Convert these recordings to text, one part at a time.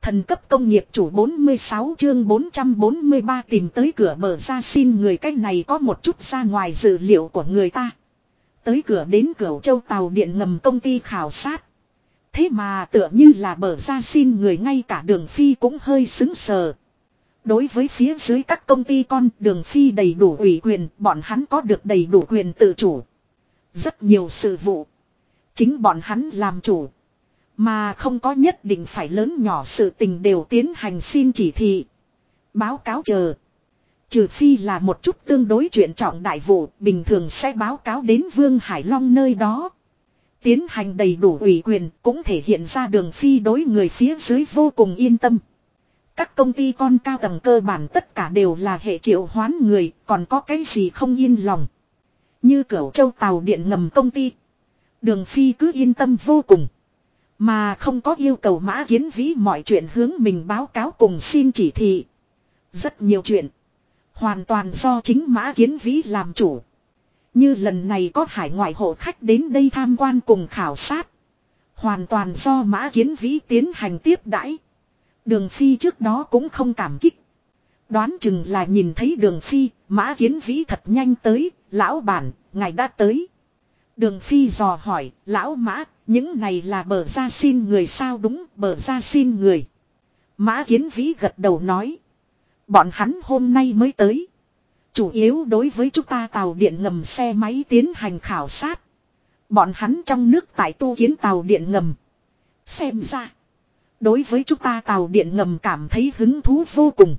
Thần cấp công nghiệp chủ 46 chương 443 tìm tới cửa bờ ra xin người, cách này có một chút ra ngoài dự liệu của người ta. Tới cửa đến Cửu Châu tàu điện ngầm công ty khảo sát. Thế mà tựa như là bờ ra xin người, ngay cả Đường Phi cũng hơi sững sờ. Đối với phía dưới các công ty con, Đường Phi đầy đủ ủy quyền, bọn hắn có được đầy đủ quyền tự chủ. Rất nhiều sự vụ chính bọn hắn làm chủ. Mà không có nhất định phải lớn nhỏ sự tình đều tiến hành xin chỉ thị, báo cáo chờ. Trừ phi là một chút tương đối chuyện trọng đại vụ, bình thường sẽ báo cáo đến Vương Hải Long nơi đó. Tiến hành đầy đủ ủy quyền cũng thể hiện ra Đường Phi đối người phía dưới vô cùng yên tâm. Các công ty con cao tầng cơ bản tất cả đều là hệ triệu hoán người, còn có cái gì không yên lòng. Như Cửu Châu tàu điện ngầm công ty, Đường Phi cứ yên tâm vô cùng. Mà không có yêu cầu Mã Kiến Vĩ mọi chuyện hướng mình báo cáo cùng xin chỉ thị. Rất nhiều chuyện hoàn toàn do chính Mã Kiến Vĩ làm chủ. Như lần này có hải ngoại hộ khách đến đây tham quan cùng khảo sát, hoàn toàn do Mã Kiến Vĩ tiến hành tiếp đãi. Đường Phi trước đó cũng không cảm kích. Đoán chừng là nhìn thấy Đường Phi, Mã Kiến Vĩ thật nhanh tới. Lão bản, ngài đã tới. Đường Phi dò hỏi, lão Mã, những này là bờ ra xin người sao? Đúng, bờ ra xin người. Mã Kiến Vĩ gật đầu nói. Bọn hắn hôm nay mới tới. Chủ yếu đối với chúng ta tàu điện ngầm xe máy tiến hành khảo sát. Bọn hắn trong nước tại tu kiến tàu điện ngầm. Xem ra, đối với chúng ta tàu điện ngầm cảm thấy hứng thú vô cùng.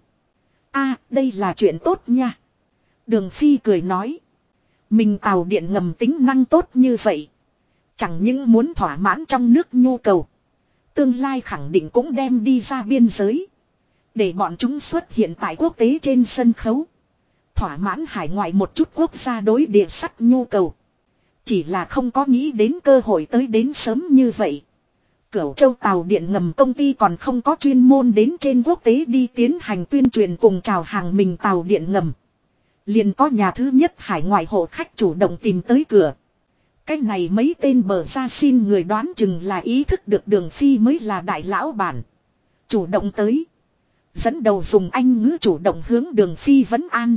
Đây là chuyện tốt nha. Đường Phi cười nói. Mình tàu điện ngầm tính năng tốt như vậy, chẳng những muốn thỏa mãn trong nước nhu cầu, tương lai khẳng định cũng đem đi ra biên giới, để bọn chúng xuất hiện tại quốc tế trên sân khấu, thỏa mãn hải ngoại một chút quốc gia đối địa sắt nhu cầu. Chỉ là không có nghĩ đến cơ hội tới đến sớm như vậy. Cửu Châu tàu điện ngầm công ty còn không có chuyên môn đến trên quốc tế đi tiến hành tuyên truyền cùng chào hàng mình tàu điện ngầm. Liền có nhà thứ nhất hải ngoại hộ khách chủ động tìm tới cửa. Cái này mấy tên bờ ra xin người đoán chừng là ý thức được Đường Phi mới là đại lão bản, chủ động tới. Dẫn đầu dùng Anh ngữ chủ động hướng Đường Phi vấn an.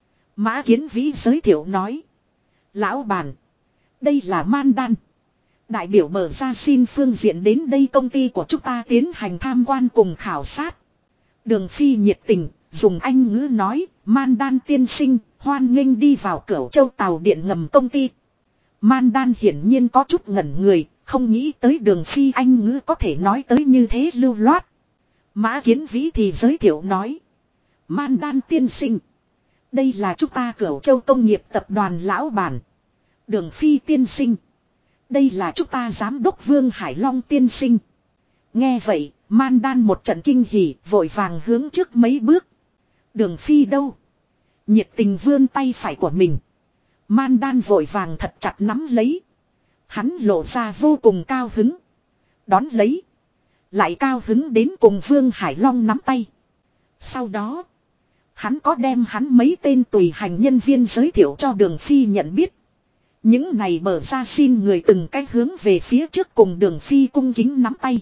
Mã Kiến Vĩ giới thiệu nói. Lão bản, đây là Mandan, đại biểu bờ ra xin phương diện đến đây công ty của chúng ta tiến hành tham quan cùng khảo sát. Đường Phi nhiệt tình, dùng Anh ngữ nói, Mandan tiên sinh, hoan nghênh đi vào Cửu Châu tàu điện ngầm công ty. Mandan hiển nhiên có chút ngẩn người, không nghĩ tới Đường Phi Anh ngữ có thể nói tới như thế lưu loát. Mã Kiến Vĩ thì giới thiệu nói. Mandan tiên sinh, đây là chúng ta Cửu Châu công nghiệp tập đoàn lão bản. Đường Phi tiên sinh, đây là chúng ta giám đốc Vương Hải Long tiên sinh. Nghe vậy, Mandan một trận kinh hỉ, vội vàng hướng trước mấy bước. Đường Phi đâu? Nhiệt tình vươn tay phải của mình. Mandan vội vàng thật chặt nắm lấy. Hắn lộ ra vô cùng cao hứng. Đón lấy, lại cao hứng đến cùng Vương Hải Long nắm tay. Sau đó, hắn có đem hắn mấy tên tùy hành nhân viên giới thiệu cho Đường Phi nhận biết. Những này bờ ra xin người từng cách hướng về phía trước cùng Đường Phi cung kính nắm tay.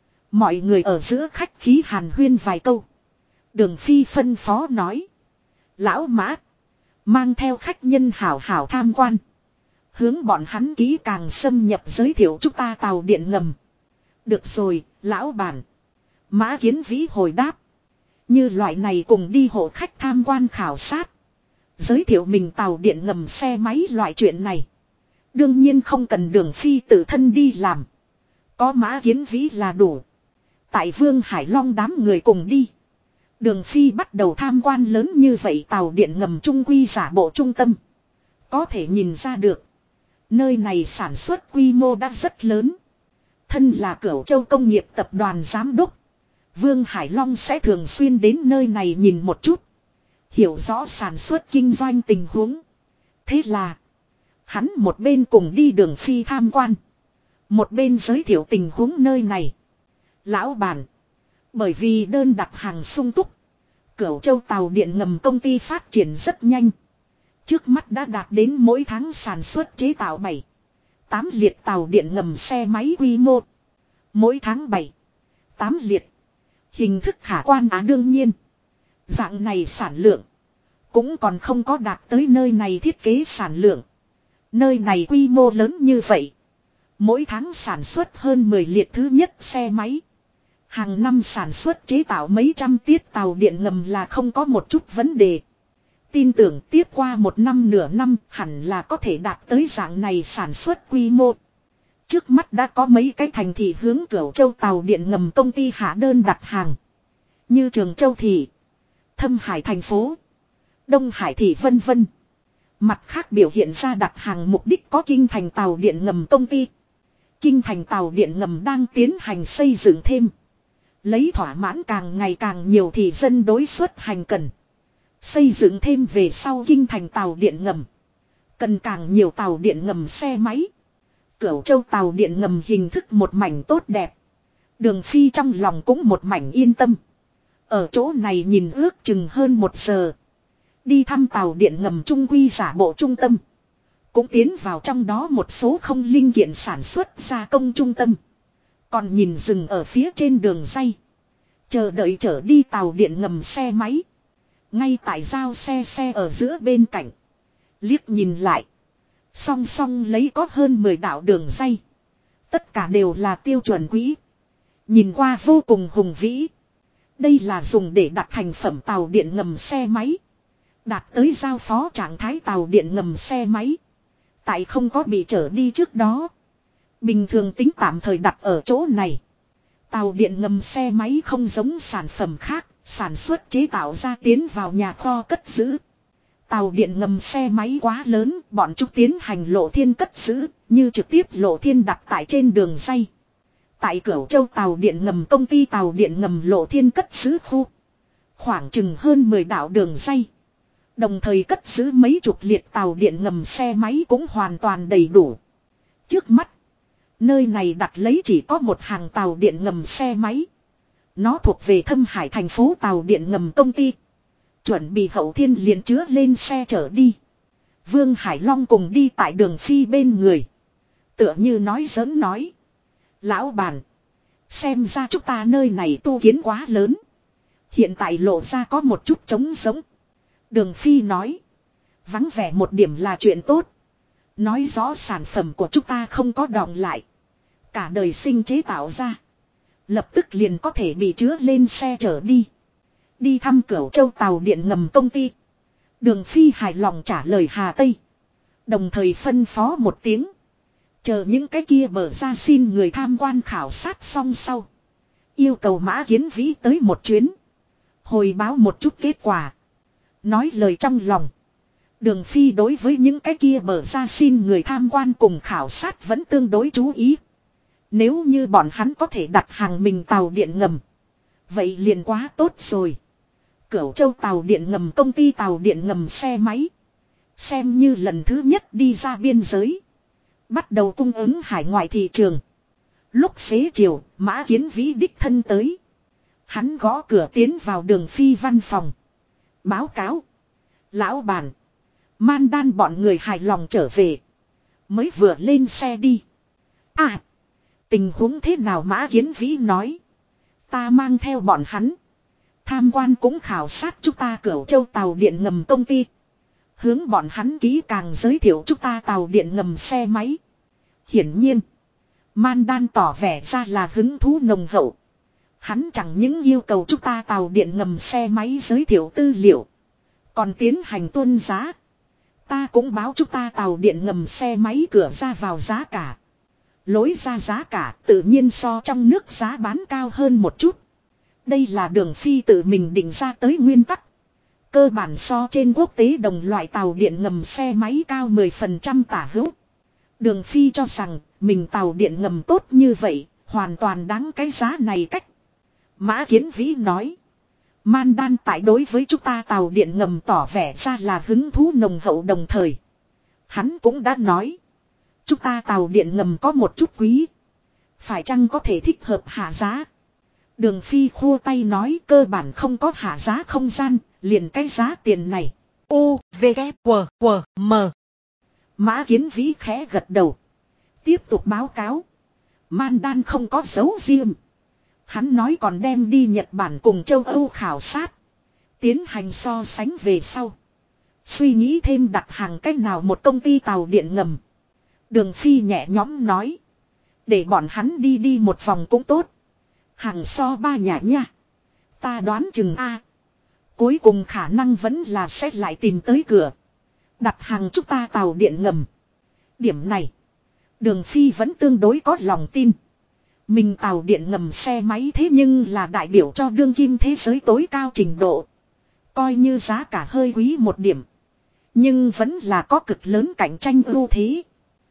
Mọi người ở giữa khách khí hàn huyên vài câu. Đường Phi phân phó nói. Lão Mã, mang theo khách nhân hảo hảo tham quan. Hướng bọn hắn kỹ càng xâm nhập giới thiệu chúng ta tàu điện ngầm. Được rồi, lão bản. Mã Kiến Vĩ hồi đáp. Như loại này cùng đi hộ khách tham quan khảo sát, giới thiệu mình tàu điện ngầm xe máy loại chuyện này, đương nhiên không cần Đường Phi tự thân đi làm. Có Mã Kiến Vĩ là đủ. Tại Vương Hải Long đám người cùng đi, Đường Phi bắt đầu tham quan lớn như vậy tàu điện ngầm trung quy giả bộ trung tâm. Có thể nhìn ra được, nơi này sản xuất quy mô đã rất lớn. Thân là Cửu Châu công nghiệp tập đoàn giám đốc, Vương Hải Long sẽ thường xuyên đến nơi này nhìn một chút, hiểu rõ sản xuất kinh doanh tình huống. Thế là, hắn một bên cùng đi Đường Phi tham quan, một bên giới thiệu tình huống nơi này. Lão bản, bởi vì đơn đặt hàng sung túc, Cửu Châu tàu điện ngầm công ty phát triển rất nhanh. Trước mắt đã đạt đến mỗi tháng sản xuất chế tạo 7, 8 liệt tàu điện ngầm xe máy quy mô. Mỗi tháng 7, 8 liệt. Hình thức khả quan đương nhiên. Dạng này sản lượng. Cũng còn không có đạt tới nơi này thiết kế sản lượng. Nơi này quy mô lớn như vậy. Mỗi tháng sản xuất hơn 10 liệt thứ nhất xe máy. Hàng năm sản xuất chế tạo mấy trăm tiết tàu điện ngầm là không có một chút vấn đề. Tin tưởng tiếp qua một năm nửa năm hẳn là có thể đạt tới dạng này sản xuất quy mô. Trước mắt đã có mấy cái thành thị hướng Cửu Châu tàu điện ngầm công ty hạ đơn đặt hàng. Như Trường Châu thị, Thâm Hải thành phố, Đông Hải thị vân vân. Mặt khác biểu hiện ra đặt hàng mục đích có Kinh Thành tàu điện ngầm công ty. Kinh Thành tàu điện ngầm đang tiến hành xây dựng thêm. Lấy thỏa mãn càng ngày càng nhiều thị dân đối xuất hành cần. Xây dựng thêm về sau Kinh Thành tàu điện ngầm. Cần càng nhiều tàu điện ngầm xe máy. Cửu Châu tàu điện ngầm hình thức một mảnh tốt đẹp. Đường Phi trong lòng cũng một mảnh yên tâm. Ở chỗ này nhìn ước chừng hơn 1 giờ. Đi thăm tàu điện ngầm trung quy giả bộ trung tâm. Cũng tiến vào trong đó một số không linh kiện sản xuất gia công trung tâm. Còn nhìn dừng ở phía trên đường ray. Chờ đợi chở đi tàu điện ngầm xe máy. Ngay tại giao xe ở giữa bên cạnh. Liếc nhìn lại. Song song lấy có hơn 10 đạo đường ray. Tất cả đều là tiêu chuẩn quỹ. Nhìn qua vô cùng hùng vĩ. Đây là dùng để đặt thành phẩm tàu điện ngầm xe máy. Đạt tới giao phó trạng thái tàu điện ngầm xe máy. Tại không có bị trở đi trước đó. Bình thường tính tạm thời đặt ở chỗ này. Tàu điện ngầm xe máy không giống sản phẩm khác. Sản xuất chế tạo ra tiến vào nhà kho cất giữ. Tàu điện ngầm xe máy quá lớn. Bọn chúng tiến hành lộ thiên cất giữ. Như trực tiếp lộ thiên đặt tại trên đường ray. Tại Cửu Châu tàu điện ngầm công ty tàu điện ngầm lộ thiên cất giữ khu. Khoảng chừng hơn 10 đạo đường ray. Đồng thời cất giữ mấy chục liệt tàu điện ngầm xe máy cũng hoàn toàn đầy đủ. Trước mắt, nơi này đặt lấy chỉ có một hàng tàu điện ngầm xe máy. Nó thuộc về Thâm Hải thành phố tàu điện ngầm công ty. Chuẩn bị hậu thiên liền chứa lên xe chở đi. Vương Hải Long cùng đi tại đường Phi bên người. Tựa như nói giỡn nói. Lão bản, xem ra chúng ta nơi này tu kiến quá lớn. Hiện tại lộ ra có một chút trống giống. Đường Phi nói. Vắng vẻ một điểm là chuyện tốt. Nói rõ sản phẩm của chúng ta không có đọng lại. Cả đời sinh chế tạo ra. Lập tức liền có thể bị chứa lên xe chở đi. Đi thăm Cửu Châu tàu điện ngầm công ty. Đường Phi hài lòng trả lời Hà Tây. Đồng thời phân phó một tiếng. Chờ những cái kia bở ra xin người tham quan khảo sát xong sau. Yêu cầu Mã Kiến Vĩ tới một chuyến. Hồi báo một chút kết quả. Nói lời trong lòng. Đường Phi đối với những cái kia bở ra xin người tham quan cùng khảo sát vẫn tương đối chú ý. Nếu như bọn hắn có thể đặt hàng mình tàu điện ngầm. Vậy liền quá tốt rồi. Cửu Châu tàu điện ngầm công ty tàu điện ngầm xe máy. Xem như lần thứ nhất đi ra biên giới. Bắt đầu cung ứng hải ngoại thị trường. Lúc xế chiều, Mã Kiến Vĩ đích thân tới. Hắn gõ cửa tiến vào Đường Phi văn phòng. Báo cáo. Lão bản. Man đan bọn người hài lòng trở về. Mới vừa lên xe đi. À. Tình huống thế nào Mã Kiến Vĩ nói. Ta mang theo bọn hắn. Tham quan cũng khảo sát chúng ta Cửu Châu tàu điện ngầm công ty. Hướng bọn hắn kỹ càng giới thiệu chúng ta tàu điện ngầm xe máy. Hiển nhiên. Man đan tỏ vẻ ra là hứng thú nồng hậu. Hắn chẳng những yêu cầu chúng ta tàu điện ngầm xe máy giới thiệu tư liệu. Còn tiến hành tuân giá. Ta cũng báo chúng ta tàu điện ngầm xe máy cửa ra vào giá cả. Lối ra giá cả tự nhiên so trong nước giá bán cao hơn một chút. Đây là Đường Phi tự mình định ra tới nguyên tắc. Cơ bản so trên quốc tế đồng loại tàu điện ngầm xe máy cao 10% tả hữu. Đường Phi cho rằng mình tàu điện ngầm tốt như vậy, hoàn toàn đáng cái giá này cách. Mã Kiến Vĩ nói. Man đan tại đối với chúng ta tàu điện ngầm tỏ vẻ ra là hứng thú nồng hậu đồng thời. Hắn cũng đã nói. Chúng ta tàu điện ngầm có một chút quý. Phải chăng có thể thích hợp hạ giá. Đường Phi khua tay nói cơ bản không có hạ giá không gian, liền cái giá tiền này. U, V, K, W, W, M. Mã Kiến Vĩ khẽ gật đầu. Tiếp tục báo cáo. Man đan không có dấu riêng. Hắn nói còn đem đi Nhật Bản cùng châu Âu khảo sát. Tiến hành so sánh về sau. Suy nghĩ thêm đặt hàng cách nào một công ty tàu điện ngầm. Đường Phi nhẹ nhõm nói. Để bọn hắn đi đi một vòng cũng tốt. Hàng so 3 nhà nha. Ta đoán chừng A. Cuối cùng khả năng vẫn là sẽ lại tìm tới cửa. Đặt hàng chúng ta tàu điện ngầm. Điểm này. Đường Phi vẫn tương đối có lòng tin. Mình tàu điện ngầm xe máy thế nhưng là đại biểu cho đương kim thế giới tối cao trình độ. Coi như giá cả hơi quý một điểm. Nhưng vẫn là có cực lớn cạnh tranh ưu thế.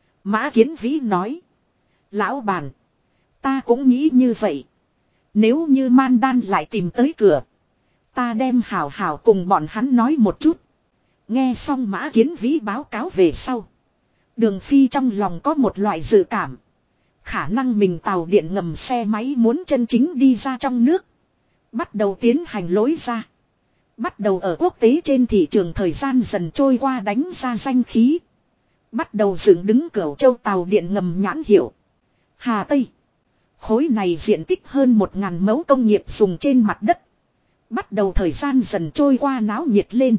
Mã Kiến Vĩ nói. Lão bản. Ta cũng nghĩ như vậy. Nếu như Man Đan lại tìm tới cửa. Ta đem hảo hảo cùng bọn hắn nói một chút. Nghe xong Mã Kiến Vĩ báo cáo về sau. Đường Phi trong lòng có một loại dự cảm. Khả năng mình tàu điện ngầm xe máy muốn chân chính đi ra trong nước. Bắt đầu tiến hành lối ra. Bắt đầu ở quốc tế trên thị trường thời gian dần trôi qua đánh ra danh khí. Bắt đầu dựng đứng Cửu Châu tàu điện ngầm nhãn hiệu. Hà Tây. Khối này diện tích hơn 1000 mẫu công nghiệp dùng trên mặt đất. Bắt đầu thời gian dần trôi qua náo nhiệt lên.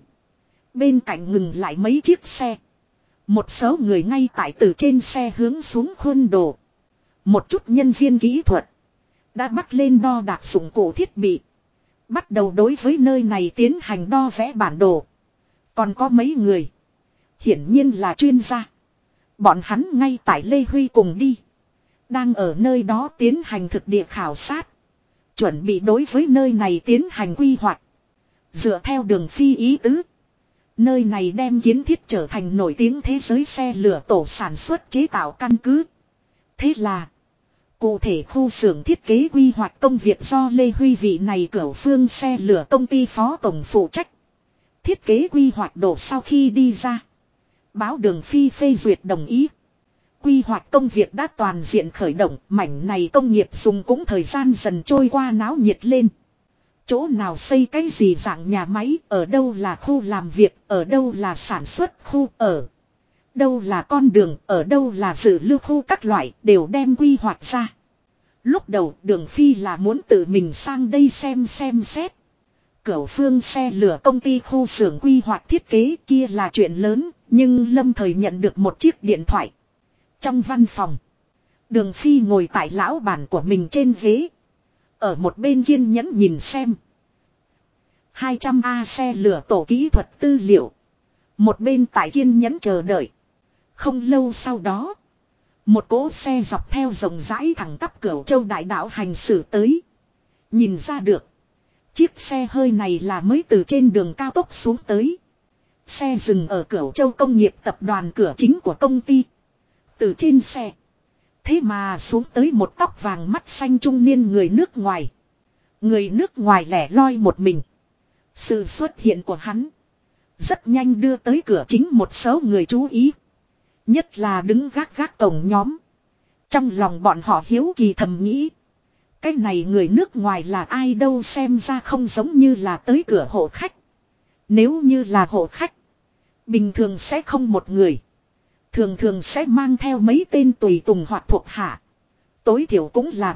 Bên cạnh ngừng lại mấy chiếc xe. Một số người ngay tại từ trên xe hướng xuống khuôn đồ. Một chút nhân viên kỹ thuật. Đã bắt lên đo đạc dụng cụ thiết bị. Bắt đầu đối với nơi này tiến hành đo vẽ bản đồ. Còn có mấy người. Hiển nhiên là chuyên gia. Bọn hắn ngay tại Lê Huy cùng đi. Đang ở nơi đó tiến hành thực địa khảo sát. Chuẩn bị đối với nơi này tiến hành quy hoạch. Dựa theo Đường Phi ý tứ. Nơi này đem kiến thiết trở thành nổi tiếng thế giới xe lửa tổ sản xuất chế tạo căn cứ. Thế là. Cụ thể khu xưởng thiết kế quy hoạch công việc do Lê Huy vị này Cửu Phương xe lửa công ty phó tổng phụ trách. Thiết kế quy hoạch đổ sau khi đi ra. Báo Đường Phi phê duyệt đồng ý. Quy hoạch công việc đã toàn diện khởi động, mảnh này công nghiệp dùng cũng thời gian dần trôi qua náo nhiệt lên. Chỗ nào xây cái gì dạng nhà máy, ở đâu là khu làm việc, ở đâu là sản xuất khu ở. Đâu là con đường, ở đâu là dự lưu khu các loại, đều đem quy hoạch ra. Lúc đầu Đường Phi là muốn tự mình sang đây xem xét. Cửu Phương xe lửa công ty khu xưởng quy hoạch thiết kế kia là chuyện lớn, nhưng lâm thời nhận được một chiếc điện thoại. Trong văn phòng, Đường Phi ngồi tại lão bản của mình trên ghế. Ở một bên kiên nhẫn nhìn xem. 200A xe lửa tổ kỹ thuật tư liệu. Một bên tại kiên nhẫn chờ đợi. Không lâu sau đó. Một cỗ xe dọc theo rộng rãi thẳng tắp Cửu Châu đại đạo hành xử tới. Nhìn ra được. Chiếc xe hơi này là mới từ trên đường cao tốc xuống tới. Xe dừng ở Cửu Châu công nghiệp tập đoàn cửa chính của công ty. Từ trên xe. Thế mà xuống tới một tóc vàng mắt xanh trung niên người nước ngoài. Người nước ngoài lẻ loi một mình. Sự xuất hiện của hắn. Rất nhanh đưa tới cửa chính một số người chú ý. Nhất là đứng gác cổng nhóm. Trong lòng bọn họ hiếu kỳ thầm nghĩ. Cái này người nước ngoài là ai đâu, xem ra không giống như là tới cửa hộ khách. Nếu như là hộ khách. Bình thường sẽ không một người. Thường thường sẽ mang theo mấy tên tùy tùng hoặc thuộc hạ. Tối thiểu cũng là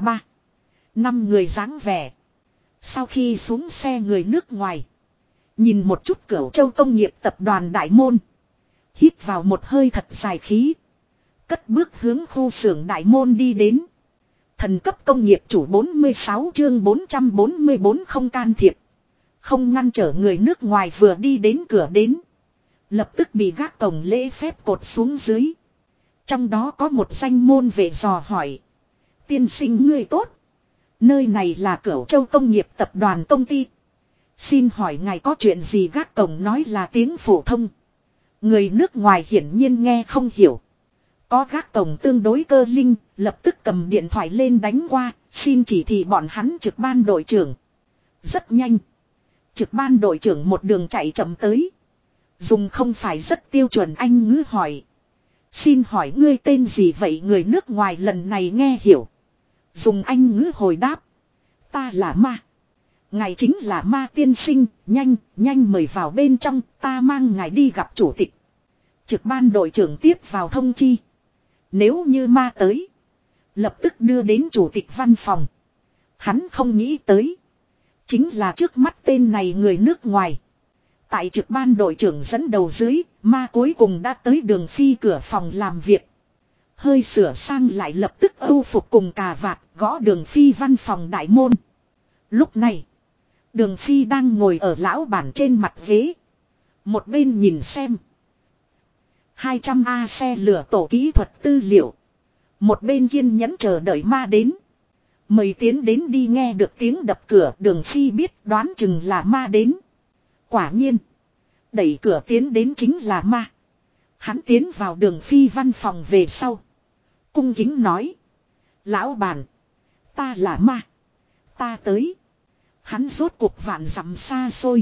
3-5 người dáng vẻ. Sau khi xuống xe người nước ngoài. Nhìn một chút Cửu Châu công nghiệp tập đoàn đại môn. Hít vào một hơi thật dài khí. Cất bước hướng khu xưởng đại môn đi đến. Thần cấp công nghiệp chủ 46 chương 444 không can thiệp. Không ngăn trở người nước ngoài vừa đi đến cửa đến. Lập tức bị gác cổng lễ phép cột xuống dưới. Trong đó có một danh môn vệ dò hỏi. Tiên sinh ngươi tốt. Nơi này là Cửu Châu công nghiệp tập đoàn công ty. Xin hỏi ngài có chuyện gì, gác cổng nói là tiếng phổ thông. Người nước ngoài hiển nhiên nghe không hiểu. Có gác cổng tương đối cơ linh, lập tức cầm điện thoại lên đánh qua, xin chỉ thị bọn hắn trực ban đội trưởng. Rất nhanh. Trực ban đội trưởng một đường chạy chậm tới. Dùng không phải rất tiêu chuẩn Anh ngữ hỏi. Xin hỏi ngươi tên gì vậy? Người nước ngoài lần này nghe hiểu. Dùng Anh ngữ hồi đáp. Ta là Ma. Ngài chính là Ma tiên sinh, nhanh mời vào bên trong, ta mang ngài đi gặp chủ tịch. Trực ban đội trưởng tiếp vào thông chi. Nếu như Ma tới, lập tức đưa đến chủ tịch văn phòng. Hắn không nghĩ tới. Chính là trước mắt tên này người nước ngoài. Tại trực ban đội trưởng dẫn đầu dưới, ma cuối cùng đã tới Đường Phi cửa phòng làm việc. Hơi sửa sang lại lập tức âu phục cùng cà vạt gõ Đường Phi văn phòng đại môn. Lúc này, Đường Phi đang ngồi ở lão bản trên mặt ghế. Một bên nhìn xem 200A xe lửa tổ kỹ thuật tư liệu. Một bên kiên nhẫn chờ đợi ma đến. Mời tiến đến đi. Nghe được tiếng đập cửa, Đường Phi biết đoán chừng là ma đến. Quả nhiên, đẩy cửa tiến đến chính là ma. Hắn tiến vào Đường Phi văn phòng về sau, cung kính nói: lão bản, ta là ma, ta tới. Hắn rốt cuộc vạn dặm xa xôi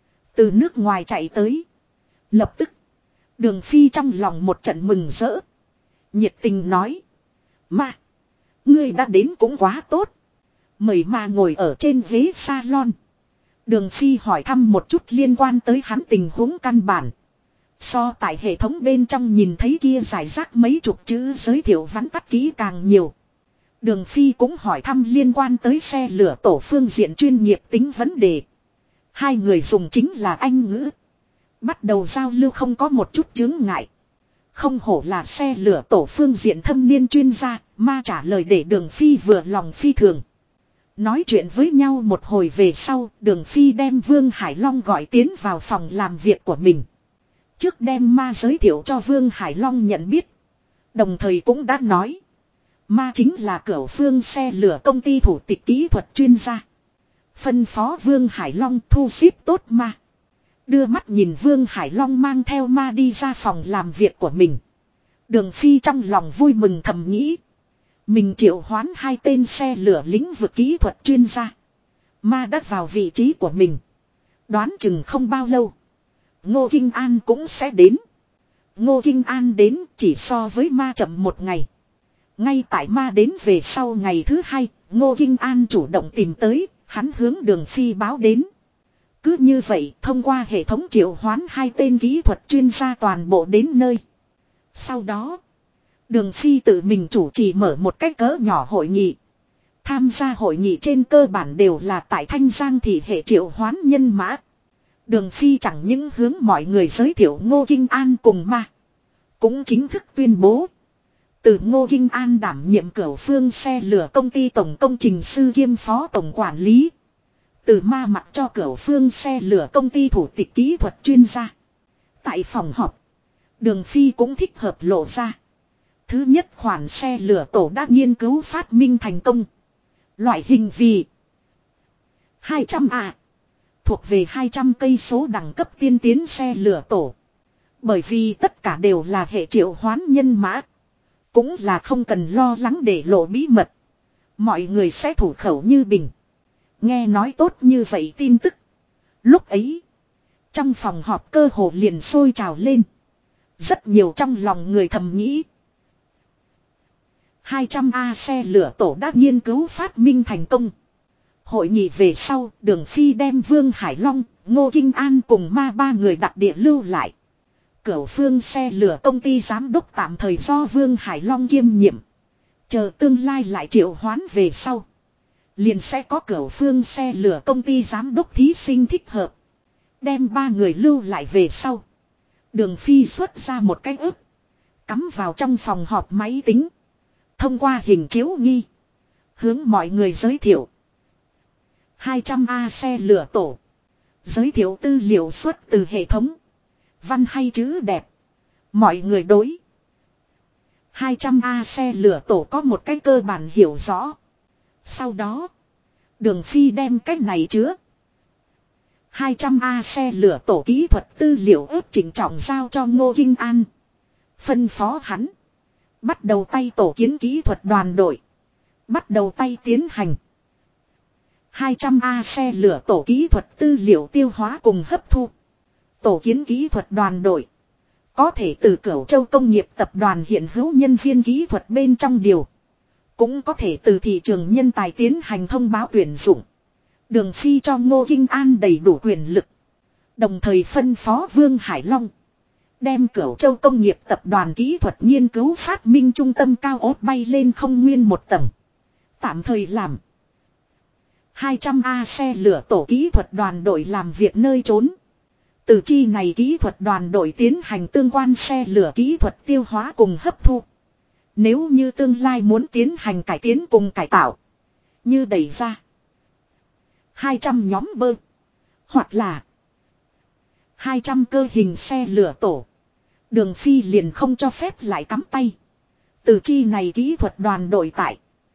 từ nước ngoài chạy tới. Lập tức, Đường Phi trong lòng một trận mừng rỡ, nhiệt tình nói: ma, ngươi đã đến cũng quá tốt. Mời ma ngồi ở trên ghế salon. Đường Phi hỏi thăm một chút liên quan tới hắn tình huống căn bản. So tại hệ thống bên trong nhìn thấy kia giải rác mấy chục chữ giới thiệu vắn tắt kỹ càng nhiều. Đường Phi cũng hỏi thăm liên quan tới xe lửa tổ phương diện chuyên nghiệp tính vấn đề. Hai người dùng chính là Anh ngữ. Bắt đầu giao lưu không có một chút chướng ngại. Không hổ là xe lửa tổ phương diện thâm niên chuyên gia, ma trả lời để Đường Phi vừa lòng phi thường. Nói chuyện với nhau một hồi về sau, Đường Phi đem Vương Hải Long gọi tiến vào phòng làm việc của mình. Trước đem ma giới thiệu cho Vương Hải Long nhận biết. Đồng thời cũng đã nói, ma chính là Cửu Phương xe lửa công ty thủ tịch kỹ thuật chuyên gia. Phân phó Vương Hải Long thu xếp tốt ma. Đưa mắt nhìn Vương Hải Long mang theo ma đi ra phòng làm việc của mình. Đường Phi trong lòng vui mừng thầm nghĩ, mình triệu hoán hai tên xe lửa lĩnh vực kỹ thuật chuyên gia. Ma đã vào vị trí của mình. Đoán chừng không bao lâu, Ngô Kinh An cũng sẽ đến. Ngô Kinh An đến chỉ so với ma chậm một ngày. Ngay tại ma đến về sau ngày thứ hai, Ngô Kinh An chủ động tìm tới, hắn hướng Đường Phi báo đến. Cứ như vậy, thông qua hệ thống triệu hoán hai tên kỹ thuật chuyên gia toàn bộ đến nơi. Sau đó, Đường Phi tự mình chủ trì mở một cái cỡ nhỏ hội nghị. Tham gia hội nghị trên cơ bản đều là tại Thanh Giang thị hệ triệu hoán nhân mã. Đường Phi chẳng những hướng mọi người giới thiệu Ngô Kinh An cùng ma, cũng chính thức tuyên bố từ Ngô Kinh An đảm nhiệm Cửu Phương xe lửa công ty tổng công trình sư kiêm phó tổng quản lý. Từ ma mặc cho Cửu Phương xe lửa công ty thủ tịch kỹ thuật chuyên gia. Tại phòng họp, Đường Phi cũng thích hợp lộ ra. Thứ nhất khoản xe lửa tổ đã nghiên cứu phát minh thành công. Loại hình vì 200A. Thuộc về 200 cây số đẳng cấp tiên tiến xe lửa tổ. Bởi vì tất cả đều là hệ triệu hoán nhân mã. Cũng là không cần lo lắng để lộ bí mật. Mọi người sẽ thủ khẩu như bình. Nghe nói tốt như vậy tin tức. Lúc ấy, trong phòng họp cơ hồ liền sôi trào lên. Rất nhiều trong lòng người thầm nghĩ, 200A xe lửa tổ đã nghiên cứu phát minh thành công. Hội nghị về sau, Đường Phi đem Vương Hải Long, Ngô Kinh An cùng ma ba người đặc địa lưu lại. Cửu Phương xe lửa công ty giám đốc tạm thời do Vương Hải Long kiêm nhiệm. Chờ tương lai lại triệu hoán về sau, liền sẽ có Cửu Phương xe lửa công ty giám đốc thí sinh thích hợp. Đem ba người lưu lại về sau, Đường Phi xuất ra một cái ức, cắm vào trong phòng họp máy tính. Thông qua hình chiếu nghi, hướng mọi người giới thiệu 200A xe lửa tổ. Giới thiệu tư liệu xuất từ hệ thống. Văn hay chữ đẹp. Mọi người đối 200A xe lửa tổ có một cái cơ bản hiểu rõ. Sau đó, Đường Phi đem cái này chứa 200A xe lửa tổ kỹ thuật tư liệu ước chỉnh trọng giao cho Ngô Kinh An. Phân phó hắn bắt đầu tay tổ kiến kỹ thuật đoàn đội. Bắt đầu tay tiến hành 200A xe lửa tổ kỹ thuật tư liệu tiêu hóa cùng hấp thu. Tổ kiến kỹ thuật đoàn đội có thể từ Cửu Châu công nghiệp tập đoàn hiện hữu nhân viên kỹ thuật bên trong điều. Cũng có thể từ thị trường nhân tài tiến hành thông báo tuyển dụng. Đường Phi cho Ngô Kinh An đầy đủ quyền lực. Đồng thời phân phó Vương Hải Long đem Cửu Châu công nghiệp tập đoàn kỹ thuật nghiên cứu phát minh trung tâm cao ốt bay lên không nguyên một tầng. Tạm thời làm 200A xe lửa tổ kỹ thuật đoàn đội làm việc nơi trốn. Từ chi này kỹ thuật đoàn đội tiến hành tương quan xe lửa kỹ thuật tiêu hóa cùng hấp thu. Nếu như tương lai muốn tiến hành cải tiến cùng cải tạo. Như đẩy ra 200 nhóm bơ. Hoặc là 200 cơ hình xe lửa tổ. Đường phi liền không cho phép lại cắm tay. Từ chi này kỹ thuật đoàn đội tại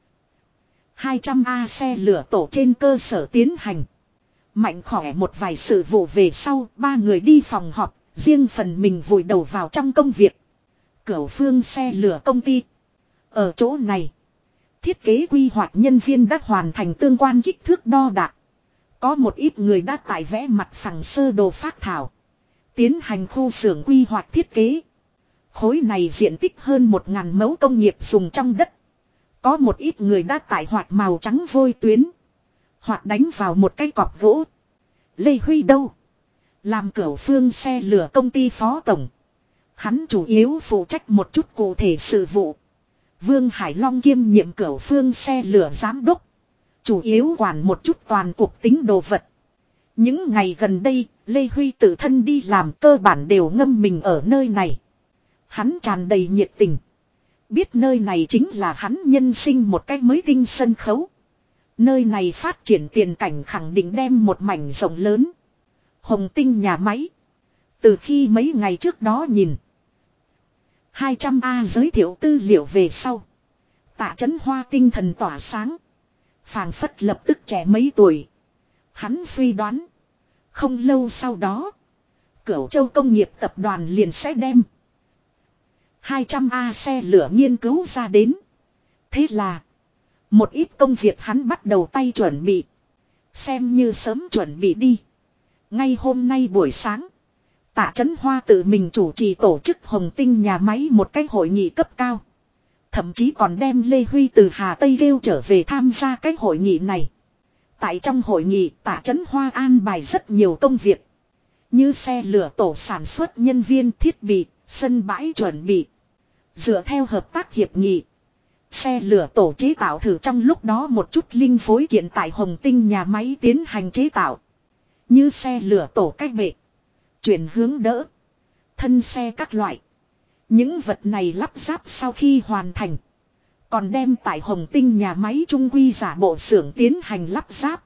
200A xe lửa tổ trên cơ sở tiến hành. Mạnh khỏe một vài sự vụ về sau, ba người đi phòng họp, riêng phần mình vùi đầu vào trong công việc. Cửu Phương xe lửa công ty. Ở chỗ này, thiết kế quy hoạch nhân viên đã hoàn thành tương quan kích thước đo đạc. Có một ít người đã tại vẽ mặt phẳng sơ đồ phác thảo. Tiến hành khu xưởng quy hoạch thiết kế. Khối này diện tích hơn 1.000 mẫu công nghiệp dùng trong đất. Có một ít người đã tại hoạt màu trắng vôi tuyến. Hoặc đánh vào một cái cọc gỗ. Lê Huy đâu? Làm Cửu Phương xe lửa công ty phó tổng. Hắn chủ yếu phụ trách một chút cụ thể sự vụ. Vương Hải Long kiêm nhiệm Cửu Phương xe lửa giám đốc. Chủ yếu quản một chút toàn cục tính đồ vật. Những ngày gần đây, Lê Huy tự thân đi làm cơ bản đều ngâm mình ở nơi này. Hắn tràn đầy nhiệt tình. Biết nơi này chính là hắn nhân sinh một cách mới tinh sân khấu. Nơi này phát triển tiền cảnh khẳng định đem một mảnh rộng lớn. Hồng Tinh nhà máy. Từ khi mấy ngày trước đó nhìn 200A giới thiệu tư liệu về sau. Tạ Chấn Hoa tinh thần tỏa sáng. Phảng phất lập tức trẻ mấy tuổi. Hắn suy đoán. Không lâu sau đó. Cửu Châu công nghiệp tập đoàn liền sẽ đem 200A xe lửa nghiên cứu ra đến. Thế là. Một ít công việc hắn bắt đầu tay chuẩn bị. Xem như sớm chuẩn bị đi. Ngay hôm nay buổi sáng. Tạ Chấn Hoa tự mình chủ trì tổ chức Hồng Tinh nhà máy một cái hội nghị cấp cao. Thậm chí còn đem Lê Huy từ Hà Tây kêu trở về tham gia cái hội nghị này. Tại trong hội nghị Tạ Chấn Hoa an bài rất nhiều công việc. Như xe lửa tổ sản xuất nhân viên thiết bị, sân bãi chuẩn bị. Dựa theo hợp tác hiệp nghị. Xe lửa tổ chế tạo thử trong lúc đó một chút linh phối kiện tại Hồng Tinh nhà máy tiến hành chế tạo. Như xe lửa tổ cách bệ. Chuyển hướng đỡ. Thân xe các loại. Những vật này lắp ráp sau khi hoàn thành. Còn đem tại Hồng Tinh nhà máy trung quy giả bộ xưởng tiến hành lắp ráp.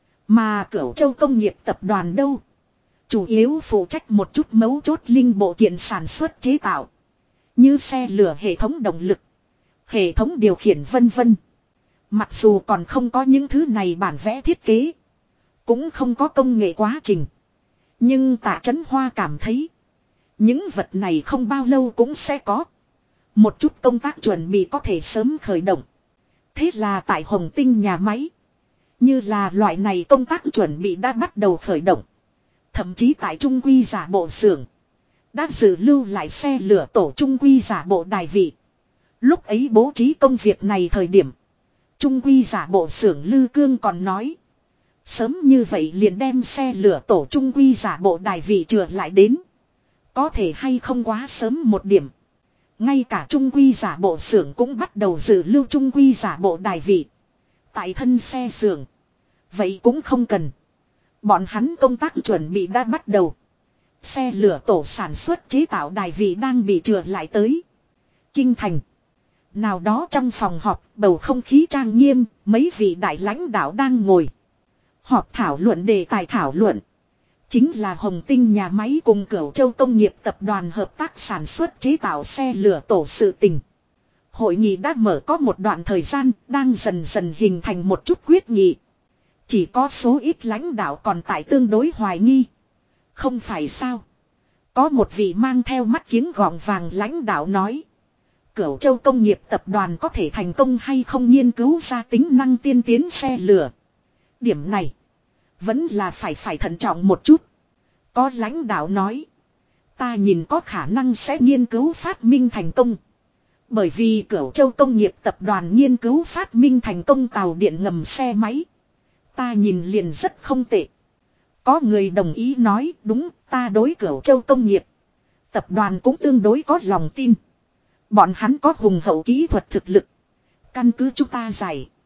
Mà Cửu Châu công nghiệp tập đoàn đâu? Chủ yếu phụ trách một chút mấu chốt linh bộ kiện sản xuất chế tạo. Như xe lửa hệ thống động lực. Hệ thống điều khiển vân vân. Mặc dù còn không có những thứ này bản vẽ thiết kế. Cũng không có công nghệ quá trình. Nhưng Tạ Chấn Hoa cảm thấy. Những vật này không bao lâu cũng sẽ có. Một chút công tác chuẩn bị có thể sớm khởi động. Thế là tại Hồng Tinh nhà máy. Như là loại này công tác chuẩn bị đã bắt đầu khởi động. Thậm chí tại trung quy giả bộ xưởng. Đã dự lưu lại xe lửa tổ trung quy giả bộ đài vị. Lúc ấy bố trí công việc này thời điểm. Trung quy giả bộ xưởng Lư Cương còn nói. Sớm như vậy liền đem xe lửa tổ trung quy giả bộ đài vị trừa lại đến. Có thể hay không quá sớm một điểm. Ngay cả trung quy giả bộ xưởng cũng bắt đầu dự lưu trung quy giả bộ đài vị. Tại thân xe xưởng. Vậy cũng không cần. Bọn hắn công tác chuẩn bị đã bắt đầu. Xe lửa tổ sản xuất chế tạo đài vị đang bị trừa lại tới. Kinh thành. Nào đó trong phòng họp bầu không khí trang nghiêm. Mấy vị đại lãnh đạo đang ngồi. Họp thảo luận đề tài thảo luận. Chính là Hồng Tinh nhà máy cùng Cửu Châu công nghiệp tập đoàn hợp tác sản xuất chế tạo xe lửa tổ sự tình. Hội nghị đã mở có một đoạn thời gian, đang dần dần hình thành một chút quyết nghị. Chỉ có số ít lãnh đạo còn tại tương đối hoài nghi. Không phải sao? Có một vị mang theo mắt kiếng gọng vàng lãnh đạo nói. Cửu Châu công nghiệp tập đoàn có thể thành công hay không nghiên cứu ra tính năng tiên tiến xe lửa. Điểm này vẫn là phải thận trọng một chút. Có lãnh đạo nói. Ta nhìn có khả năng sẽ nghiên cứu phát minh thành công. Bởi vì Cửu Châu công nghiệp tập đoàn nghiên cứu phát minh thành công tàu điện ngầm xe máy. Ta nhìn liền rất không tệ. Có người đồng ý nói đúng, ta đối Cửu Châu công nghiệp tập đoàn cũng tương đối có lòng tin. Bọn hắn có hùng hậu kỹ thuật thực lực. Căn cứ chúng ta giải.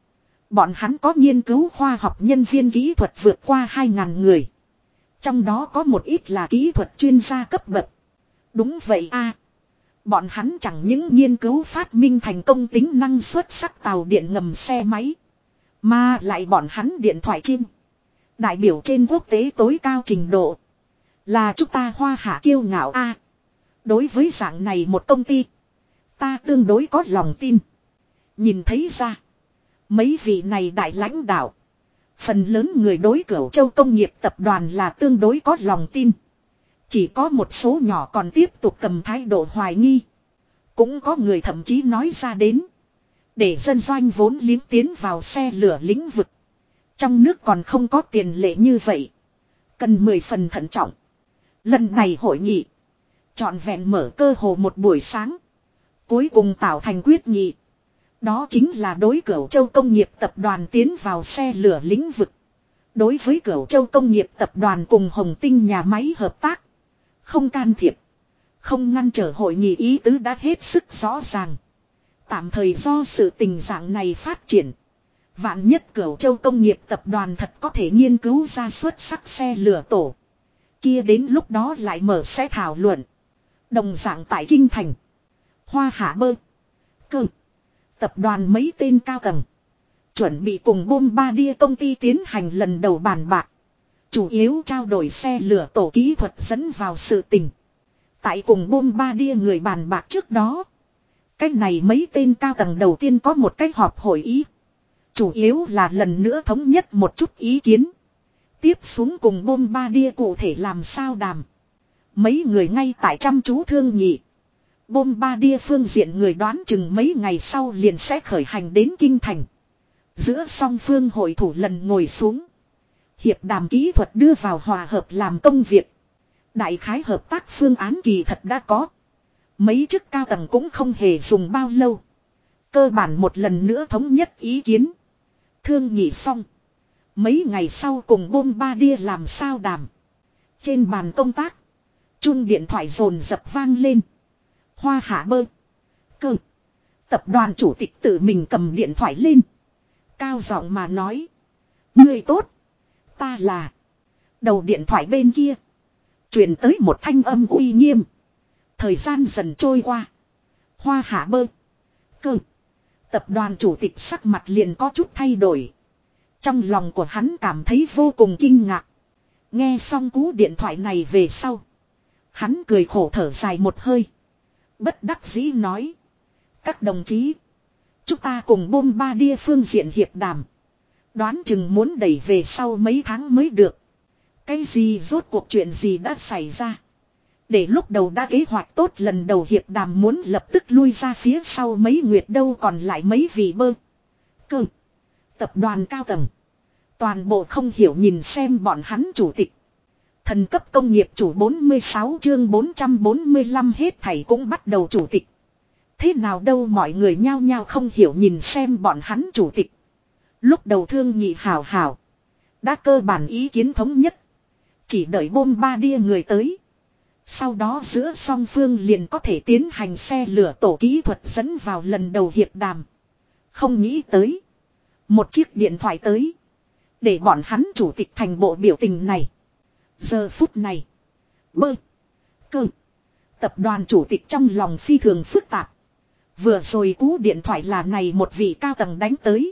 Bọn hắn có nghiên cứu khoa học nhân viên kỹ thuật vượt qua 2.000 người. Trong đó có một ít là kỹ thuật chuyên gia cấp bậc. Đúng vậy a. Bọn hắn chẳng những nghiên cứu phát minh thành công tính năng xuất sắc tàu điện ngầm xe máy. Mà lại bọn hắn điện thoại chim. Đại biểu trên quốc tế tối cao trình độ. Là chúng ta Hoa Hạ kiêu ngạo a. Đối với dạng này một công ty. Ta tương đối có lòng tin. Nhìn thấy ra. Mấy vị này đại lãnh đạo. Phần lớn người đối Cửu Châu công nghiệp tập đoàn là tương đối có lòng tin. Chỉ có một số nhỏ còn tiếp tục cầm thái độ hoài nghi. Cũng có người thậm chí nói ra đến. Để dân doanh vốn liếng tiến vào xe lửa lĩnh vực. Trong nước còn không có tiền lệ như vậy. Cần 10 phần thận trọng. Lần này hội nghị. Trọn vẹn mở cơ hồ một buổi sáng. Cuối cùng tạo thành quyết nghị. Đó chính là đối Cửu Châu công nghiệp tập đoàn tiến vào xe lửa lĩnh vực. Đối với Cửu Châu công nghiệp tập đoàn cùng Hồng Tinh nhà máy hợp tác. Không can thiệp. Không ngăn trở hội nghị ý tứ đã hết sức rõ ràng. Tạm thời do sự tình trạng này phát triển. Vạn nhất Cửu Châu công nghiệp tập đoàn thật có thể nghiên cứu ra xuất sắc xe lửa tổ. Kia đến lúc đó lại mở sẽ thảo luận. Đồng dạng tại Kinh Thành. Hoa Hạ Bơ. Cơ. Tập đoàn mấy tên cao tầng. Chuẩn bị cùng Bombardier công ty tiến hành lần đầu bàn bạc. Chủ yếu trao đổi xe lửa tổ kỹ thuật dẫn vào sự tình. Tại cùng Bombardier người bàn bạc trước đó. Cách này mấy tên cao tầng đầu tiên có một cách họp hội ý. Chủ yếu là lần nữa thống nhất một chút ý kiến. Tiếp xuống cùng Bombardier cụ thể làm sao đàm. Mấy người ngay tại chăm chú thương nghị. Bombardier phương diện người đoán chừng mấy ngày sau liền sẽ khởi hành đến Kinh Thành. Giữa song phương hội thủ lần ngồi xuống. Hiệp đàm kỹ thuật đưa vào hòa hợp làm công việc. Đại khái hợp tác phương án kỳ thật đã có. Mấy chức cao tầng cũng không hề dùng bao lâu. Cơ bản một lần nữa thống nhất ý kiến. Thương nghị xong. Mấy ngày sau cùng Bombardier làm sao đàm. Trên bàn công tác. Chuông điện thoại rồn dập vang lên. Hoa Hạ Bơ. Cơ. Tập đoàn chủ tịch tự mình cầm điện thoại lên. Cao giọng mà nói. Người tốt. Ta là. Đầu điện thoại bên kia. Truyền tới một thanh âm uy nghiêm. Thời gian dần trôi qua. Hoa Hạ Bơ. Cơ. Tập đoàn chủ tịch sắc mặt liền có chút thay đổi. Trong lòng của hắn cảm thấy vô cùng kinh ngạc. Nghe xong cú điện thoại này về sau. Hắn cười khổ thở dài một hơi. Bất đắc dĩ nói. Các đồng chí. Chúng ta cùng Bombardier phương diện hiệp đàm. Đoán chừng muốn đẩy về sau mấy tháng mới được. Cái gì rốt cuộc chuyện gì đã xảy ra. Để lúc đầu đã kế hoạch tốt lần đầu hiệp đàm muốn lập tức lui ra phía sau mấy nguyệt đâu còn lại mấy vị Bơ. Cơ. Tập đoàn cao tầng. Toàn bộ không hiểu nhìn xem bọn hắn chủ tịch. Thần cấp công nghiệp chủ 46 chương 445 hết thảy cũng bắt đầu chủ tịch. Thế nào đâu mọi người nhao nhao không hiểu nhìn xem bọn hắn chủ tịch. Lúc đầu thương nghị hào hào. Đã cơ bản ý kiến thống nhất. Chỉ đợi Bombardier người tới. Sau đó giữa song phương liền có thể tiến hành xe lửa tổ kỹ thuật dẫn vào lần đầu hiệp đàm. Không nghĩ tới. Một chiếc điện thoại tới. Để bọn hắn chủ tịch thành bộ biểu tình này. Giờ phút này. Bơ. Cơ. Tập đoàn chủ tịch trong lòng phi thường phức tạp. Vừa rồi cú điện thoại là này một vị cao tầng đánh tới.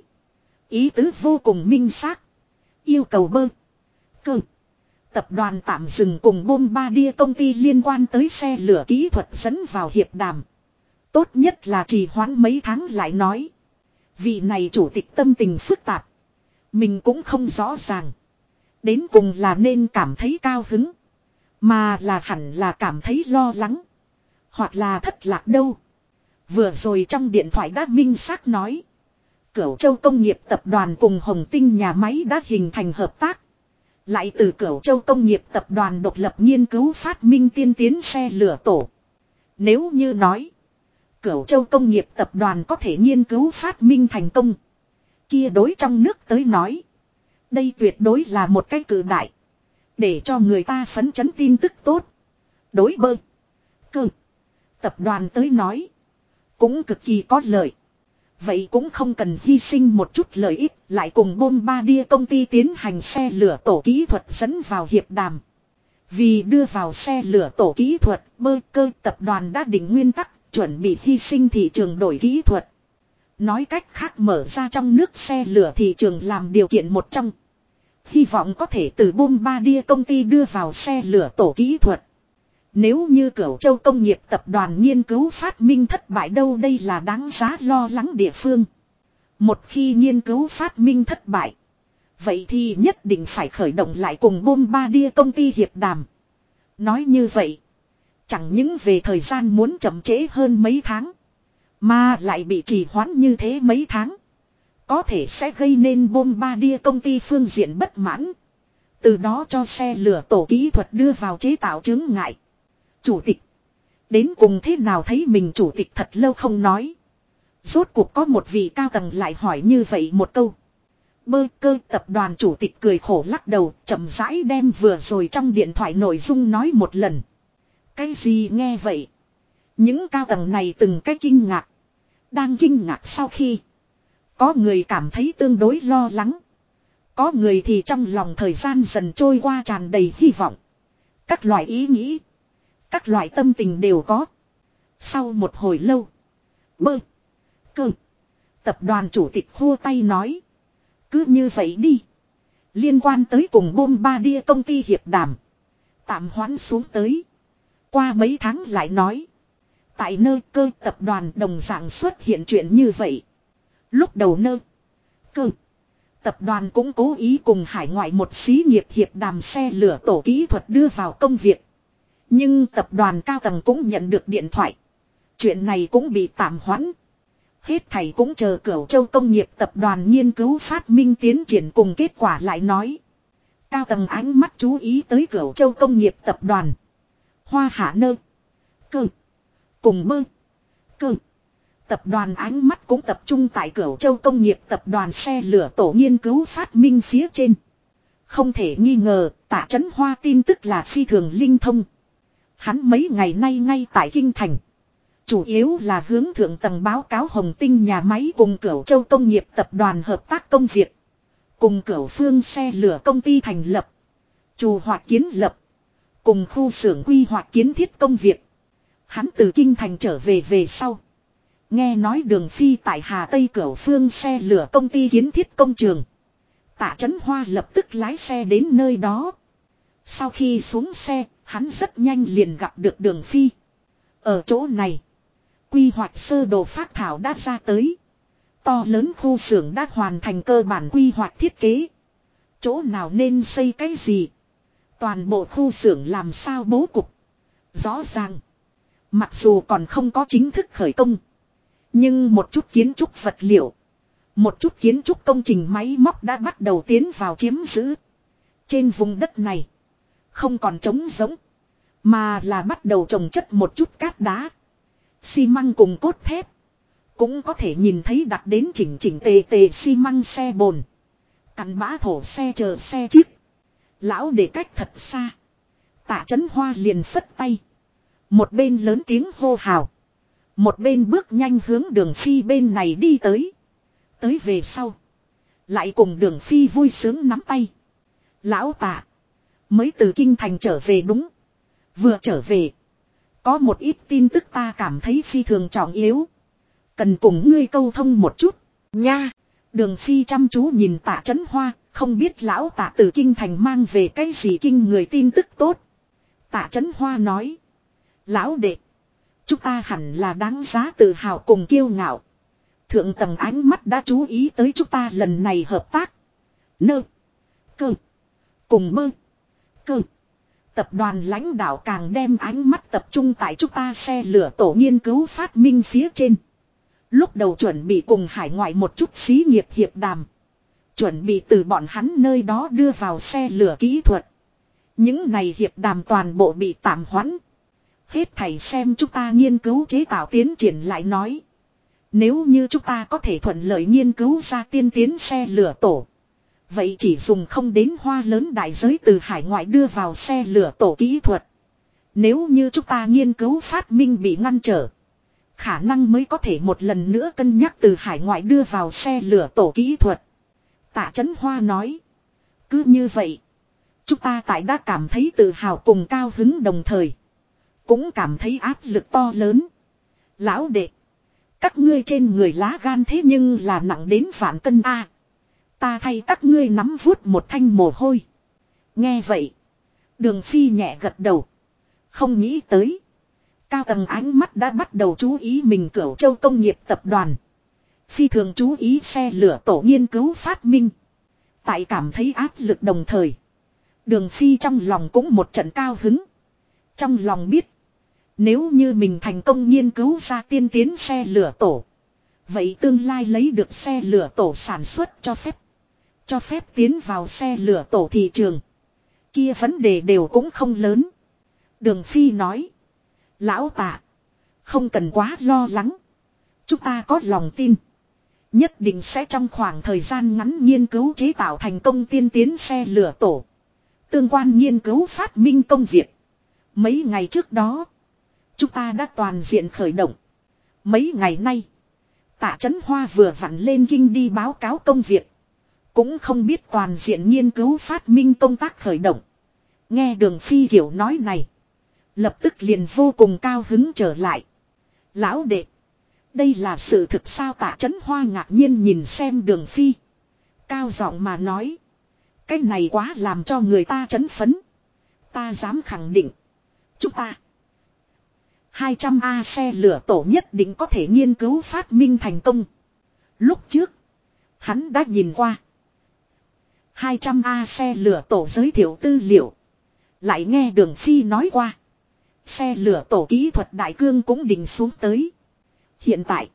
Ý tứ vô cùng minh xác. Yêu cầu Bơ. Cơ. Tập đoàn tạm dừng cùng Bombardier công ty liên quan tới xe lửa kỹ thuật dẫn vào hiệp đàm. Tốt nhất là trì hoãn mấy tháng lại nói. Vị này chủ tịch tâm tình phức tạp. Mình cũng không rõ ràng. Đến cùng là nên cảm thấy cao hứng. Mà là hẳn là cảm thấy lo lắng. Hoặc là thất lạc đâu. Vừa rồi trong điện thoại đã minh xác nói. Cửu Châu công nghiệp tập đoàn cùng Hồng Tinh nhà máy đã hình thành hợp tác. Lại từ Cửu Châu công nghiệp tập đoàn độc lập nghiên cứu phát minh tiên tiến xe lửa tổ. Nếu như nói. Cửu Châu công nghiệp tập đoàn có thể nghiên cứu phát minh thành công. Kia đối trong nước tới nói. Đây tuyệt đối là một cái cử đại. Để cho người ta phấn chấn tin tức tốt. Đối Bơ. Cơ. Tập đoàn tới nói. Cũng cực kỳ có lợi. Vậy cũng không cần hy sinh một chút lợi ích, lại cùng Bombardier công ty tiến hành xe lửa tổ kỹ thuật dẫn vào hiệp đàm. Vì đưa vào xe lửa tổ kỹ thuật, Berker tập đoàn đã định nguyên tắc, chuẩn bị hy sinh thị trường đổi kỹ thuật. Nói cách khác mở ra trong nước xe lửa thị trường làm điều kiện một trong. Hy vọng có thể từ Bombardier công ty đưa vào xe lửa tổ kỹ thuật. Nếu như Cửu Châu công nghiệp tập đoàn nghiên cứu phát minh thất bại đâu, đây là đáng giá lo lắng địa phương. Một khi nghiên cứu phát minh thất bại, vậy thì nhất định phải khởi động lại cùng Bombardier công ty hiệp đàm. Nói như vậy, chẳng những về thời gian muốn chậm trễ hơn mấy tháng, mà lại bị trì hoãn như thế mấy tháng, có thể sẽ gây nên Bombardier công ty phương diện bất mãn. Từ đó cho xe lửa tổ kỹ thuật đưa vào chế tạo chướng ngại. Chủ tịch, đến cùng thế nào thấy mình chủ tịch thật lâu không nói. Rốt cuộc có một vị cao tầng lại hỏi như vậy một câu. Berker tập đoàn chủ tịch cười khổ lắc đầu, chậm rãi đem vừa rồi trong điện thoại nội dung nói một lần. Cái gì nghe vậy? Những cao tầng này từng cái kinh ngạc. Đang kinh ngạc sau khi có người cảm thấy tương đối lo lắng. Có người thì trong lòng thời gian dần trôi qua tràn đầy hy vọng. Các loại ý nghĩ, các loại tâm tình đều có. Sau một hồi lâu, Berker tập đoàn chủ tịch khua tay nói. Cứ như vậy đi. Liên quan tới cùng Bombardier công ty hiệp đàm, tạm hoãn xuống tới. Qua mấy tháng lại nói. Tại nơi cơ tập đoàn đồng dạng xuất hiện chuyện như vậy. Lúc đầu nơi cơ tập đoàn cũng cố ý cùng hải ngoại một xí nghiệp hiệp đàm xe lửa tổ kỹ thuật đưa vào công việc. Nhưng tập đoàn cao tầng cũng nhận được điện thoại. Chuyện này cũng bị tạm hoãn. Hết thảy cũng chờ Cửu Châu công nghiệp tập đoàn nghiên cứu phát minh tiến triển cùng kết quả lại nói. Cao tầng ánh mắt chú ý tới Cửu Châu công nghiệp tập đoàn. Hoa Hạ nơ cơ cùng cơ tập đoàn ánh mắt cũng tập trung tại Cửu Châu công nghiệp tập đoàn xe lửa tổ nghiên cứu phát minh phía trên. Không thể nghi ngờ, Tạ Chấn Hoa tin tức là phi thường linh thông. Hắn mấy ngày nay ngay tại Kinh Thành. Chủ yếu là hướng thượng tầng báo cáo Hồng Tinh nhà máy cùng Cửu Châu công nghiệp tập đoàn hợp tác công việc. Cùng Cửu Phương xe lửa công ty thành lập. Chủ hoạch kiến lập. Cùng khu xưởng quy hoạch kiến thiết công việc. Hắn từ Kinh Thành trở về sau. Nghe nói Đường Phi tại Hà Tây Cửu Phương xe lửa công ty kiến thiết công trường. Tạ Chấn Hoa lập tức lái xe đến nơi đó. Sau khi xuống xe, hắn rất nhanh liền gặp được Đường Phi. Ở chỗ này, quy hoạch sơ đồ phác thảo đã ra tới. To lớn khu xưởng đã hoàn thành cơ bản quy hoạch thiết kế. Chỗ nào nên xây cái gì? Toàn bộ khu xưởng làm sao bố cục? Rõ ràng. Mặc dù còn không có chính thức khởi công. Nhưng một chút kiến trúc vật liệu. Một chút kiến trúc công trình máy móc đã bắt đầu tiến vào chiếm giữ. Trên vùng đất này. Không còn trống rỗng. Mà là bắt đầu trồng chất một chút cát đá. Xi măng cùng cốt thép. Cũng có thể nhìn thấy đặt đến chỉnh tề xi măng xe bồn. Cặn bã thổ xe chờ xe chiếc. Lão để cách thật xa. Tạ Chấn Hoa liền phất tay. Một bên lớn tiếng hô hào. Một bên bước nhanh hướng Đường Phi bên này đi tới. Tới về sau. Lại cùng Đường Phi vui sướng nắm tay. Lão Tạ. Mới từ Kinh Thành trở về đúng. Vừa trở về. Có một ít tin tức ta cảm thấy phi thường trọng yếu. Cần cùng ngươi câu thông một chút. Nha. Đường Phi chăm chú nhìn Tạ Chấn Hoa. Không biết lão Tạ từ Kinh Thành mang về cái gì kinh người tin tức tốt. Tạ Chấn Hoa nói. Lão đệ. Chúng ta hẳn là đáng giá tự hào cùng kiêu ngạo. Thượng tầng ánh mắt đã chú ý tới chúng ta lần này hợp tác. Nơ. Cơ. Cùng cơ. Tập đoàn lãnh đạo càng đem ánh mắt tập trung tại chúng ta xe lửa tổ nghiên cứu phát minh phía trên. Lúc đầu chuẩn bị cùng hải ngoại một chút xí nghiệp hiệp đàm. Chuẩn bị từ bọn hắn nơi đó đưa vào xe lửa kỹ thuật. Những này hiệp đàm toàn bộ bị tạm hoãn. Hết thảy xem chúng ta nghiên cứu chế tạo tiến triển lại nói. Nếu như chúng ta có thể thuận lợi nghiên cứu ra tiên tiến xe lửa tổ. Vậy chỉ dùng không đến hoa lớn đại giới từ hải ngoại đưa vào xe lửa tổ kỹ thuật. Nếu như chúng ta nghiên cứu phát minh bị ngăn trở. khả năng mới có thể một lần nữa cân nhắc từ hải ngoại đưa vào xe lửa tổ kỹ thuật. Tạ Chấn Hoa nói. Cứ như vậy. Chúng ta tại đã cảm thấy tự hào cùng cao hứng đồng thời. Cũng cảm thấy áp lực to lớn. Lão đệ. Các ngươi trên người lá gan thế nhưng là nặng đến vạn cân a. Ta thay các ngươi nắm vuốt một thanh mồ hôi. Nghe vậy. Đường Phi nhẹ gật đầu. Không nghĩ tới. Cao tầng ánh mắt đã bắt đầu chú ý mình Cửu Châu Công nghiệp tập đoàn. Phi thường chú ý xe lửa tổ nghiên cứu phát minh. Tại cảm thấy áp lực đồng thời. Đường Phi trong lòng cũng một trận cao hứng. Trong lòng biết. Nếu như mình thành công nghiên cứu ra tiên tiến xe lửa tổ. Vậy tương lai lấy được xe lửa tổ sản xuất cho phép. Cho phép tiến vào xe lửa tổ thị trường. Kia vấn đề đều cũng không lớn. Đường Phi nói. Lão Tạ. Không cần quá lo lắng. Chúng ta có lòng tin. Nhất định sẽ trong khoảng thời gian ngắn nghiên cứu chế tạo thành công tiên tiến xe lửa tổ. Tương quan nghiên cứu phát minh công việc. Mấy ngày trước đó. Chúng ta đã toàn diện khởi động. Mấy ngày nay. Tạ Chấn Hoa vừa vặn lên kinh đi báo cáo công việc. Cũng không biết toàn diện nghiên cứu phát minh công tác khởi động. Nghe Đường Phi kiểu nói này. Lập tức liền vô cùng cao hứng trở lại. Lão đệ. Đây là sự thực sao? Tạ Chấn Hoa ngạc nhiên nhìn xem Đường Phi. Cao giọng mà nói. Cái này quá làm cho người ta chấn phấn. Ta dám khẳng định. Chúng ta. 200A xe lửa tổ nhất định có thể nghiên cứu phát minh thành công. Lúc trước. Hắn đã nhìn qua. 200A xe lửa tổ giới thiệu tư liệu. Lại nghe Đường Phi nói qua. Xe lửa tổ kỹ thuật đại cương cũng định xuống tới. Hiện tại.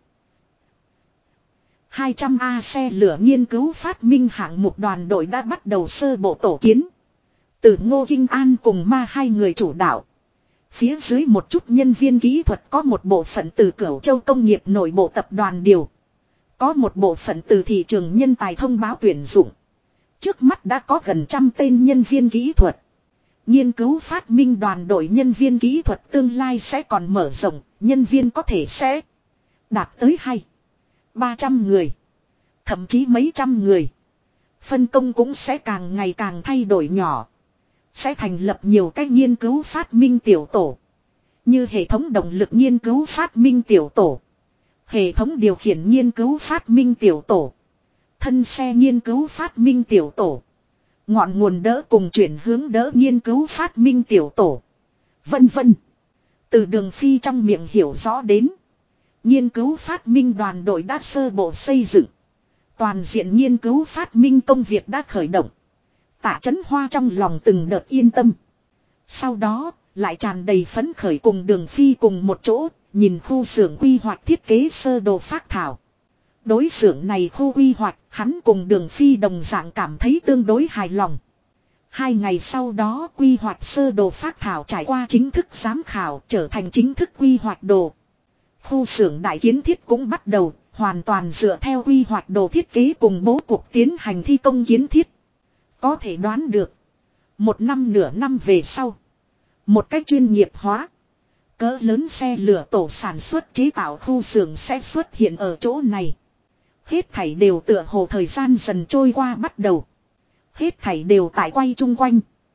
200A xe lửa nghiên cứu phát minh hạng mục đoàn đội đã bắt đầu sơ bộ tổ kiến. Từ Ngô Kinh An cùng Ma hai người chủ đạo. Phía dưới một chút nhân viên kỹ thuật có một bộ phận từ Cửu Châu Công nghiệp nội bộ tập đoàn điều. Có một bộ phận từ thị trường nhân tài thông báo tuyển dụng. Trước mắt đã có gần 100 tên nhân viên kỹ thuật. Nghiên cứu phát minh đoàn đội nhân viên kỹ thuật tương lai sẽ còn mở rộng, nhân viên có thể sẽ đạt tới 200-300 người. Thậm chí mấy trăm người. Phân công cũng sẽ càng ngày càng thay đổi nhỏ. Sẽ thành lập nhiều cách nghiên cứu phát minh tiểu tổ. Như hệ thống động lực nghiên cứu phát minh tiểu tổ. Hệ thống điều khiển nghiên cứu phát minh tiểu tổ. Thân xe nghiên cứu phát minh tiểu tổ. Ngọn nguồn đỡ cùng chuyển hướng đỡ nghiên cứu phát minh tiểu tổ. Vân vân. Từ Đường Phi trong miệng hiểu rõ đến. Nghiên cứu phát minh đoàn đội đã sơ bộ xây dựng. Toàn diện nghiên cứu phát minh công việc đã khởi động. Tạ Chấn Hoa trong lòng từng đợt yên tâm. Sau đó, lại tràn đầy phấn khởi cùng Đường Phi cùng một chỗ, nhìn khu xưởng quy hoạch thiết kế sơ đồ phác thảo. Đối xưởng này khu quy hoạch, hắn cùng Đường Phi đồng dạng cảm thấy tương đối hài lòng. 2 ngày sau đó quy hoạch sơ đồ phác thảo trải qua chính thức giám khảo trở thành chính thức quy hoạch đồ. Khu xưởng đại kiến thiết cũng bắt đầu, hoàn toàn dựa theo quy hoạch đồ thiết kế cùng bố cục tiến hành thi công kiến thiết. Có thể đoán được, 1 năm nửa năm về sau, một cách chuyên nghiệp hóa, cỡ lớn xe lửa tổ sản xuất chế tạo khu xưởng sẽ xuất hiện ở chỗ này. Hết thảy đều tựa hồ thời gian dần trôi qua bắt đầu. Hết thảy đều tại quay chung quanh.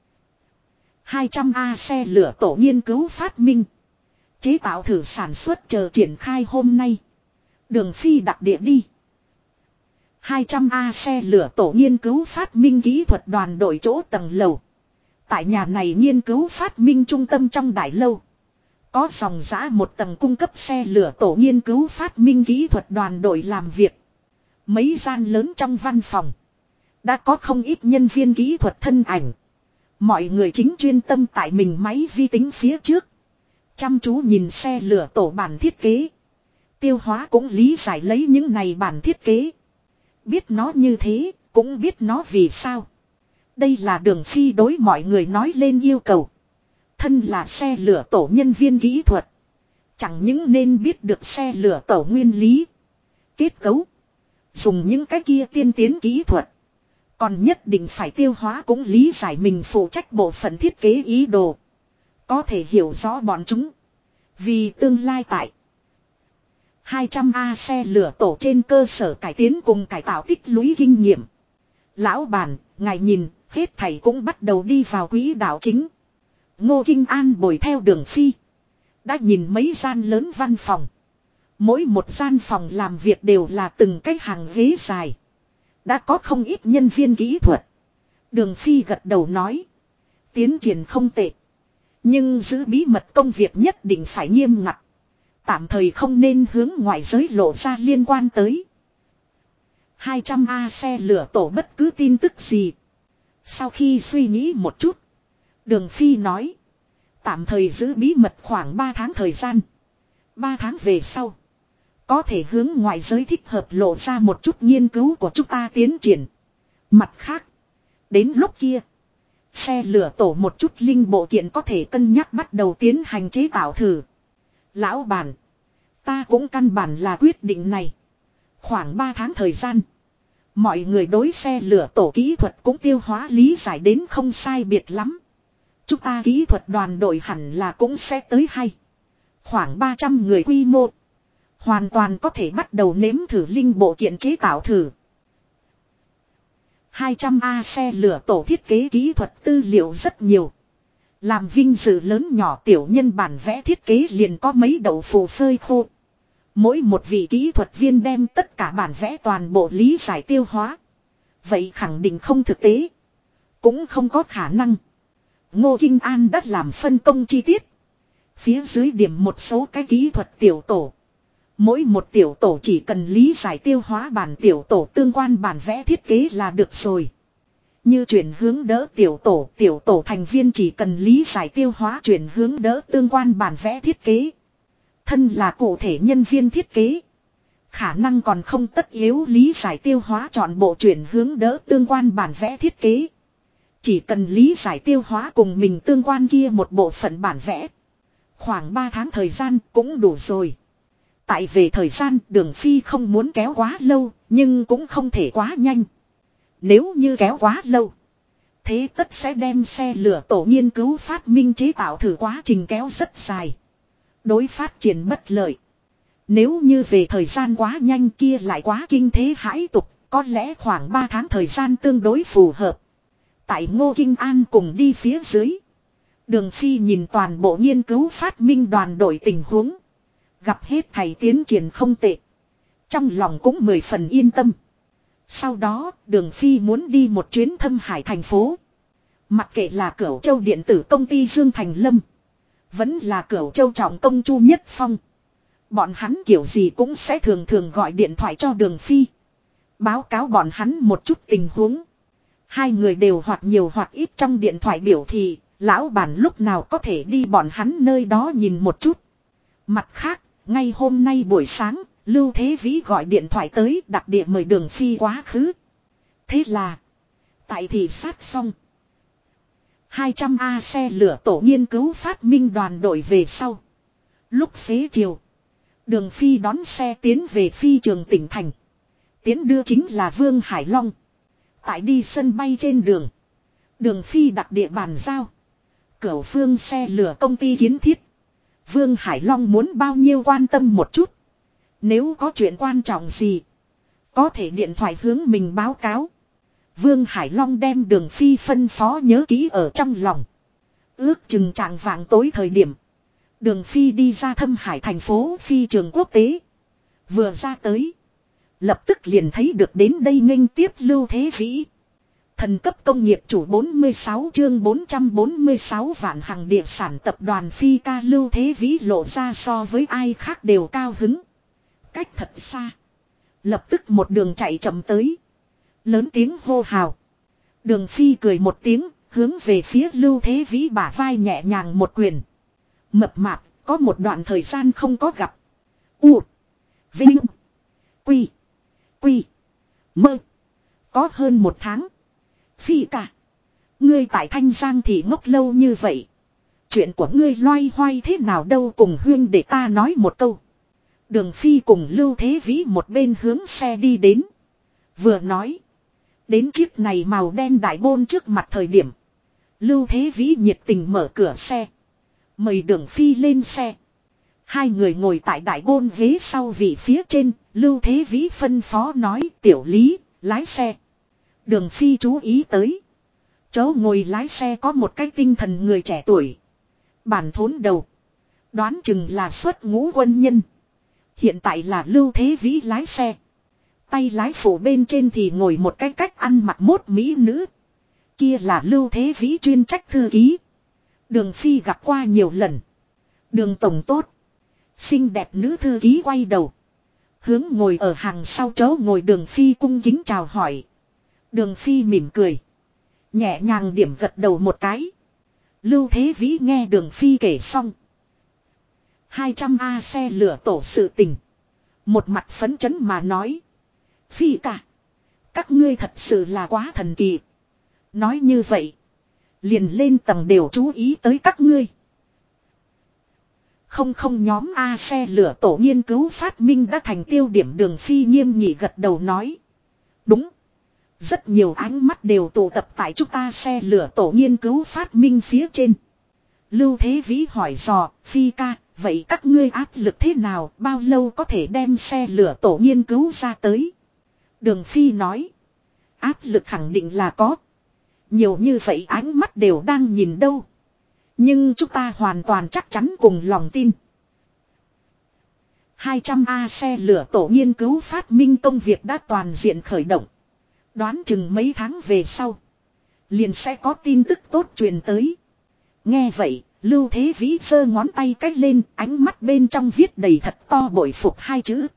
200A xe lửa tổ nghiên cứu phát minh. Chế tạo thử sản xuất chờ triển khai hôm nay. Đường Phi đặc địa đi. 200A xe lửa tổ nghiên cứu phát minh kỹ thuật đoàn đội chỗ tầng lầu. Tại nhà này nghiên cứu phát minh trung tâm trong đại lâu. Có dòng dã một tầng cung cấp xe lửa tổ nghiên cứu phát minh kỹ thuật đoàn đội làm việc. Mấy gian lớn trong văn phòng. Đã có không ít nhân viên kỹ thuật thân ảnh. Mọi người chính chuyên tâm tại mình máy vi tính phía trước. Chăm chú nhìn xe lửa tổ bản thiết kế. Tiêu hóa cũng lý giải lấy những này bản thiết kế. Biết nó như thế, cũng biết nó vì sao. Đây là Đường Phi đối mọi người nói lên yêu cầu. Thân là xe lửa tổ nhân viên kỹ thuật. Chẳng những nên biết được xe lửa tổ nguyên lý. Kết cấu. Dùng những cái kia tiên tiến kỹ thuật. Còn nhất định phải tiêu hóa cũng lý giải mình phụ trách bộ phận thiết kế ý đồ. Có thể hiểu rõ bọn chúng. Vì tương lai tại 200A xe lửa tổ trên cơ sở cải tiến cùng cải tạo tích lũy kinh nghiệm. Lão bản, ngài nhìn, hết thảy cũng bắt đầu đi vào quỹ đạo chính. Ngô Kinh An bồi theo Đường Phi. Đã nhìn mấy gian lớn văn phòng. Mỗi một gian phòng làm việc đều là từng cái hàng ghế dài. Đã có không ít nhân viên kỹ thuật. Đường Phi gật đầu nói. Tiến triển không tệ. Nhưng giữ bí mật công việc nhất định phải nghiêm ngặt. Tạm thời không nên hướng ngoại giới lộ ra liên quan tới 200A xe lửa tổ bất cứ tin tức gì. Sau khi suy nghĩ một chút, Đường Phi nói. Tạm thời giữ bí mật khoảng 3 tháng thời gian. 3 tháng về sau, có thể hướng ngoại giới thích hợp lộ ra một chút nghiên cứu của chúng ta tiến triển. Mặt khác, đến lúc kia, xe lửa tổ một chút linh bộ kiện có thể cân nhắc bắt đầu tiến hành chế tạo thử. Lão bản, ta cũng căn bản là quyết định này. Khoảng 3 tháng thời gian, mọi người đối xe lửa tổ kỹ thuật cũng tiêu hóa lý giải đến không sai biệt lắm. Chúng ta kỹ thuật đoàn đội hẳn là cũng sẽ tới hay. Khoảng 300 người quy mô. Hoàn toàn có thể bắt đầu nếm thử linh bộ kiện chế tạo thử. 200A xe lửa tổ thiết kế kỹ thuật tư liệu rất nhiều. Làm vinh dự lớn nhỏ tiểu nhân bản vẽ thiết kế liền có mấy đậu phụ phơi khô. Mỗi một vị kỹ thuật viên đem tất cả bản vẽ toàn bộ lý giải tiêu hóa. Vậy khẳng định không thực tế. Cũng không có khả năng. Ngô Kinh An đã làm phân công chi tiết. Phía dưới điểm một số cái kỹ thuật tiểu tổ. Mỗi một tiểu tổ chỉ cần lý giải tiêu hóa bản tiểu tổ tương quan bản vẽ thiết kế là được rồi. Như chuyển hướng đỡ tiểu tổ thành viên chỉ cần lý giải tiêu hóa chuyển hướng đỡ tương quan bản vẽ thiết kế. Thân là cụ thể nhân viên thiết kế. Khả năng còn không tất yếu lý giải tiêu hóa chọn bộ chuyển hướng đỡ tương quan bản vẽ thiết kế. Chỉ cần lý giải tiêu hóa cùng mình tương quan kia một bộ phận bản vẽ. Khoảng 3 tháng thời gian cũng đủ rồi. Tại về thời gian Đường Phi không muốn kéo quá lâu, nhưng cũng không thể quá nhanh. Nếu như kéo quá lâu, thế tất sẽ đem xe lửa tổ nghiên cứu phát minh chế tạo thử quá trình kéo rất dài. Đối phát triển bất lợi. Nếu như về thời gian quá nhanh kia lại quá kinh thế hãi tục, có lẽ khoảng 3 tháng thời gian tương đối phù hợp. Tại Ngô Kinh An cùng đi phía dưới. Đường Phi nhìn toàn bộ nghiên cứu phát minh đoàn đội tình huống. Gặp hết thầy tiến triển không tệ. Trong lòng cũng 10 phần yên tâm. Sau đó, Đường Phi muốn đi một chuyến Thâm Hải thành phố. Mặc kệ là Cửu Châu điện tử công ty Dương Thành Lâm. Vẫn là Cửu Châu trọng công Chu Nhất Phong. Bọn hắn kiểu gì cũng sẽ thường thường gọi điện thoại cho Đường Phi. Báo cáo bọn hắn một chút tình huống. Hai người đều hoặc nhiều hoặc ít trong điện thoại biểu thị, lão bản lúc nào có thể đi bọn hắn nơi đó nhìn một chút. Mặt khác, ngay hôm nay buổi sáng, Lưu Thế Vĩ gọi điện thoại tới đặc địa mời Đường Phi quá khứ. Thế là, tại thị sát xong, 200A xe lửa tổ nghiên cứu phát minh đoàn đội về sau. Lúc xế chiều, Đường Phi đón xe tiến về phi trường tỉnh thành. Tiến đưa chính là Vương Hải Long. Tại đi sân bay trên đường, Đường Phi đặt địa bàn giao. Cửu Phương xe lửa công ty kiến thiết. Vương Hải Long muốn bao nhiêu quan tâm một chút. Nếu có chuyện quan trọng gì, có thể điện thoại hướng mình báo cáo. Vương Hải Long đem Đường Phi phân phó nhớ kỹ ở trong lòng. Ước chừng trạng vạng tối thời điểm, Đường Phi đi ra Thâm Hải thành phố phi trường quốc tế. Vừa ra tới, lập tức liền thấy được đến đây nghênh tiếp Lưu Thế Vĩ. Thần cấp công nghiệp chủ 46 chương 446 vạn hàng địa sản tập đoàn Phi ca Lưu Thế Vĩ lộ ra so với ai khác đều cao hứng. Cách thật xa, lập tức một đường chạy chậm tới. Lớn tiếng hô hào. Đường Phi cười một tiếng, hướng về phía Lưu Thế Vĩ bả vai nhẹ nhàng một quyền. Mập mạp, có một đoạn thời gian không có gặp. U. Vinh. Quy. Quy. Mơ. Có hơn 1 tháng. Phi ca. Ngươi tại Thanh Giang thì ngốc lâu như vậy. Chuyện của ngươi loay hoay thế nào đâu cùng huyên để ta nói một câu. Đường Phi cùng Lưu Thế Vĩ một bên hướng xe đi đến. Vừa nói. Đến chiếc này màu đen đại bôn trước mặt thời điểm. Lưu Thế Vĩ nhiệt tình mở cửa xe. Mời Đường Phi lên xe. Hai người ngồi tại đại bôn ghế sau vị phía trên, Lưu Thế Vĩ phân phó nói tiểu Lý, lái xe. Đường Phi chú ý tới. Chỗ ngồi lái xe có một cái tinh thần người trẻ tuổi. Bản thốn đầu. Đoán chừng là xuất ngũ quân nhân. Hiện tại là Lưu Thế Vĩ lái xe. Tay lái phụ bên trên thì ngồi một cái cách ăn mặc mốt mỹ nữ. Kia là Lưu Thế Vĩ chuyên trách thư ký. Đường Phi gặp qua nhiều lần. Đường tổng tốt. Xinh đẹp nữ thư ký quay đầu. Hướng ngồi ở hàng sau chỗ ngồi Đường Phi cung kính chào hỏi. Đường Phi mỉm cười. Nhẹ nhàng điểm gật đầu một cái. Lưu Thế Vĩ nghe Đường Phi kể xong. 200A xe lửa tổ sự tình. Một mặt phấn chấn mà nói. Phi cả. Các ngươi thật sự là quá thần kỳ. Nói như vậy. Liền lên tầng đều chú ý tới các ngươi. Không nhóm A xe lửa tổ nghiên cứu phát minh đã thành tiêu điểm. Đường Phi nghiêm nghị gật đầu nói. Đúng. Rất nhiều ánh mắt đều tụ tập tại chúng ta xe lửa tổ nghiên cứu phát minh phía trên. Lưu Thế Vĩ hỏi dò, Phi ca, vậy các ngươi áp lực thế nào, bao lâu có thể đem xe lửa tổ nghiên cứu ra tới? Đường Phi nói, áp lực khẳng định là có. Nhiều như vậy ánh mắt đều đang nhìn đâu. Nhưng chúng ta hoàn toàn chắc chắn cùng lòng tin. 200A xe lửa tổ nghiên cứu phát minh công việc đã toàn diện khởi động. Đoán chừng mấy tháng về sau. Liền sẽ có tin tức tốt truyền tới. Nghe vậy, Lưu Thế Vĩ giơ ngón tay cách lên, ánh mắt bên trong viết đầy thật to bội phục hai chữ.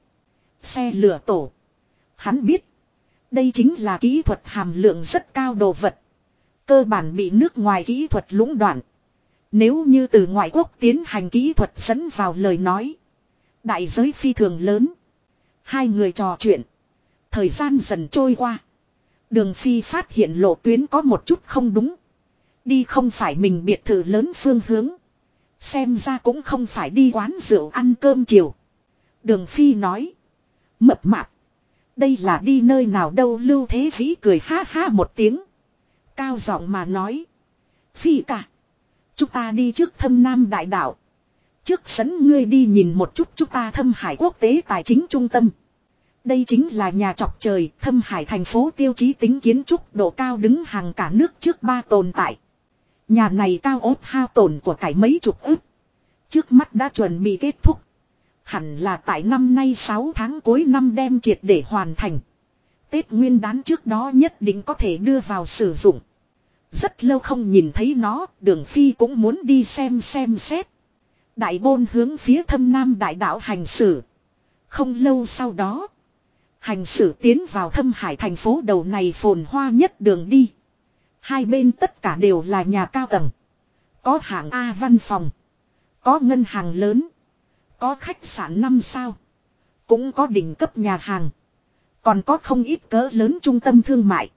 Xe lửa tổ. Hắn biết. Đây chính là kỹ thuật hàm lượng rất cao đồ vật. Cơ bản bị nước ngoài kỹ thuật lũng đoạn. Nếu như từ ngoại quốc tiến hành kỹ thuật dẫn vào lời nói. Đại giới phi thường lớn. Hai người trò chuyện. Thời gian dần trôi qua. Đường Phi phát hiện lộ tuyến có một chút không đúng. Đi không phải mình biệt thự lớn phương hướng. Xem ra cũng không phải đi quán rượu ăn cơm chiều. Đường Phi nói. Mập mạp. Đây là đi nơi nào đâu. Lưu Thế Vĩ cười ha ha một tiếng. Cao giọng mà nói. Phi cả. Chúng ta đi trước Thâm Nam Đại Đảo. Trước dẫn ngươi đi nhìn một chút chúng ta Thâm Hải quốc tế tài chính trung tâm. Đây chính là nhà chọc trời, Thâm Hải thành phố tiêu chí tính kiến trúc độ cao đứng hàng cả nước trước 3 tồn tại. Nhà này cao ốt hao tổn của cải mấy chục ức. Trước mắt đã chuẩn bị kết thúc. Hẳn là tại năm nay 6 tháng cuối năm đem triệt để hoàn thành. Tết Nguyên đán trước đó nhất định có thể đưa vào sử dụng. Rất lâu không nhìn thấy nó, Đường Phi cũng muốn đi xem xét. Đại bôn hướng phía Thâm Nam Đại Đảo hành xử. Không lâu sau đó. Hành xử tiến vào Thâm Hải thành phố đầu này phồn hoa nhất đường đi. Hai bên tất cả đều là nhà cao tầng. Có hạng A văn phòng. Có ngân hàng lớn. Có khách sạn 5 sao. Cũng có đỉnh cấp nhà hàng. Còn có không ít cỡ lớn trung tâm thương mại.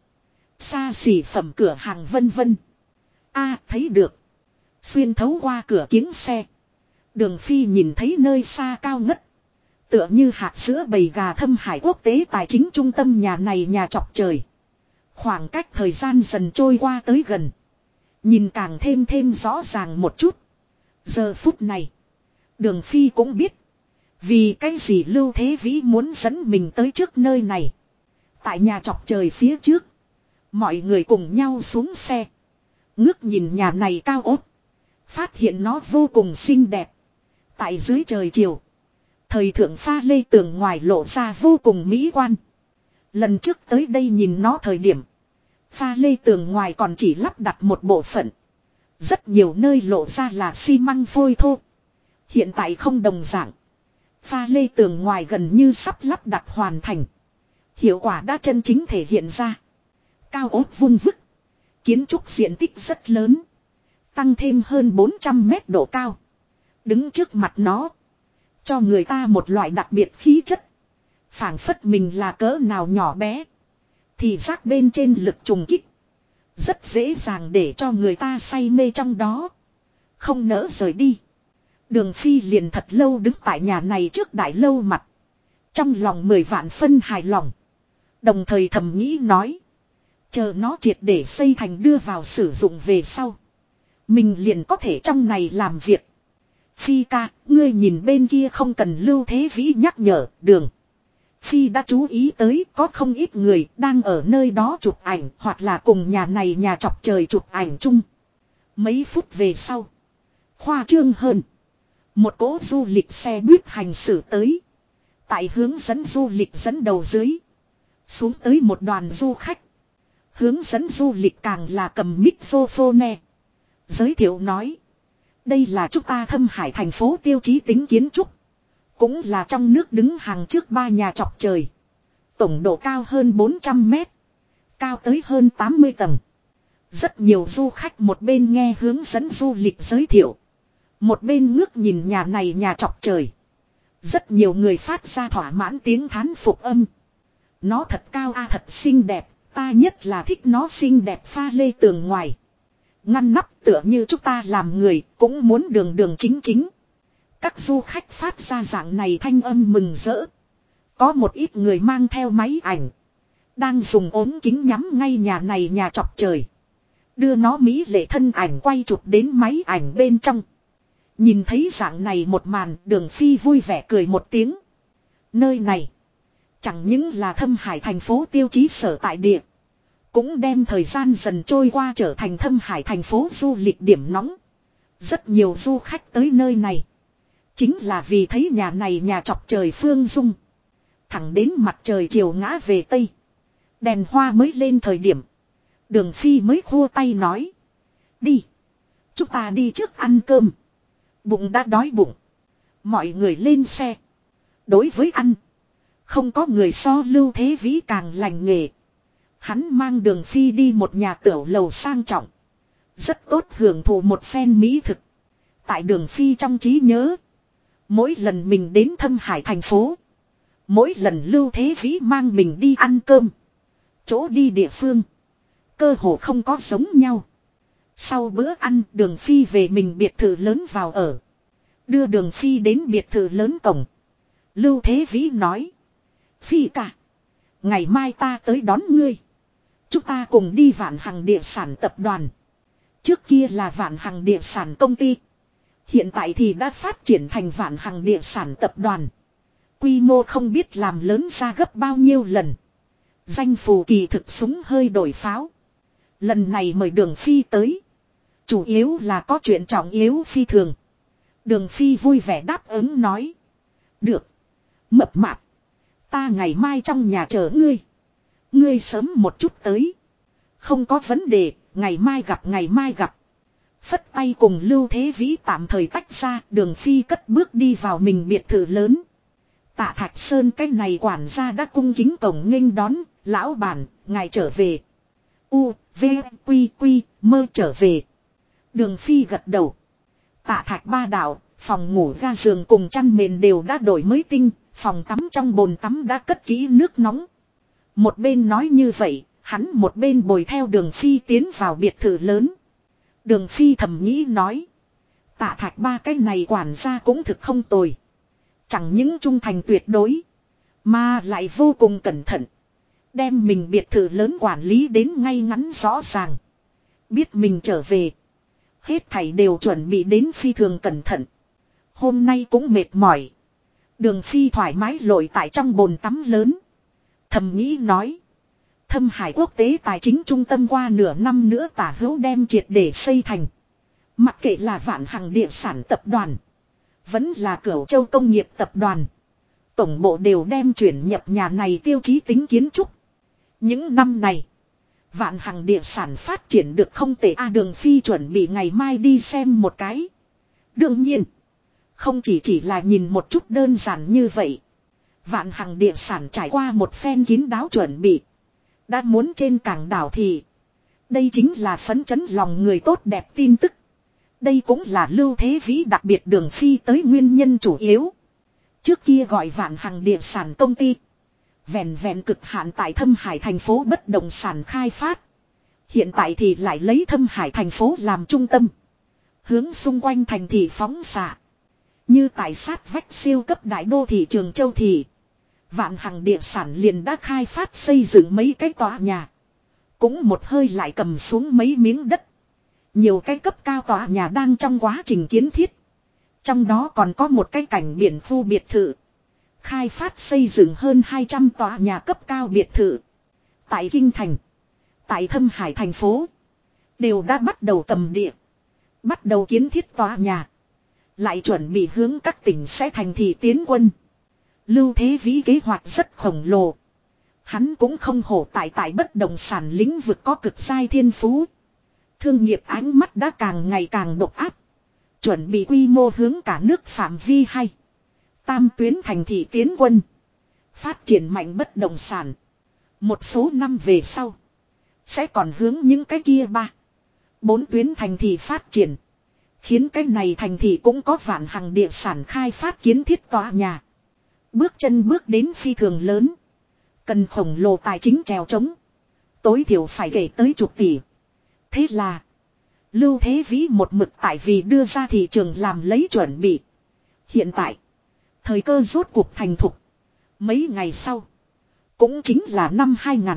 Xa xỉ phẩm cửa hàng vân vân. Thấy được. Xuyên thấu qua cửa kiếng xe. Đường Phi nhìn thấy nơi xa cao ngất. Tựa như hạt sữa bầy gà Thâm Hải quốc tế tài chính trung tâm nhà này nhà chọc trời. Khoảng cách thời gian dần trôi qua tới gần. Nhìn càng thêm rõ ràng một chút. Giờ phút này. Đường Phi cũng biết. Vì cái gì Lưu Thế Vĩ muốn dẫn mình tới trước nơi này. Tại nhà chọc trời phía trước. Mọi người cùng nhau xuống xe. Ngước nhìn nhà này cao ốt. Phát hiện nó vô cùng xinh đẹp. Tại dưới trời chiều. Thời thượng pha lê tường ngoài lộ ra vô cùng mỹ quan. Lần trước tới đây nhìn nó thời điểm. Pha lê tường ngoài còn chỉ lắp đặt một bộ phận. Rất nhiều nơi lộ ra là xi măng phôi thô. Hiện tại không đồng dạng. Pha lê tường ngoài gần như sắp lắp đặt hoàn thành. Hiệu quả đã chân chính thể hiện ra. Cao ốt vung vức. Kiến trúc diện tích rất lớn. Tăng thêm hơn 400 mét độ cao. Đứng trước mặt nó. Cho người ta một loại đặc biệt khí chất. Phảng phất mình là cỡ nào nhỏ bé. Thì giác bên trên lực trùng kích. Rất dễ dàng để cho người ta say mê trong đó. Không nỡ rời đi. Đường Phi liền thật lâu đứng tại nhà này trước đại lâu mặt. Trong lòng 10 vạn phân hài lòng. Đồng thời thầm nghĩ nói. Chờ nó triệt để xây thành đưa vào sử dụng về sau. Mình liền có thể trong này làm việc. Phi ca, ngươi nhìn bên kia không cần Lưu Thế Vĩ nhắc nhở, Đường Phi đã chú ý tới có không ít người đang ở nơi đó chụp ảnh hoặc là cùng nhà này nhà chọc trời chụp ảnh chung. Mấy phút về sau, khoa trương hơn, một cỗ du lịch xe buýt hành xử tới. Tại hướng dẫn du lịch dẫn đầu dưới, xuống tới một đoàn du khách. Hướng dẫn du lịch càng là cầm microphone, giới thiệu nói: đây là chúng ta Thâm Hải thành phố tiêu chí tính kiến trúc. Cũng là trong nước đứng hàng trước 3 nhà chọc trời. Tổng độ cao hơn 400 mét. Cao tới hơn 80 tầng. Rất nhiều du khách một bên nghe hướng dẫn du lịch giới thiệu, một bên ngước nhìn nhà này nhà chọc trời. Rất nhiều người phát ra thỏa mãn tiếng thán phục âm. Nó thật cao a, thật xinh đẹp. Ta nhất là thích nó xinh đẹp pha lê tường ngoài. Ngăn nắp tựa như chúng ta làm người cũng muốn đường đường chính chính. Các du khách phát ra dạng này thanh âm mừng rỡ. Có một ít người mang theo máy ảnh, đang dùng ốm kính nhắm ngay nhà này nhà chọc trời. Đưa nó mỹ lệ thân ảnh quay chụp đến máy ảnh bên trong. Nhìn thấy dạng này một màn, Đường Phi vui vẻ cười một tiếng. Nơi này chẳng những là Thâm Hải thành phố tiêu chí sở tại địa, cũng đem thời gian dần trôi qua trở thành Thâm Hải thành phố du lịch điểm nóng. Rất nhiều du khách tới nơi này chính là vì thấy nhà này nhà chọc trời phương dung. Thẳng đến mặt trời chiều ngã về Tây, đèn hoa mới lên thời điểm, Đường Phi mới khua tay nói: đi, chúng ta đi trước ăn cơm. Bụng đã đói bụng. Mọi người lên xe. Đối với ăn, không có người so Lưu Thế Vĩ càng lành nghề. Hắn mang Đường Phi đi một nhà tiểu lầu sang trọng, rất tốt hưởng thụ một phen mỹ thực. Tại Đường Phi trong trí nhớ, mỗi lần mình đến Thâm Hải thành phố, mỗi lần Lưu Thế Vĩ mang mình đi ăn cơm, chỗ đi địa phương cơ hồ không có giống nhau. Sau bữa ăn, Đường Phi về mình biệt thự lớn vào ở. Đưa Đường Phi đến biệt thự lớn cổng, Lưu Thế Vĩ nói: Phi ca, ngày mai ta tới đón ngươi. Chúng ta cùng đi Vạn Hằng địa sản tập đoàn. Trước kia là Vạn Hằng địa sản công ty, hiện tại thì đã phát triển thành Vạn Hằng địa sản tập đoàn. Quy mô không biết làm lớn ra gấp bao nhiêu lần. Danh phù kỳ thực súng hơi đổi pháo. Lần này mời Đường Phi tới, chủ yếu là có chuyện trọng yếu phi thường. Đường Phi vui vẻ đáp ứng nói: được, mập mạp, ta ngày mai trong nhà chờ ngươi. Ngươi sớm một chút tới. Không có vấn đề, ngày mai gặp ngày mai gặp. Phất tay cùng Lưu Thế Vĩ tạm thời tách ra, Đường Phi cất bước đi vào mình biệt thự lớn. Tạ Thạch Sơn cái này quản gia đã cung kính cổng nghênh đón: lão bản, ngài trở về. U, V, Quy, Quy, mơ trở về. Đường Phi gật đầu. Tạ Thạch ba đạo, phòng ngủ ga giường cùng chăn mền đều đã đổi mới tinh, phòng tắm trong bồn tắm đã cất kỹ nước nóng. Một bên nói như vậy, hắn một bên bồi theo Đường Phi tiến vào biệt thự lớn. Đường Phi thầm nghĩ nói: Tạ Thạch ba cái này quản gia cũng thực không tồi. Chẳng những trung thành tuyệt đối, mà lại vô cùng cẩn thận. Đem mình biệt thự lớn quản lý đến ngay ngắn rõ ràng. Biết mình trở về, hết thảy đều chuẩn bị đến phi thường cẩn thận. Hôm nay cũng mệt mỏi. Đường Phi thoải mái lội tại trong bồn tắm lớn. Thầm nghĩ nói: Thâm Hải quốc tế tài chính trung tâm qua nửa năm nữa tả hữu đem triệt để xây thành. Mặc kệ là Vạn Hằng địa sản tập đoàn, vẫn là Cửu Châu công nghiệp tập đoàn, tổng bộ đều đem chuyển nhập nhà này tiêu chí tính kiến trúc. Những năm này, Vạn Hằng địa sản phát triển được không tệ a. Đường Phi chuẩn bị ngày mai đi xem một cái. Đương nhiên, không chỉ là nhìn một chút đơn giản như vậy. Vạn Hằng địa sản trải qua một phen kín đáo chuẩn bị, đã muốn trên cảng đảo thì đây chính là phấn chấn lòng người tốt đẹp tin tức. Đây cũng là Lưu Thế Vĩ đặc biệt Đường Phi tới nguyên nhân chủ yếu. Trước kia gọi Vạn Hằng địa sản công ty, vẹn vẹn cực hạn tại Thâm Hải thành phố bất động sản khai phát. Hiện tại thì lại lấy Thâm Hải thành phố làm trung tâm, hướng xung quanh thành thị phóng xạ. Như tại sát vách siêu cấp đại đô thị Trường Châu thì Vạn Hằng địa sản liền đã khai phát xây dựng mấy cái tòa nhà, cũng một hơi lại cầm xuống mấy miếng đất. Nhiều cái cấp cao tòa nhà đang trong quá trình kiến thiết. Trong đó còn có một cái cảnh biển khu biệt thự. Khai phát xây dựng hơn 200 tòa nhà cấp cao biệt thự. Tại Kinh Thành. Tại Thâm Hải thành phố. Đều đã bắt đầu cầm địa. Bắt đầu kiến thiết tòa nhà. Lại chuẩn bị hướng các tỉnh sẽ thành thị tiến quân. Lưu Thế Vĩ kế hoạch rất khổng lồ. Hắn cũng không hổ tại bất động sản lĩnh vực có cực giai thiên phú. Thương nghiệp ánh mắt đã càng ngày càng độc áp. Chuẩn bị quy mô hướng cả nước phạm vi hay. Tam tuyến thành thị tiến quân. Phát triển mạnh bất động sản. Một số năm về sau. Sẽ còn hướng những cái kia 3-4 tuyến thành thị phát triển. Khiến cái này thành thị cũng có vạn hằng địa sản khai phát kiến thiết tòa nhà. Bước chân bước đến phi thường lớn. Cần khổng lồ tài chính trèo trống. Tối thiểu phải kể tới chục tỷ. Thế là. Lưu Thế Vĩ một mực tại vì đưa ra thị trường làm lấy chuẩn bị. Hiện tại. Thời cơ rốt cuộc thành thục. Mấy ngày sau. Cũng chính là năm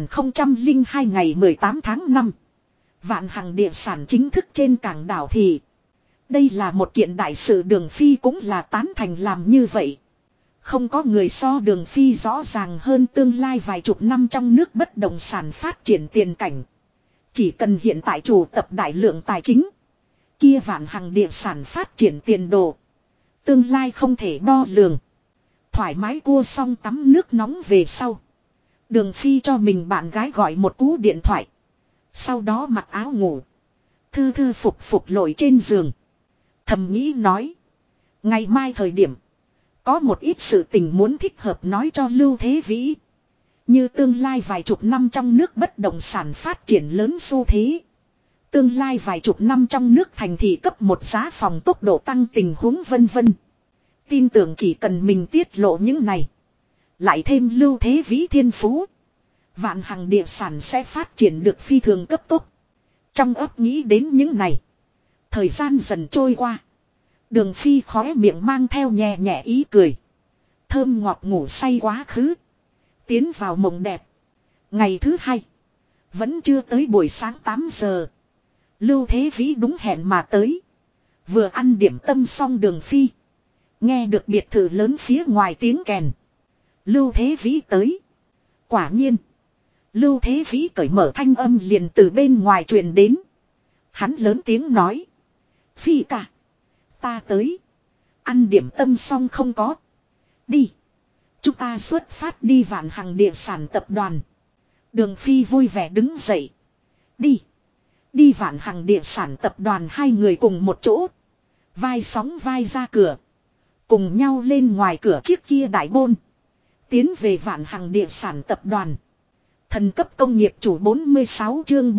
2002 ngày 18 tháng 5. Vạn hằng địa sản chính thức trên cảng đảo thì. Đây là một kiện đại sự Đường Phi cũng là tán thành làm như vậy. Không có người so Đường Phi rõ ràng hơn tương lai vài chục năm trong nước bất động sản phát triển tiền cảnh. Chỉ cần hiện tại chủ tập đại lượng tài chính. Kia vạn hằng địa sản phát triển tiền đồ. Tương lai không thể đo lường. Thoải mái cua xong tắm nước nóng về sau. Đường Phi cho mình bạn gái gọi một cú điện thoại. Sau đó mặc áo ngủ. Thư thư phục phục lội trên giường. Thầm nghĩ nói. Ngày mai thời điểm. Có một ít sự tình muốn thích hợp nói cho Lưu Thế Vĩ. Như tương lai vài chục năm trong nước bất động sản phát triển lớn xu thế. Tương lai vài chục năm trong nước thành thị cấp một giá phòng tốc độ tăng tình huống vân vân. Tin tưởng chỉ cần mình tiết lộ những này. Lại thêm Lưu Thế Vĩ thiên phú. Vạn hằng địa sản sẽ phát triển được phi thường cấp tốc. Trong óc nghĩ đến những này. Thời gian dần trôi qua. Đường Phi khóe miệng mang theo nhẹ nhẹ ý cười. Thơm ngọt ngủ say quá khứ. Tiến vào mộng đẹp. Ngày thứ hai. Vẫn chưa tới buổi sáng 8 giờ. Lưu Thế Vĩ đúng hẹn mà tới. Vừa ăn điểm tâm xong Đường Phi. Nghe được biệt thự lớn phía ngoài tiếng kèn. Lưu Thế Vĩ tới. Quả nhiên. Lưu Thế Vĩ cởi mở thanh âm liền từ bên ngoài truyền đến. Hắn lớn tiếng nói. Phi ca. Ta tới. Ăn điểm tâm xong không có. Đi. Chúng ta xuất phát đi vạn hằng địa sản tập đoàn. Đường Phi vui vẻ đứng dậy. Đi. Đi vạn hằng địa sản tập đoàn hai người cùng một chỗ. Vai sóng vai ra cửa. Cùng nhau lên ngoài cửa chiếc kia đại bôn. Tiến về vạn hằng địa sản tập đoàn. Thần cấp công nghiệp chủ 46 chương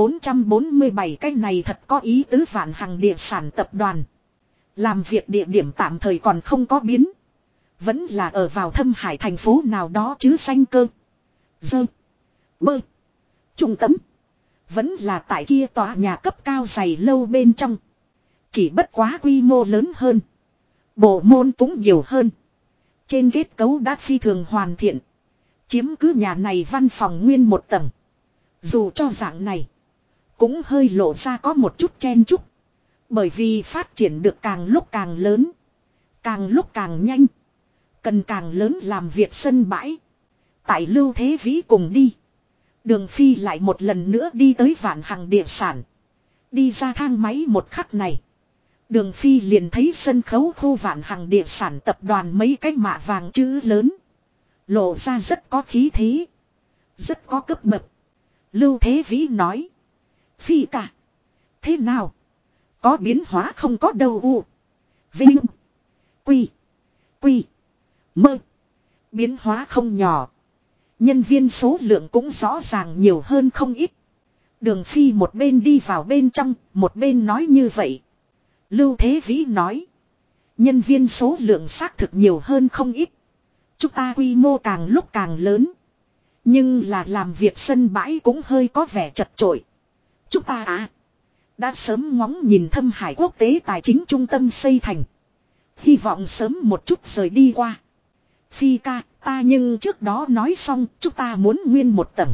447 cái này thật có ý tứ vạn hằng địa sản tập đoàn. Làm việc địa điểm tạm thời còn không có biến. Vẫn là ở vào Thâm Hải thành phố nào đó chứ danh cơ. Dơ. Bơ. Trung tâm. Vẫn là tại kia tòa nhà cấp cao dày lâu bên trong. Chỉ bất quá quy mô lớn hơn. Bộ môn cũng nhiều hơn. Trên kết cấu đã phi thường hoàn thiện. Chiếm cứ nhà này văn phòng nguyên một tầng. Dù cho dạng này. Cũng hơi lộ ra có một chút chen chúc. Bởi vì phát triển được càng lúc càng lớn. Càng lúc càng nhanh. Cần càng lớn làm việc sân bãi. Tại Lưu Thế Vĩ cùng đi. Đường Phi lại một lần nữa đi tới vạn hằng địa sản. Đi ra thang máy một khắc này. Đường Phi liền thấy sân khấu khu vạn hằng địa sản tập đoàn mấy cái mạ vàng chữ lớn. Lộ ra rất có khí thế. Rất có cấp bậc. Lưu Thế Vĩ nói. Phi ca. Thế nào? Có biến hóa không có đâu u. Vinh. Quy. Quy. Mơ. Biến hóa không nhỏ. Nhân viên số lượng cũng rõ ràng nhiều hơn không ít. Đường Phi một bên đi vào bên trong, một bên nói như vậy. Lưu Thế Vĩ nói. Nhân viên số lượng xác thực nhiều hơn không ít. Chúng ta quy mô càng lúc càng lớn. Nhưng là làm việc sân bãi cũng hơi có vẻ chật chội. Chúng ta đã sớm ngóng nhìn Thâm Hải quốc tế tài chính trung tâm xây thành. Hy vọng sớm một chút rời đi qua. Phi ca, ta nhưng trước đó nói xong chúng ta muốn nguyên một tầng.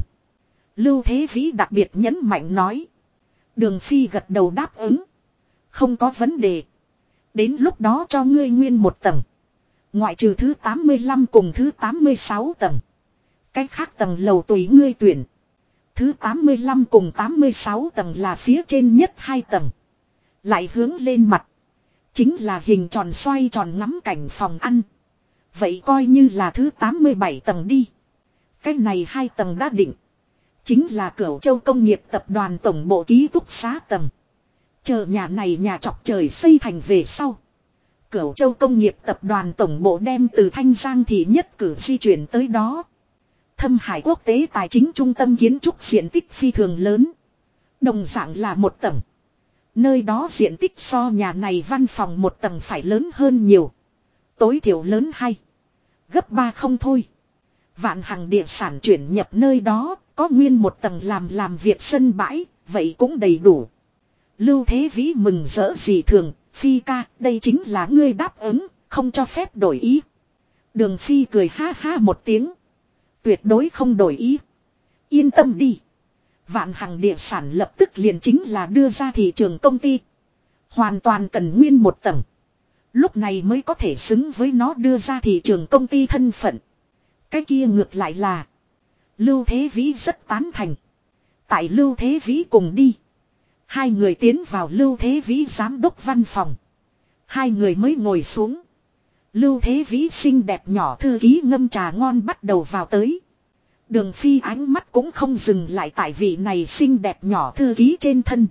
Lưu Thế Vĩ đặc biệt nhấn mạnh nói. Đường Phi gật đầu đáp ứng. Không có vấn đề. Đến lúc đó cho ngươi nguyên một tầng. Ngoại trừ thứ 85 cùng thứ 86 tầng. Cách khác tầng lầu tùy ngươi tuyển. Thứ 85 cùng 86 tầng là phía trên nhất 2 tầng. Lại hướng lên mặt. Chính là hình tròn xoay tròn ngắm cảnh phòng ăn. Vậy coi như là thứ 87 tầng đi. Cái này 2 tầng đã định. Chính là Cửu Châu Công nghiệp Tập đoàn tổng bộ ký túc xá tầng. Chờ nhà này nhà chọc trời xây thành về sau. Cửu Châu Công nghiệp Tập đoàn tổng bộ đem từ Thanh Giang thị nhất cử di chuyển tới đó. Thâm Hải Quốc tế tài chính trung tâm kiến trúc diện tích phi thường lớn. Đồng dạng là một tầng. Nơi đó diện tích so nhà này văn phòng một tầng phải lớn hơn nhiều. Tối thiểu lớn 2. Gấp 3 không thôi. Vạn Hằng địa sản chuyển nhập nơi đó, có nguyên một tầng làm việc sân bãi, vậy cũng đầy đủ. Lưu Thế Vĩ mừng rỡ gì thường, Phi ca, đây chính là ngươi đáp ứng, không cho phép đổi ý. Đường Phi cười ha ha một tiếng. Tuyệt đối không đổi ý. Yên tâm đi. Vạn Hằng địa sản lập tức liền chính là đưa ra thị trường công ty. Hoàn toàn cần nguyên một tầng. Lúc này mới có thể xứng với nó đưa ra thị trường công ty thân phận. Cái kia ngược lại là Lưu Thế Vĩ rất tán thành. Tại Lưu Thế Vĩ cùng đi. Hai người tiến vào Lưu Thế Vĩ giám đốc văn phòng. Hai người mới ngồi xuống. Lưu Thế Vĩ xinh đẹp nhỏ thư ký ngâm trà ngon bắt đầu vào tới. Đường Phi ánh mắt cũng không dừng lại tại vị này xinh đẹp nhỏ thư ký trên thân.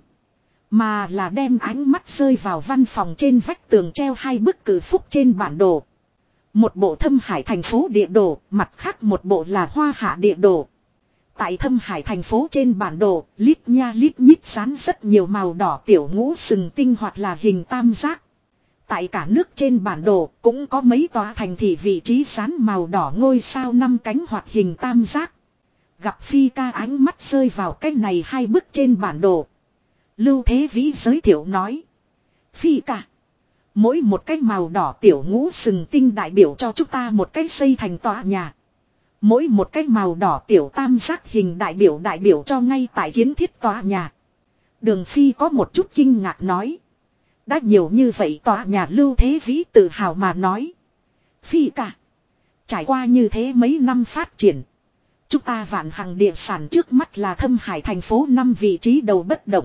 Mà là đem ánh mắt rơi vào văn phòng trên vách tường treo 2 bức cử phúc trên bản đồ. Một bộ Thâm Hải thành phố địa đồ, mặt khác một bộ là Hoa Hạ địa đồ. Tại Thâm Hải thành phố trên bản đồ, lít nha lít nhít dán rất nhiều màu đỏ tiểu ngũ sừng tinh hoặc là hình tam giác. Tại cả nước trên bản đồ cũng có mấy tòa thành thị vị trí dán màu đỏ ngôi sao 5 cánh hoặc hình tam giác. Gặp Phi ca ánh mắt rơi vào cái này 2 bức trên bản đồ. Lưu Thế Vĩ giới thiệu nói. Phi ca. Mỗi một cái màu đỏ tiểu ngũ sừng tinh đại biểu cho chúng ta một cái xây thành tòa nhà. Mỗi một cái màu đỏ tiểu tam giác hình đại biểu cho ngay tại kiến thiết tòa nhà. Đường Phi có một chút kinh ngạc nói. Đã nhiều như vậy tòa nhà. Lưu Thế Vĩ tự hào mà nói. Phi ca. Trải qua như thế mấy năm phát triển. Chúng ta Vạn Hằng địa sản trước mắt là Thâm Hải thành phố 5 vị trí đầu bất động.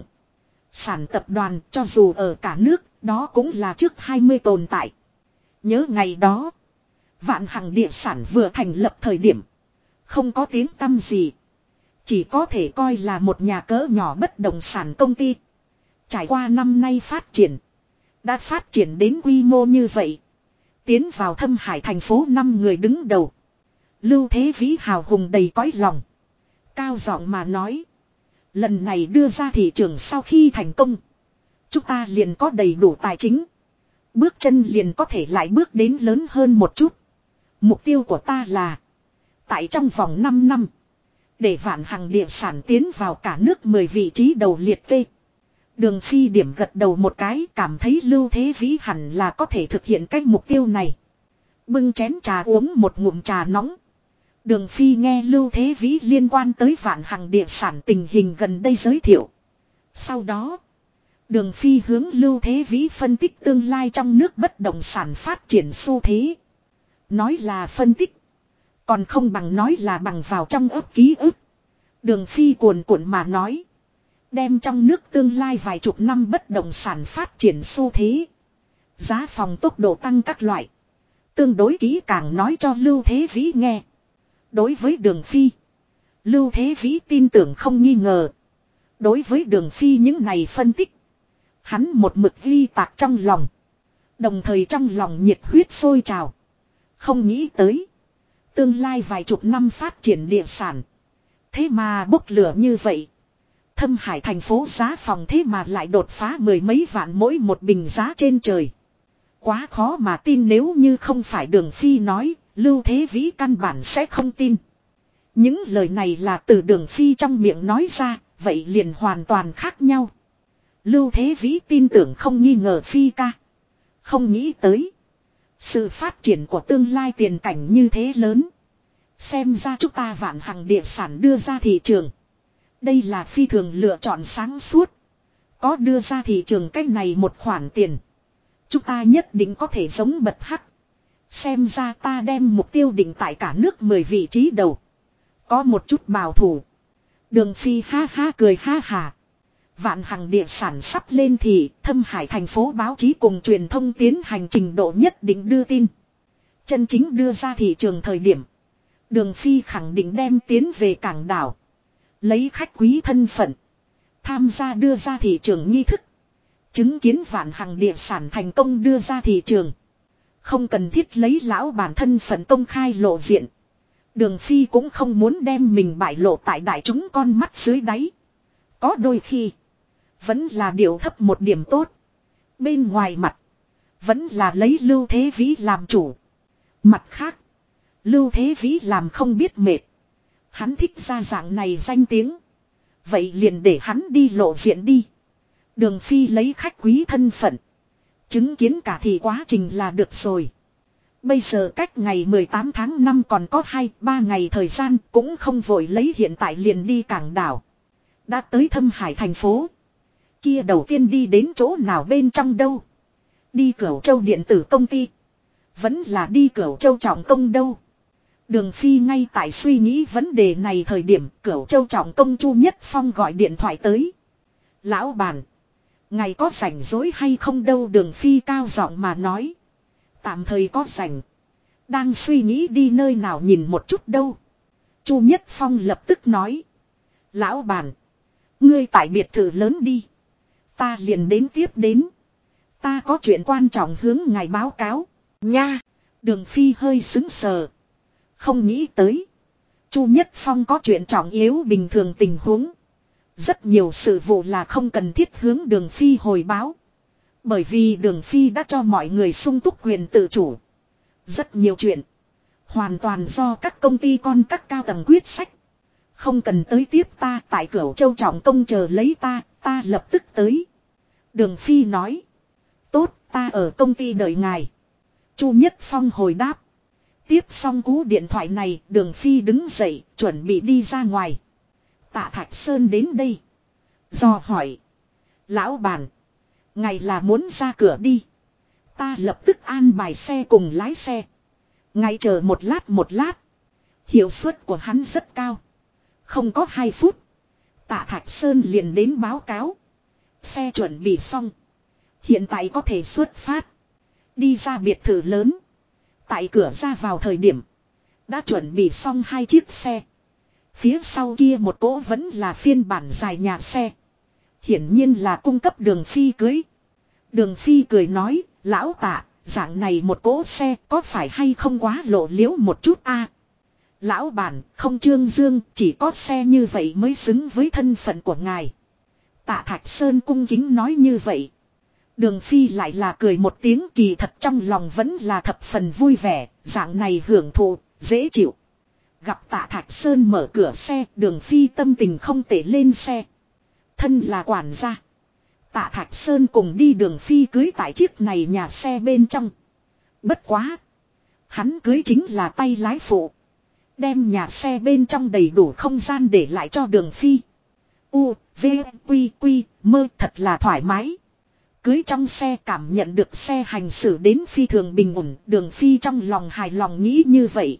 Sản tập đoàn cho dù ở cả nước, đó cũng là trước 20 tồn tại. Nhớ ngày đó, Vạn Hằng địa sản vừa thành lập thời điểm. Không có tiếng tăm gì. Chỉ có thể coi là một nhà cỡ nhỏ bất động sản công ty. Trải qua năm nay phát triển. Đã phát triển đến quy mô như vậy. Tiến vào Thâm Hải thành phố 5 người đứng đầu. Lưu Thế Vĩ hào hùng đầy cõi lòng. Cao giọng mà nói. Lần này đưa ra thị trường sau khi thành công. Chúng ta liền có đầy đủ tài chính. Bước chân liền có thể lại bước đến lớn hơn một chút. Mục tiêu của ta là. Tại trong vòng 5 năm. Để Vạn Hằng địa sản tiến vào cả nước 10 vị trí đầu liệt kê. Đường Phi điểm gật đầu một cái, cảm thấy Lưu Thế Vĩ hẳn là có thể thực hiện cái mục tiêu này. Bưng chén trà uống một ngụm trà nóng. Đường Phi nghe Lưu Thế Vĩ liên quan tới Vạn Hằng địa sản tình hình gần đây giới thiệu. Sau đó, Đường Phi hướng Lưu Thế Vĩ phân tích tương lai trong nước bất động sản phát triển xu thế. Nói là phân tích, còn không bằng nói là bằng vào trong ấp ký ức. Đường Phi cuồn cuộn mà nói. Đem trong nước tương lai vài chục năm bất động sản phát triển xu thế. Giá phòng tốc độ tăng các loại. Tương đối kỹ càng nói cho Lưu Thế Vĩ nghe. Đối với Đường Phi, Lưu Thế Vĩ tin tưởng không nghi ngờ. Đối với Đường Phi những này phân tích, hắn một mực ghi tạc trong lòng. Đồng thời trong lòng nhiệt huyết sôi trào. Không nghĩ tới, tương lai vài chục năm phát triển địa sản. Thế mà bốc lửa như vậy. Thâm Hải thành phố giá phòng thế mà lại đột phá 10 mấy vạn mỗi một bình giá trên trời. Quá khó mà tin, nếu như không phải Đường Phi nói, Lưu Thế Vĩ căn bản sẽ không tin. Những lời này là từ Đường Phi trong miệng nói ra, vậy liền hoàn toàn khác nhau. Lưu Thế Vĩ tin tưởng không nghi ngờ Phi ca. Không nghĩ tới. Sự phát triển của tương lai tiền cảnh như thế lớn. Xem ra chúng ta Vạn Hằng địa sản đưa ra thị trường. Đây là phi thường lựa chọn sáng suốt. Có đưa ra thị trường cách này một khoản tiền. Chúng ta nhất định có thể giống bật hắc. Xem ra ta đem mục tiêu định tại cả nước 10 vị trí đầu. Có một chút bảo thủ. Đường Phi ha ha cười ha hà. Vạn Hằng địa sản sắp lên thì Thâm Hải thành phố báo chí cùng truyền thông tiến hành trình độ nhất định đưa tin. Chân chính đưa ra thị trường thời điểm. Đường Phi khẳng định đem tiến về cảng đảo. Lấy khách quý thân phận. Tham gia đưa ra thị trường nghi thức. Chứng kiến Vạn Hằng địa sản thành công đưa ra thị trường. Không cần thiết lấy lão bản thân phận công khai lộ diện. Đường Phi cũng không muốn đem mình bại lộ tại đại chúng con mắt dưới đáy. Có đôi khi. Vẫn là điều thấp một điểm tốt. Bên ngoài mặt. Vẫn là lấy Lưu Thế Vĩ làm chủ. Mặt khác. Lưu Thế Vĩ làm không biết mệt. Hắn thích ra dạng này danh tiếng. Vậy liền để hắn đi lộ diện đi. Đường Phi lấy khách quý thân phận. Chứng kiến cả thì quá trình là được rồi. Bây giờ cách ngày 18 tháng 5 còn có 2-3 ngày thời gian, cũng không vội lấy hiện tại liền đi cảng đảo. Đã tới Thâm Hải thành phố. Kia đầu tiên đi đến chỗ nào bên trong đâu? Đi Cửu Châu điện tử công ty. Vẫn là đi Cửu Châu trọng công đâu? Đường Phi ngay tại suy nghĩ vấn đề này thời điểm Cửu Châu trọng công Chu Nhất Phong gọi điện thoại tới. Lão bản. Ngày có rảnh rỗi hay không đâu? Đường Phi cao giọng mà nói. Tạm thời có rảnh. Đang suy nghĩ đi nơi nào nhìn một chút đâu. Chu Nhất Phong lập tức nói. Lão bản. Ngươi tại biệt thự lớn đi. Ta liền đến tiếp đến. Ta có chuyện quan trọng hướng ngài báo cáo. Nha. Đường Phi hơi sững sờ. Không nghĩ tới. Chu Nhất Phong có chuyện trọng yếu bình thường tình huống. Rất nhiều sự vụ là không cần thiết hướng Đường Phi hồi báo. Bởi vì Đường Phi đã cho mọi người sung túc quyền tự chủ. Rất nhiều chuyện. Hoàn toàn do các công ty con các cao tầng quyết sách. Không cần tới tiếp ta tại Cửu Châu trọng công chờ lấy ta lập tức tới. Đường Phi nói. Tốt, ta ở công ty đợi ngài. Chu Nhất Phong hồi đáp. Tiếp xong cú điện thoại này, Đường Phi đứng dậy, chuẩn bị đi ra ngoài. Tạ Thạch Sơn đến đây. Do hỏi. Lão bản. Ngài là muốn ra cửa đi. Ta lập tức an bài xe cùng lái xe. Ngài chờ một lát. Hiệu suất của hắn rất cao. Không có 2 phút. Tạ Thạch Sơn liền đến báo cáo. Xe chuẩn bị xong. Hiện tại có thể xuất phát. Đi ra biệt thự lớn. Tại cửa ra vào thời điểm. Đã chuẩn bị xong 2 chiếc xe. Phía sau kia một cỗ vẫn là phiên bản dài nhà xe. Hiển nhiên là cung cấp Đường Phi cưới. Đường Phi cười nói. Lão Tạ, dạng này một cỗ xe có phải hay không quá lộ liễu một chút a? Lão bản, không trương dương, chỉ có xe như vậy mới xứng với thân phận của ngài. Tạ Thạch Sơn cung kính nói như vậy. Đường Phi lại là cười một tiếng, kỳ thật trong lòng vẫn là thập phần vui vẻ, dạng này hưởng thụ, dễ chịu. Gặp Tạ Thạch Sơn mở cửa xe, Đường Phi tâm tình không tệ lên xe. Thân là quản gia. Tạ Thạch Sơn cùng đi Đường Phi cưới tại chiếc này nhà xe bên trong. Bất quá. Hắn cưới chính là tay lái phụ. Đem nhà xe bên trong đầy đủ không gian để lại cho Đường Phi. U, V, Quy, Quy, mơ thật là thoải mái. Cưới trong xe cảm nhận được xe hành xử đến phi thường bình ổn. Đường Phi trong lòng hài lòng nghĩ như vậy.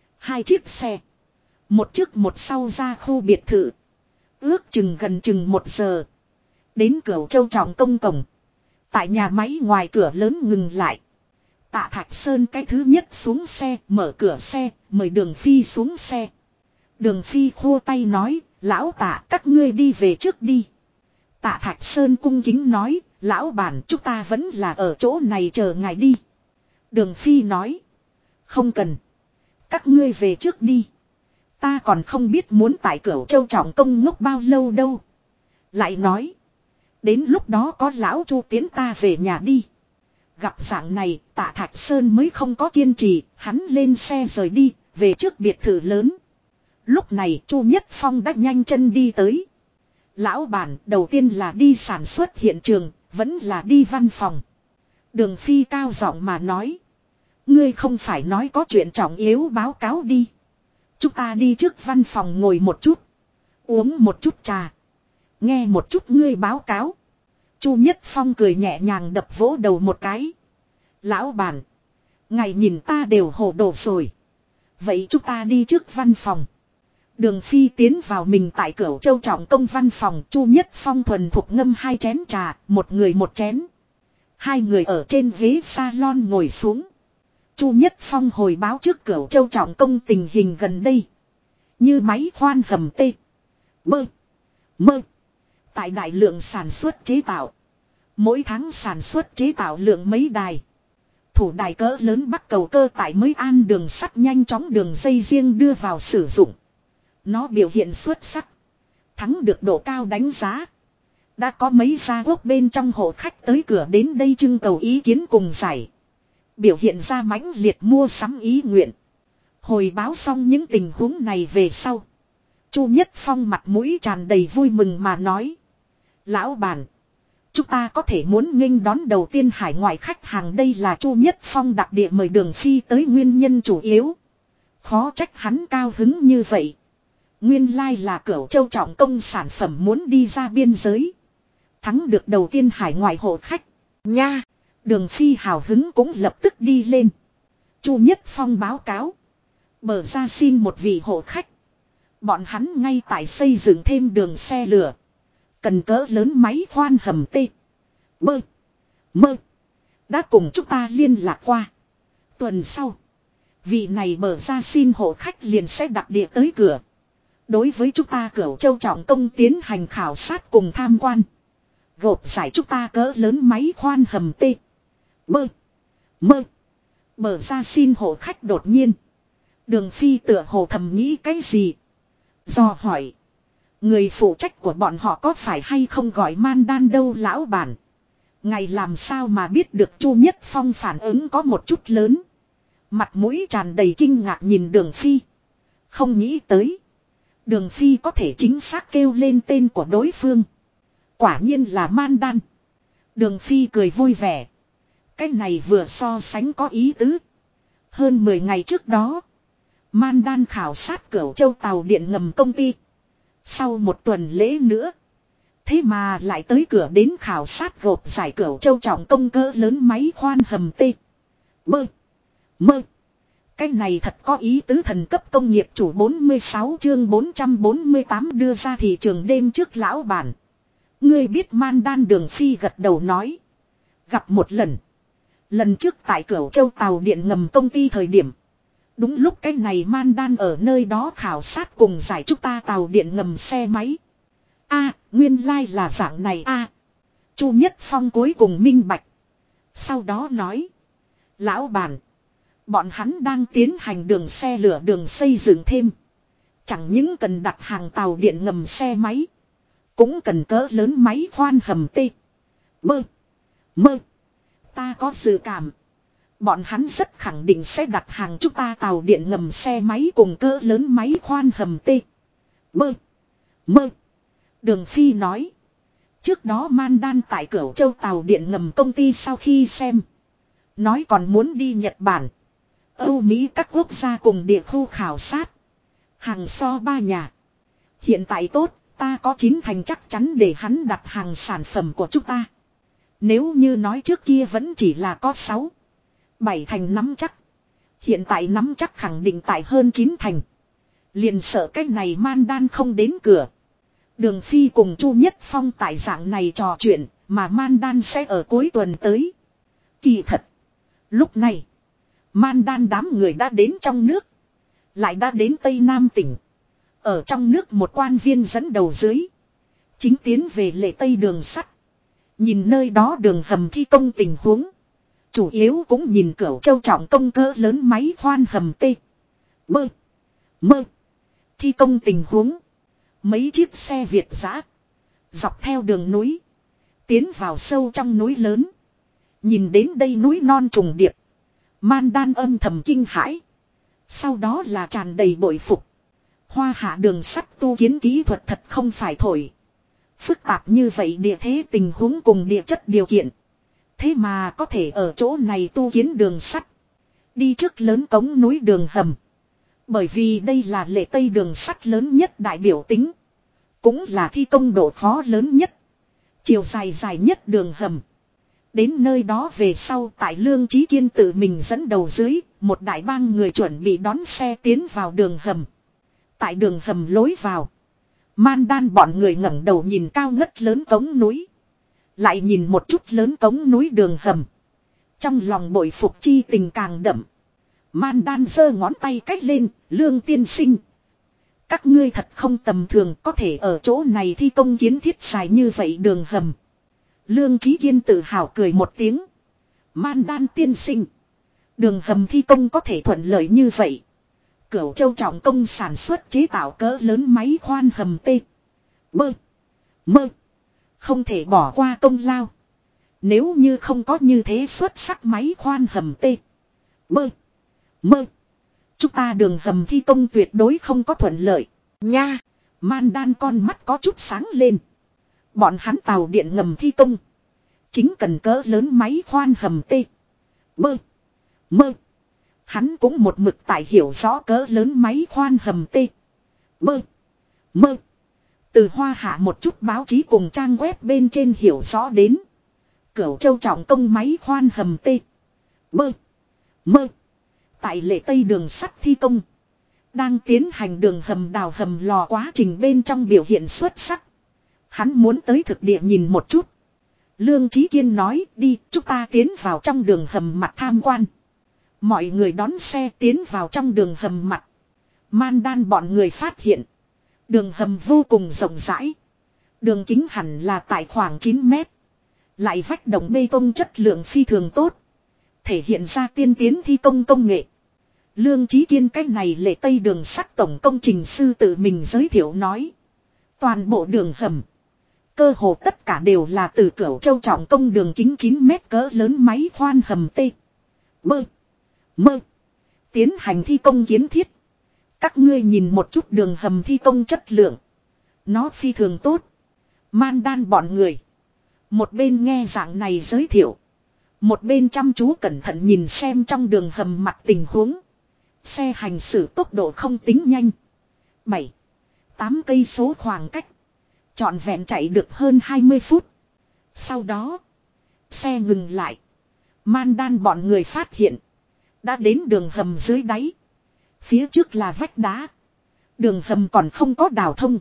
2 chiếc xe. Một trước một sau ra khu biệt thự. Ước chừng gần chừng 1 giờ. Đến Cửu Châu trọng công cổng. Tại nhà máy ngoài cửa lớn ngừng lại. Tạ Thạch Sơn cái thứ nhất xuống xe, mở cửa xe, mời Đường Phi xuống xe. Đường Phi khua tay nói, lão Tạ các ngươi đi về trước đi. Tạ Thạch Sơn cung kính nói, lão bản chúng ta vẫn là ở chỗ này chờ ngài đi. Đường Phi nói, không cần. Các ngươi về trước đi. Ta còn không biết muốn tại Cửu Châu trọng công ngốc bao lâu đâu. Lại nói, đến lúc đó có lão Chu tiến ta về nhà đi. Gặp dạng này, Tạ Thạch Sơn mới không có kiên trì, hắn lên xe rời đi, về trước biệt thự lớn. Lúc này Chu Nhất Phong đã nhanh chân đi tới. Lão bản đầu tiên là đi sản xuất hiện trường, vẫn là đi văn phòng. Đường Phi cao giọng mà nói. Ngươi không phải nói có chuyện trọng yếu báo cáo đi. Chúng ta đi trước văn phòng ngồi một chút. Uống một chút trà. Nghe một chút ngươi báo cáo. Chu Nhất Phong cười nhẹ nhàng đập vỗ đầu một cái. Lão bản. Ngài nhìn ta đều hồ đồ rồi. Vậy chúng ta đi trước văn phòng. Đường Phi tiến vào mình tại Cửu Châu Trọng Công văn phòng. Chu Nhất Phong thuần thục ngâm 2 chén trà, một người một chén. Hai người ở trên ghế salon ngồi xuống. Chu Nhất Phong hồi báo trước Cửu Châu Trọng Công tình hình gần đây. Như máy khoan hầm tê. Bơ. Mơ. Tại đại lượng sản xuất chế tạo. Mỗi tháng sản xuất chế tạo lượng mấy đài. Thủ đài cỡ lớn Bắc Cầu Cơ tại mới an đường sắt nhanh chóng đường dây riêng đưa vào sử dụng. Nó biểu hiện xuất sắc. Thắng được độ cao đánh giá. Đã có mấy gia quốc bên trong hộ khách tới cửa đến đây trưng cầu ý kiến cùng giải. Biểu hiện ra mãnh liệt mua sắm ý nguyện. Hồi báo xong những tình huống này về sau. Chu Nhất Phong mặt mũi tràn đầy vui mừng mà nói. Lão bản. Chúng ta có thể muốn nghênh đón đầu tiên hải ngoại khách hàng, đây là Chu Nhất Phong đặc địa mời Đường Phi tới nguyên nhân chủ yếu. Khó trách hắn cao hứng như vậy. Nguyên lai là Cửu Châu Trọng Công sản phẩm muốn đi ra biên giới. Thắng được đầu tiên hải ngoại hộ khách. Nha! Đường Phi hào hứng cũng lập tức đi lên. Chu Nhất Phong báo cáo. Mở ra xin một vị hộ khách. Bọn hắn ngay tại xây dựng thêm đường xe lửa. Cần cỡ lớn máy khoan hầm tê. Bơ. Mơ. Đã cùng chúng ta liên lạc qua. Tuần sau. Vị này mở ra xin hộ khách liền sẽ đặc địa tới cửa. Đối với chúng ta Cửu Châu Trọng Công tiến hành khảo sát cùng tham quan. Gộp giải chúng ta cỡ lớn máy khoan hầm tê. Bơ. Mơ. Mở ra xin hộ khách đột nhiên. Đường Phi tựa hồ thầm nghĩ cái gì. Do hỏi. Người phụ trách của bọn họ có phải hay không gọi man đan đâu lão bản. Ngày làm sao mà biết được Chu Nhất Phong phản ứng có một chút lớn. Mặt mũi tràn đầy kinh ngạc nhìn Đường Phi. Không nghĩ tới. Đường Phi có thể chính xác kêu lên tên của đối phương. Quả nhiên là man đan. Đường Phi cười vui vẻ. Cái này vừa so sánh có ý tứ. Hơn 10 ngày trước đó. Man đan khảo sát Cửu Châu tàu điện ngầm công ty. Sau một tuần lễ nữa. Thế mà lại tới cửa đến khảo sát gộp giải Cửu Châu Trọng Công cỡ lớn máy khoan hầm tê. Bơ. Mơ. Cái này thật có ý tứ, thần cấp công nghiệp chủ 46 chương 448 đưa ra thị trường đêm trước lão bản. Ngươi biết man đan Đường Phi gật đầu nói. Gặp một lần. Lần trước tại Cửu Châu tàu điện ngầm công ty thời điểm. Đúng lúc cái này man đan ở nơi đó khảo sát cùng giải chúng ta tàu điện ngầm xe máy. Nguyên lai là dạng này Chu Nhất Phong cuối cùng minh bạch. Sau đó nói. Lão bản. Bọn hắn đang tiến hành đường xe lửa đường xây dựng thêm. Chẳng những cần đặt hàng tàu điện ngầm xe máy. Cũng cần cỡ lớn máy khoan hầm tê. Bơ. Mơ. Ta có dự cảm. Bọn hắn rất khẳng định sẽ đặt hàng chúng ta tàu điện ngầm xe máy cùng cỡ lớn máy khoan hầm tê. Bơ. Mơ. Đường Phi nói. Trước đó man đan tại Cửu Châu tàu điện ngầm công ty sau khi xem. Nói còn muốn đi Nhật Bản. Âu Mỹ các quốc gia cùng địa khu khảo sát. Hàng so 3 nhà. Hiện tại tốt, ta có 9 thành chắc chắn để hắn đặt hàng sản phẩm của chúng ta. Nếu như nói trước kia vẫn chỉ là có 6, 7 thành nắm chắc. Hiện tại nắm chắc khẳng định tại hơn 9 thành. Liền sợ cái này man đan không đến cửa. Đường Phi cùng Chu Nhất Phong tại dạng này trò chuyện, mà man đan sẽ ở cuối tuần tới. Kỳ thật. Lúc này, man đan đám người đã đến trong nước. Lại đã đến Tây Nam tỉnh. Ở trong nước một quan viên dẫn đầu dưới. Chính tiến về lệ Tây đường sắt. Nhìn nơi đó đường hầm thi công tình huống. Chủ yếu cũng nhìn Cửu Châu Trọng Công cỡ lớn máy khoan hầm tê. Bơ. Mơ. Thi công tình huống. Mấy chiếc xe Việt dã. Dọc theo đường núi. Tiến vào sâu trong núi lớn. Nhìn đến đây núi non trùng điệp. Man đan âm thầm kinh hãi. Sau đó là tràn đầy bội phục. Hoa hạ đường sắt tu kiến kỹ thuật thật không phải thổi. Phức tạp như vậy địa thế tình huống cùng địa chất điều kiện. Thế mà có thể ở chỗ này tu kiến đường sắt. Đi trước lớn cống núi đường hầm. Bởi vì đây là lệ Tây đường sắt lớn nhất đại biểu tính. Cũng là thi công độ khó lớn nhất. Chiều dài dài nhất đường hầm. Đến nơi đó về sau tại Lương Chí Kiên tự mình dẫn đầu dưới, một đại bang người chuẩn bị đón xe tiến vào đường hầm. Tại đường hầm lối vào, Man bọn người ngẩng đầu nhìn cao ngất lớn cống núi. Lại nhìn một chút lớn cống núi đường hầm. Trong lòng bội phục chi tình càng đậm. Man giơ ngón tay cách lên, Lương tiên sinh. Các ngươi thật không tầm thường, có thể ở chỗ này thi công kiến thiết dài như vậy đường hầm. Lương Chí Kiên tự hào cười một tiếng. Man tiên sinh. Đường hầm thi công có thể thuận lợi như vậy. Cửu Châu trọng công sản xuất chế tạo cỡ lớn máy khoan hầm T. Bơ. Mơ. Không thể bỏ qua công lao. Nếu như không có như thế xuất sắc máy khoan hầm T. Bơ. Mơ. Chúng ta đường hầm thi công tuyệt đối không có thuận lợi. Nha. Man con mắt có chút sáng lên. Bọn hắn tàu điện ngầm thi công. Chính cần cỡ lớn máy khoan hầm T. Bơ. Mơ. Hắn cũng một mực tại hiểu rõ cỡ lớn máy khoan hầm T. Bơ. Mơ. Từ Hoa Hạ một chút báo chí cùng trang web bên trên hiểu rõ đến. Cửu Châu trọng công máy khoan hầm T. Bơ. Mơ. Tại Lệ Tây đường sắt thi công. Đang tiến hành đường hầm đào hầm lò quá trình bên trong biểu hiện xuất sắc. Hắn muốn tới thực địa nhìn một chút. Lương Chí Kiên nói đi chúng ta tiến vào trong đường hầm mặt tham quan. Mọi người đón xe tiến vào trong đường hầm mặt. Man bọn người phát hiện. Đường hầm vô cùng rộng rãi. Đường kính hẳn là tại khoảng 9 mét. Lại vách đồng bê tông chất lượng phi thường tốt. Thể hiện ra tiên tiến thi công công nghệ. Lương Chí Kiên cách này Lệ Tây đường sắt tổng công trình sư tự mình giới thiệu nói. Toàn bộ đường hầm. Cơ hồ tất cả đều là từ Cửu Châu trọng công đường kính 9 mét cỡ lớn máy khoan hầm T. Bơ. Mơ. Tiến hành thi công kiến thiết. Các ngươi nhìn một chút đường hầm thi công chất lượng. Nó phi thường tốt. Man bọn người. Một bên nghe dạng này giới thiệu. Một bên chăm chú cẩn thận nhìn xem trong đường hầm mặt tình huống. Xe hành xử tốc độ không tính nhanh. 7, 8 cây số khoảng cách. Trọn vẹn chạy được hơn 20 phút. Sau đó. Xe ngừng lại. Man bọn người phát hiện. Đã đến đường hầm dưới đáy. Phía trước là vách đá. Đường hầm còn không có đào thông.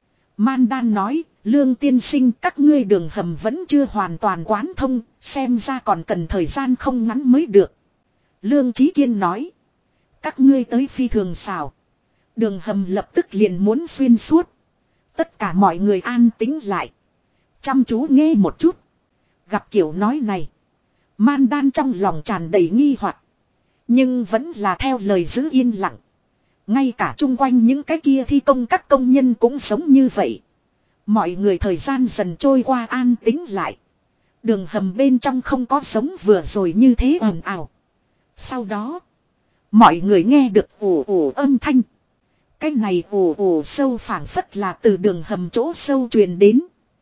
Man nói, Lương tiên sinh các ngươi đường hầm vẫn chưa hoàn toàn quán thông, xem ra còn cần thời gian không ngắn mới được. Lương Chí Kiên nói, các ngươi tới phi thường xảo. Đường hầm lập tức liền muốn xuyên suốt. Tất cả mọi người an tĩnh lại. Chăm chú nghe một chút. Gặp kiểu nói này. Man trong lòng tràn đầy nghi hoặc. Nhưng vẫn là theo lời giữ yên lặng. Ngay cả chung quanh những cái kia thi công các công nhân cũng sống như vậy. Mọi người thời gian dần trôi qua an tĩnh lại. Đường hầm bên trong không có sống vừa rồi như thế ồn ào. Sau đó. Mọi người nghe được ồ ồ âm thanh. Cái này ồ ồ sâu phảng phất là từ đường hầm chỗ sâu truyền đến.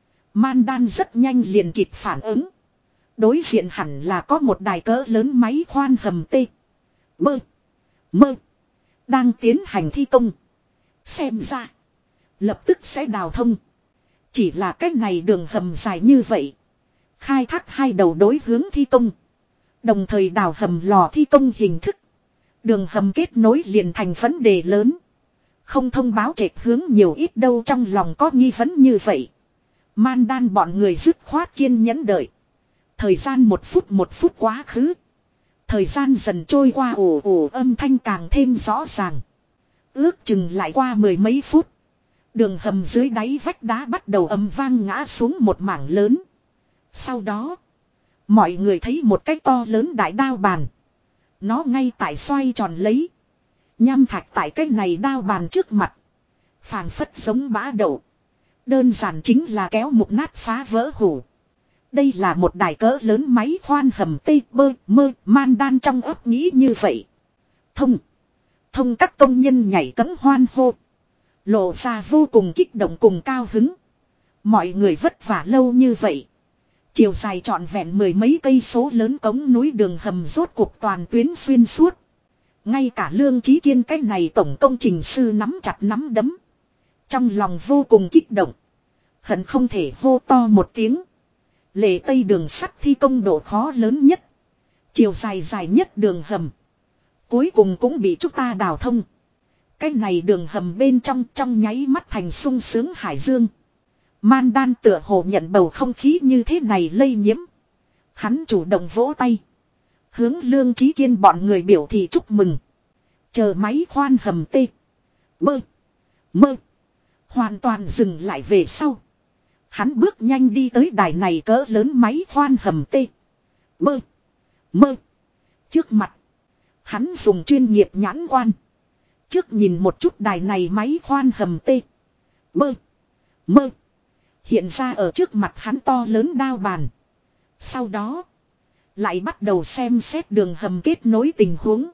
Man rất nhanh liền kịp phản ứng. Đối diện hẳn là có một đài cỡ lớn máy khoan hầm T. Bơ. Mơ. Đang tiến hành thi công. Xem ra. Lập tức sẽ đào thông. Chỉ là cách này đường hầm dài như vậy. Khai thác hai đầu đối hướng thi công. Đồng thời đào hầm lò thi công hình thức. Đường hầm kết nối liền thành vấn đề lớn. Không thông báo trệt hướng nhiều ít đâu trong lòng có nghi vấn như vậy. Man bọn người dứt khoát kiên nhẫn đợi. Thời gian một phút quá khứ. Thời gian dần trôi qua ồ ồ âm thanh càng thêm rõ ràng. Ước chừng lại qua mười mấy phút. Đường hầm dưới đáy vách đá bắt đầu ầm vang ngã xuống một mảng lớn. Sau đó. Mọi người thấy một cái to lớn đại đao bàn. Nó ngay tại xoay tròn lấy. Nham thạch tại cái này đao bàn trước mặt. Phảng phất giống bã đậu. Đơn giản chính là kéo mục nát phá vỡ hủ. Đây là một đài cỡ lớn máy khoan hầm T bơ mơ Man trong ấp nghĩ như vậy. Thông các công nhân nhảy cẫng hoan hô. Lộ ra vô cùng kích động cùng cao hứng. Mọi người vất vả lâu như vậy. Chiều dài trọn vẹn mười mấy cây số lớn cống núi đường hầm rốt cuộc toàn tuyến xuyên suốt. Ngay cả Lương Chí Kiên cái này tổng công trình sư nắm chặt nắm đấm. Trong lòng vô cùng kích động. Hận không thể hô to một tiếng. Lệ Tây đường sắt thi công độ khó lớn nhất. Chiều dài dài nhất đường hầm. Cuối cùng cũng bị chúng ta đào thông. Cái này đường hầm bên trong nháy mắt thành sung sướng hải dương. Mandan tựa hồ nhận bầu không khí như thế này lây nhiễm. Hắn chủ động vỗ tay. Hướng Lương Chí Kiên bọn người biểu thị chúc mừng. Chờ máy khoan hầm tê. Bơ. Mơ. Hoàn toàn dừng lại về sau. Hắn bước nhanh đi tới đài này cỡ lớn máy khoan hầm tê. Bơ. Mơ. Trước mặt. Hắn dùng chuyên nghiệp nhãn quan. Trước nhìn một chút đài này máy khoan hầm tê. Bơ. Mơ. Hiện ra ở trước mặt hắn to lớn đao bàn. Sau đó. Lại bắt đầu xem xét đường hầm kết nối tình huống.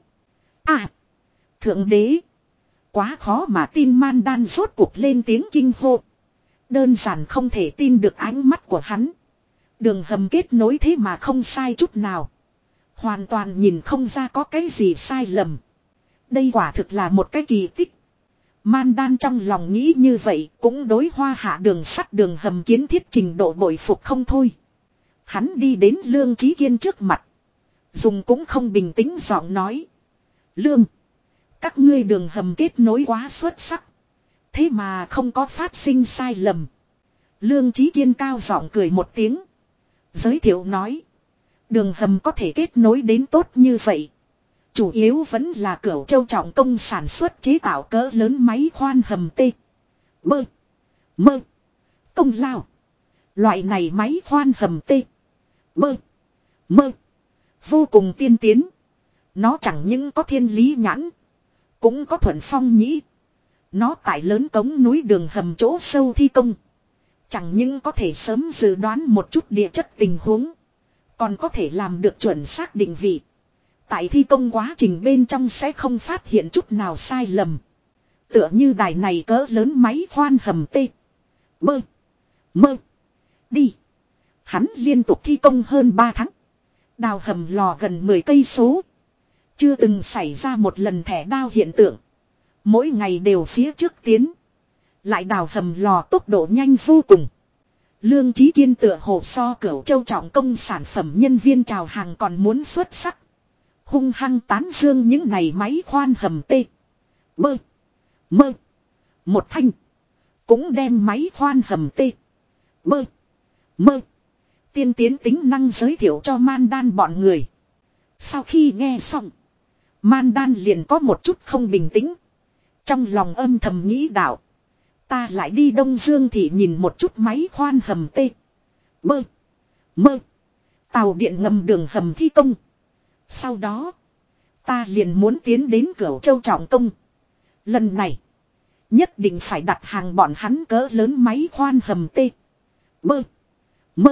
À. Thượng đế. Quá khó mà tin Mandan rốt cuộc lên tiếng kinh hô. Đơn giản không thể tin được ánh mắt của hắn. Đường hầm kết nối thế mà không sai chút nào. Hoàn toàn nhìn không ra có cái gì sai lầm. Đây quả thực là một cái kỳ tích. Mandan trong lòng nghĩ như vậy cũng đối Hoa Hạ đường sắt đường hầm kiến thiết trình độ bội phục không thôi. Hắn đi đến Lương Chí Kiên trước mặt. Dùng cũng không bình tĩnh giọng nói. Lương. Các ngươi đường hầm kết nối quá xuất sắc. Thế mà không có phát sinh sai lầm. Lương Chí Kiên cao giọng cười một tiếng. Giới thiệu nói. Đường hầm có thể kết nối đến tốt như vậy. Chủ yếu vẫn là Cửu Châu trọng công sản xuất chế tạo cỡ lớn máy khoan hầm tê. Bơ. Mơ. Công lao. Loại này máy khoan hầm tê. Bơ. Mơ. Vô cùng tiên tiến. Nó chẳng những có thiên lý nhãn. Cũng có thuận phong nhĩ. Nó tại lớn cống núi đường hầm chỗ sâu thi công. Chẳng những có thể sớm dự đoán một chút địa chất tình huống. Còn có thể làm được chuẩn xác định vị. Tại thi công quá trình bên trong sẽ không phát hiện chút nào sai lầm. Tựa như đài này cỡ lớn máy khoan hầm tê. Bơ. Mơ. Đi. Hắn liên tục thi công hơn 3 tháng. Đào hầm lò gần 10 cây số. Chưa từng xảy ra một lần thẻ đao hiện tượng. Mỗi ngày đều phía trước tiến. Lại đào hầm lò tốc độ nhanh vô cùng. Lương Chí Kiên tựa hồ so Cửu Châu trọng công sản phẩm nhân viên chào hàng còn muốn xuất sắc. Hung hăng tán dương những này máy khoan hầm tê. Bơ. Mơ. Một thanh. Cũng đem máy khoan hầm tê. Bơ. Mơ. Tiên tiến tính năng giới thiệu cho Mandan bọn người. Sau khi nghe xong. Mandan liền có một chút không bình tĩnh. Trong lòng âm thầm nghĩ đạo. Ta lại đi Đông Dương thì nhìn một chút máy khoan hầm tê. Bơ. Mơ. Tàu điện ngầm đường hầm thi công. Sau đó. Ta liền muốn tiến đến Cửu Châu trọng công. Lần này. Nhất định phải đặt hàng bọn hắn cỡ lớn máy khoan hầm tê. Bơ. Mơ.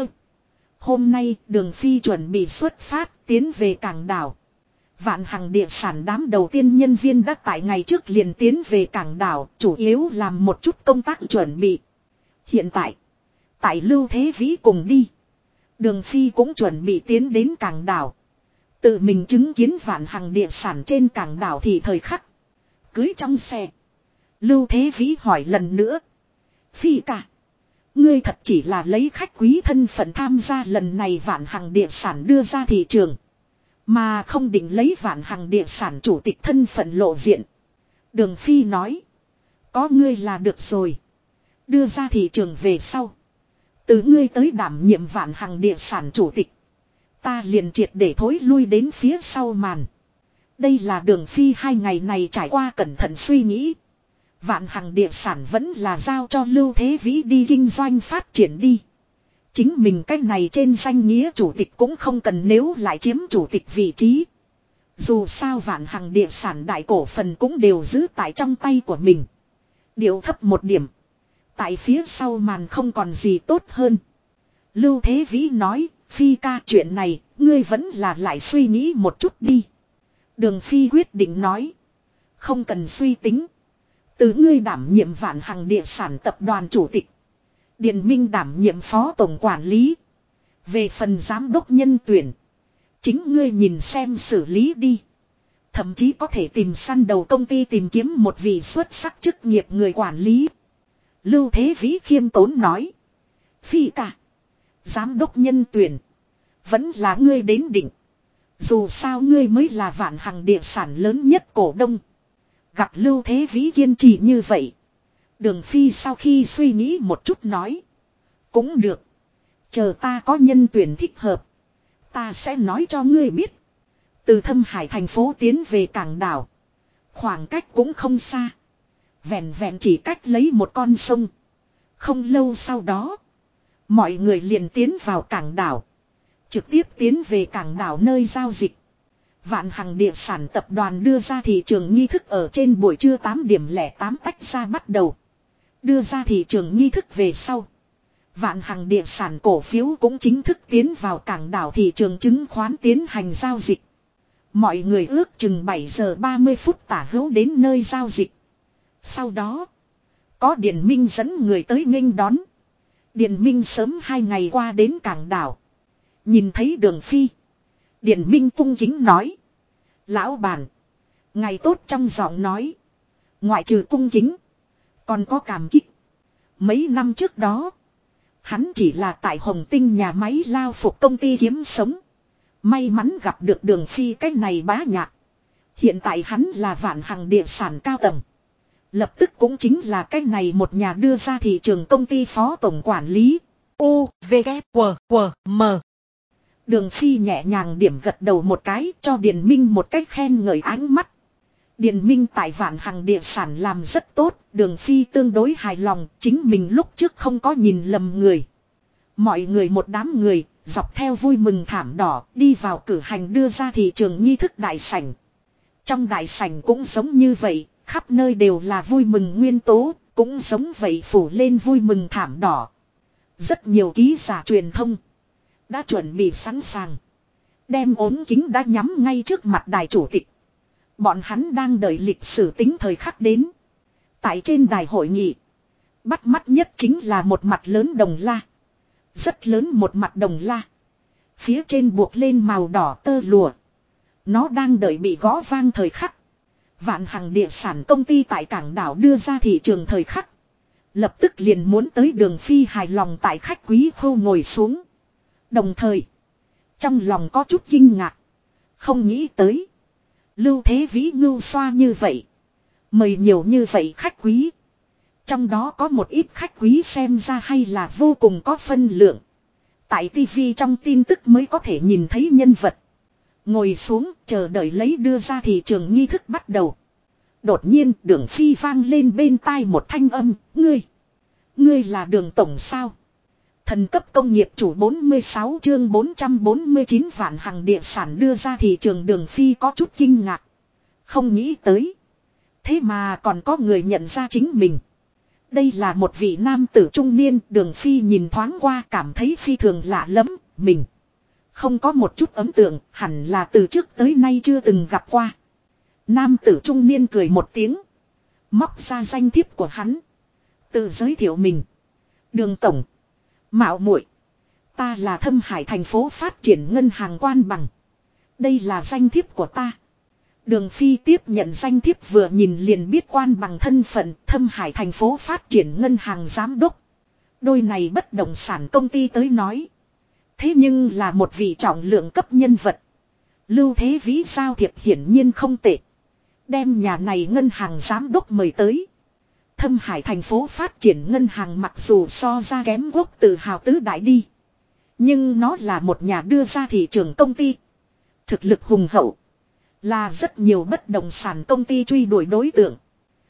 Hôm nay Đường Phi chuẩn bị xuất phát tiến về cảng đảo. Vạn Hằng địa sản đám đầu tiên nhân viên đã tại ngày trước liền tiến về cảng đảo, chủ yếu làm một chút công tác chuẩn bị. Hiện tại Lưu Thế Vĩ cùng đi. Đường Phi cũng chuẩn bị tiến đến cảng đảo. Tự mình chứng kiến Vạn Hằng địa sản trên cảng đảo thì thời khắc. Cưới trong xe. Lưu Thế Vĩ hỏi lần nữa. Phi ca. Ngươi thật chỉ là lấy khách quý thân phận tham gia lần này Vạn Hằng địa sản đưa ra thị trường. Mà không định lấy Vạn Hằng địa sản chủ tịch thân phận lộ diện. Đường Phi nói. Có ngươi là được rồi. Đưa ra thị trường về sau. Từ ngươi tới đảm nhiệm Vạn Hằng địa sản chủ tịch. Ta liền triệt để thối lui đến phía sau màn. Đây là Đường Phi 2 ngày này trải qua cẩn thận suy nghĩ. Vạn Hằng địa sản vẫn là giao cho Lưu Thế Vĩ đi kinh doanh phát triển đi. Chính mình cách này trên danh nghĩa chủ tịch cũng không cần nếu lại chiếm chủ tịch vị trí. Dù sao Vạn Hằng địa sản đại cổ phần cũng đều giữ tại trong tay của mình. Điệu thấp một điểm. Tại phía sau màn không còn gì tốt hơn. Lưu Thế Vĩ nói, Phi ca chuyện này, ngươi vẫn là lại suy nghĩ một chút đi. Đường Phi quyết định nói. Không cần suy tính. Từ ngươi đảm nhiệm Vạn Hằng địa sản tập đoàn chủ tịch. Điền Minh đảm nhiệm phó tổng quản lý. Về phần giám đốc nhân tuyển. Chính ngươi nhìn xem xử lý đi. Thậm chí có thể tìm săn đầu công ty tìm kiếm một vị xuất sắc chức nghiệp người quản lý. Lưu Thế Vĩ khiêm tốn nói. Phi ca. Giám đốc nhân tuyển. Vẫn là ngươi đến định. Dù sao ngươi mới là Vạn Hằng địa sản lớn nhất cổ đông. Gặp Lưu Thế Vĩ kiên trì như vậy. Đường Phi sau khi suy nghĩ một chút nói. Cũng được. Chờ ta có nhân tuyển thích hợp. Ta sẽ nói cho ngươi biết. Từ Thâm Hải thành phố tiến về cảng đảo. Khoảng cách cũng không xa. Vẹn vẹn chỉ cách lấy một con sông. Không lâu sau đó. Mọi người liền tiến vào cảng đảo. Trực tiếp tiến về cảng đảo nơi giao dịch. Vạn Hằng địa sản tập đoàn đưa ra thị trường nghi thức ở trên buổi trưa 8:08 tách ra bắt đầu. Đưa ra thị trường nghi thức về sau. Vạn Hằng địa sản cổ phiếu cũng chính thức tiến vào cảng đảo thị trường chứng khoán tiến hành giao dịch. Mọi người ước chừng 7 giờ 30 phút tả hữu đến nơi giao dịch. Sau đó, có Điền Minh dẫn người tới nghênh đón. Điền Minh sớm 2 ngày qua đến cảng đảo. Nhìn thấy Đường Phi. Điền Minh cung kính nói. Lão bản. Ngày tốt trong giọng nói. Ngoại trừ cung kính. Còn có cảm kích. Mấy năm trước đó. Hắn chỉ là tại Hồng Tinh nhà máy lao phục công ty kiếm sống. May mắn gặp được Đường Phi cái này bá nhạc. Hiện tại hắn là Vạn Hằng địa sản cao tầng. Lập tức cũng chính là cái này một nhà đưa ra thị trường công ty phó tổng quản lý. U, V, K, W, W, M. Đường Phi nhẹ nhàng điểm gật đầu một cái cho Điền Minh một cách khen ngợi ánh mắt. Điền Minh tại Vạn Hằng địa sản làm rất tốt, Đường Phi tương đối hài lòng, chính mình lúc trước không có nhìn lầm người. Mọi người một đám người, dọc theo vui mừng thảm đỏ, đi vào cử hành đưa ra thị trường nghi thức đại sảnh. Trong đại sảnh cũng giống như vậy, khắp nơi đều là vui mừng nguyên tố, cũng giống vậy phủ lên vui mừng thảm đỏ. Rất nhiều ký giả truyền thông đã chuẩn bị sẵn sàng. Đem ốm kính đã nhắm ngay trước mặt đài chủ tịch. Bọn hắn đang đợi lịch sử tính thời khắc đến. Tại trên đài hội nghị. Bắt mắt nhất chính là một mặt lớn đồng la. Rất lớn một mặt đồng la. Phía trên buộc lên màu đỏ tơ lụa. Nó đang đợi bị gõ vang thời khắc. Vạn Hằng địa sản công ty tại cảng đảo đưa ra thị trường thời khắc. Lập tức liền muốn tới Đường Phi hài lòng tại khách quý khu ngồi xuống. Đồng thời. Trong lòng có chút kinh ngạc. Không nghĩ tới. Lưu Thế Vĩ ngưu xoa như vậy. Mời nhiều như vậy khách quý. Trong đó có một ít khách quý xem ra hay là vô cùng có phân lượng. Tại TV trong tin tức mới có thể nhìn thấy nhân vật. Ngồi xuống chờ đợi lấy đưa ra thị trường nghi thức bắt đầu. Đột nhiên Đường Phi vang lên bên tai một thanh âm. Ngươi là Đường tổng sao? Thần cấp công nghiệp chủ 46 chương 449 Vạn Hằng địa sản đưa ra thị trường. Đường Phi có chút kinh ngạc. Không nghĩ tới. Thế mà còn có người nhận ra chính mình. Đây là một vị nam tử trung niên. Đường Phi nhìn thoáng qua cảm thấy phi thường lạ lắm. Mình không có một chút ấn tượng. Hẳn là từ trước tới nay chưa từng gặp qua. Nam tử trung niên cười một tiếng. Móc ra danh thiếp của hắn. Tự giới thiệu mình. Đường tổng. Mạo muội, ta là Thâm Hải thành phố phát triển ngân hàng quan bằng. Đây là danh thiếp của ta. Đường Phi tiếp nhận danh thiếp vừa nhìn liền biết quan bằng thân phận Thâm Hải thành phố phát triển ngân hàng giám đốc. Đôi này bất động sản công ty tới nói. Thế nhưng là một vị trọng lượng cấp nhân vật. Lưu Thế Vĩ giao thiệp hiển nhiên không tệ. Đem nhà này ngân hàng giám đốc mời tới. Thâm Hải thành phố phát triển ngân hàng mặc dù so ra kém Quốc tự hào tứ đại đi. Nhưng nó là một nhà đưa ra thị trường công ty. Thực lực hùng hậu. Là rất nhiều bất động sản công ty truy đuổi đối tượng.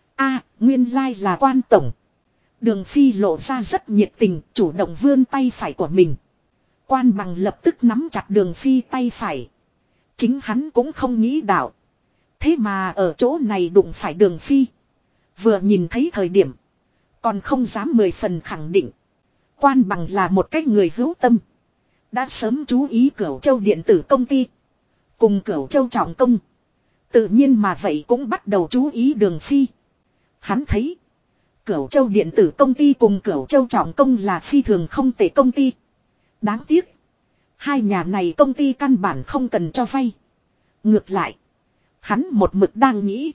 Nguyên lai là quan tổng. Đường Phi lộ ra rất nhiệt tình, chủ động vươn tay phải của mình. Quan bằng lập tức nắm chặt Đường Phi tay phải. Chính hắn cũng không nghĩ đạo. Thế mà ở chỗ này đụng phải Đường Phi. Vừa nhìn thấy thời điểm. Còn không dám 10 phần khẳng định. Quan bằng là một cái người hữu tâm. Đã sớm chú ý Cửu Châu điện tử công ty. Cùng Cửu Châu trọng công. Tự nhiên mà vậy cũng bắt đầu chú ý Đường Phi. Hắn thấy. Cửu Châu điện tử công ty cùng Cửu Châu trọng công là phi thường không tệ công ty. Đáng tiếc. Hai nhà này công ty căn bản không cần cho vay. Ngược lại. Hắn một mực đang nghĩ.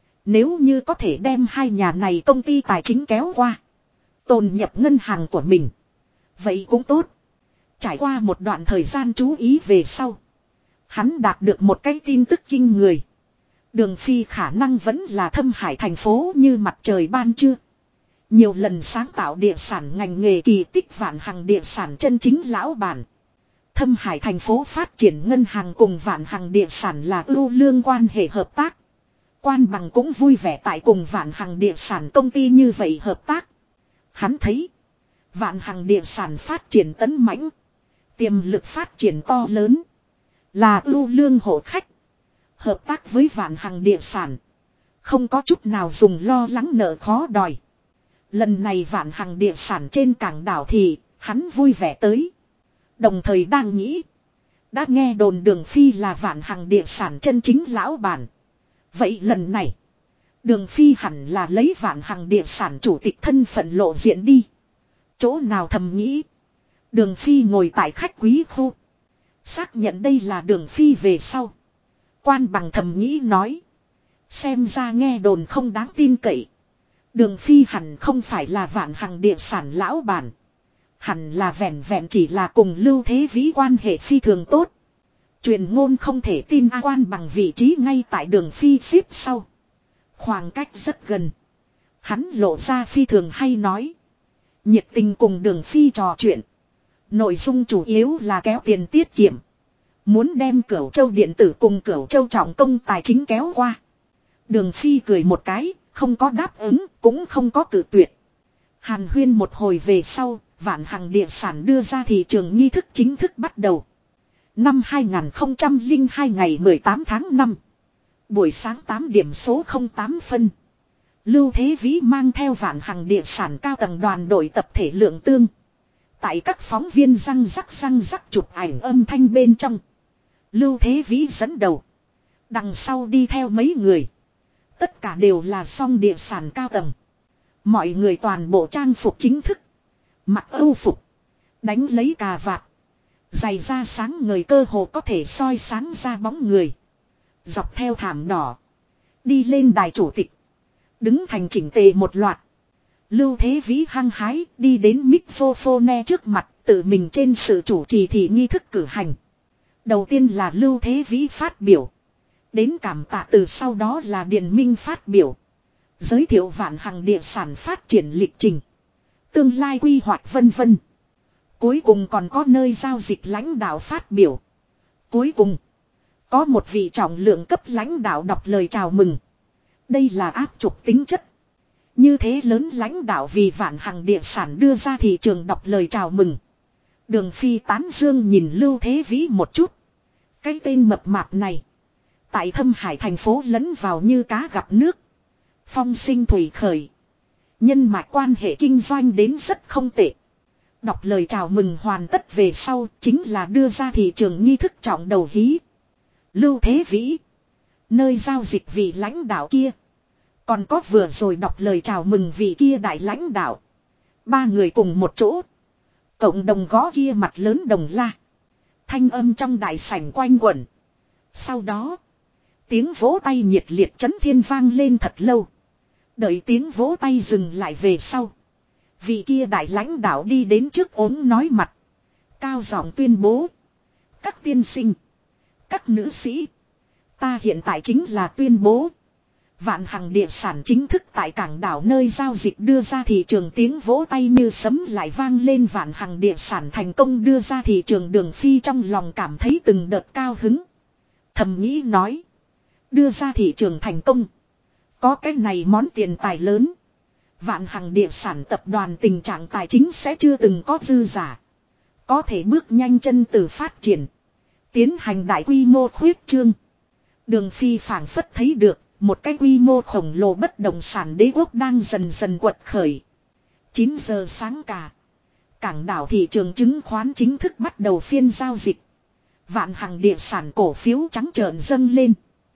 Nếu như có thể đem hai nhà này công ty tài chính kéo qua. Tồn nhập ngân hàng của mình. Vậy cũng tốt. Trải qua một đoạn thời gian chú ý về sau. Hắn đạt được một cái tin tức kinh người. Đường Phi khả năng vẫn là Thâm Hải thành phố như mặt trời ban trưa. Nhiều lần sáng tạo địa sản ngành nghề kỳ tích Vạn Hằng địa sản chân chính lão bản. Thâm Hải thành phố phát triển ngân hàng cùng Vạn Hằng địa sản là ưu lương quan hệ hợp tác. Quan Bằng cũng vui vẻ tại cùng Vạn Hằng địa sản công ty như vậy hợp tác. Hắn thấy Vạn Hằng địa sản phát triển tấn mãnh, tiềm lực phát triển to lớn, là ưu lương hộ khách. Hợp tác với Vạn Hằng địa sản, không có chút nào dùng lo lắng nợ khó đòi. Lần này Vạn Hằng địa sản trên cảng đảo thì hắn vui vẻ tới. Đồng thời đang nghĩ, đã nghe đồn Đường Phi là Vạn Hằng địa sản chân chính lão bản. Vậy lần này, Đường Phi hẳn là lấy Vạn Hằng địa sản chủ tịch thân phận lộ diện đi. Chỗ nào thầm nghĩ, Đường Phi ngồi tại khách quý khu. Xác nhận đây là Đường Phi về sau. Quan Bằng thầm nghĩ nói, xem ra nghe đồn không đáng tin cậy. Đường Phi hẳn không phải là Vạn Hằng địa sản lão bản. Hẳn là vẹn vẹn chỉ là cùng Lưu Thế Vĩ quan hệ phi thường tốt. Truyền ngôn không thể tin. Quan Bằng vị trí ngay tại Đường Phi xếp sau. Khoảng cách rất gần. Hắn lộ ra phi thường hay nói. Nhiệt tình cùng Đường Phi trò chuyện. Nội dung chủ yếu là kéo tiền tiết kiệm. Muốn đem Cửu Châu điện tử cùng Cửu Châu trọng công tài chính kéo qua. Đường Phi cười một cái, không có đáp ứng, cũng không có cự tuyệt. Hàn huyên một hồi về sau, Vạn Hằng địa sản đưa ra thị trường nghi thức chính thức bắt đầu. Năm 2002 ngày 18 tháng 5. Buổi sáng 8 điểm số 08 phân. Lưu Thế Vĩ mang theo Vạn Hằng địa sản cao tầng đoàn đội tập thể lượng tương. Tại các phóng viên răng rắc chụp ảnh âm thanh bên trong. Lưu Thế Vĩ dẫn đầu. Đằng sau đi theo mấy người. Tất cả đều là song địa sản cao tầng. Mọi người toàn bộ trang phục chính thức. Mặc âu phục. Đánh lấy cà vạt. Giày da sáng ngời cơ hồ có thể soi sáng ra bóng người. Dọc theo thảm đỏ. Đi lên đài chủ tịch. Đứng thành chỉnh tề một loạt. Lưu Thế Vĩ hăng hái đi đến microphone trước mặt. Tự mình trên sự chủ trì thị nghi thức cử hành. Đầu tiên là Lưu Thế Vĩ phát biểu. Đến cảm tạ từ sau đó là Điền Minh phát biểu. Giới thiệu Vạn Hằng địa sản phát triển lịch trình. Tương lai quy hoạch vân vân. Cuối cùng còn có nơi giao dịch lãnh đạo phát biểu. Cuối cùng, có một vị trọng lượng cấp lãnh đạo đọc lời chào mừng. Đây là áp trục tính chất. Như thế lớn lãnh đạo vì Vạn Hằng địa sản đưa ra thị trường đọc lời chào mừng. Đường Phi tán dương nhìn Lưu Thế Vĩ một chút. Cái tên mập mạp này, tại Thâm Hải thành phố lẫn vào như cá gặp nước. Phong sinh thủy khởi. Nhân mạch quan hệ kinh doanh đến rất không tệ. Đọc lời chào mừng hoàn tất về sau chính là đưa ra thị trường nghi thức trọng đầu hí. Lưu Thế Vĩ, nơi giao dịch vị lãnh đạo kia. Còn có vừa rồi đọc lời chào mừng vị kia đại lãnh đạo. Ba người cùng một chỗ. Cộng đồng gõ kia mặt lớn đồng la. Thanh âm trong đại sảnh quanh quẩn. Sau đó, tiếng vỗ tay nhiệt liệt chấn thiên vang lên thật lâu. Đợi tiếng vỗ tay dừng lại về sau. Vị kia đại lãnh đạo đi đến trước ốm nói mặt. Cao giọng tuyên bố. Các tiên sinh. Các nữ sĩ. Ta hiện tại chính là tuyên bố. Vạn Hằng địa sản chính thức tại cảng đảo nơi giao dịch đưa ra thị trường, tiếng vỗ tay như sấm lại vang lên. Vạn Hằng địa sản thành công đưa ra thị trường. Đường Phi trong lòng cảm thấy từng đợt cao hứng. Thầm nghĩ nói. Đưa ra thị trường thành công. Có cái này món tiền tài lớn. Vạn Hằng địa sản tập đoàn tình trạng tài chính sẽ chưa từng có dư giả. Có thể bước nhanh chân từ phát triển. Tiến hành đại quy mô khuyết trương. Đường Phi phảng phất thấy được. Một cái quy mô khổng lồ bất động sản đế quốc đang dần dần quật khởi. 9 giờ sáng cả. Cảng đảo thị trường chứng khoán chính thức bắt đầu phiên giao dịch. Vạn Hằng địa sản cổ phiếu trắng trợn dâng lên.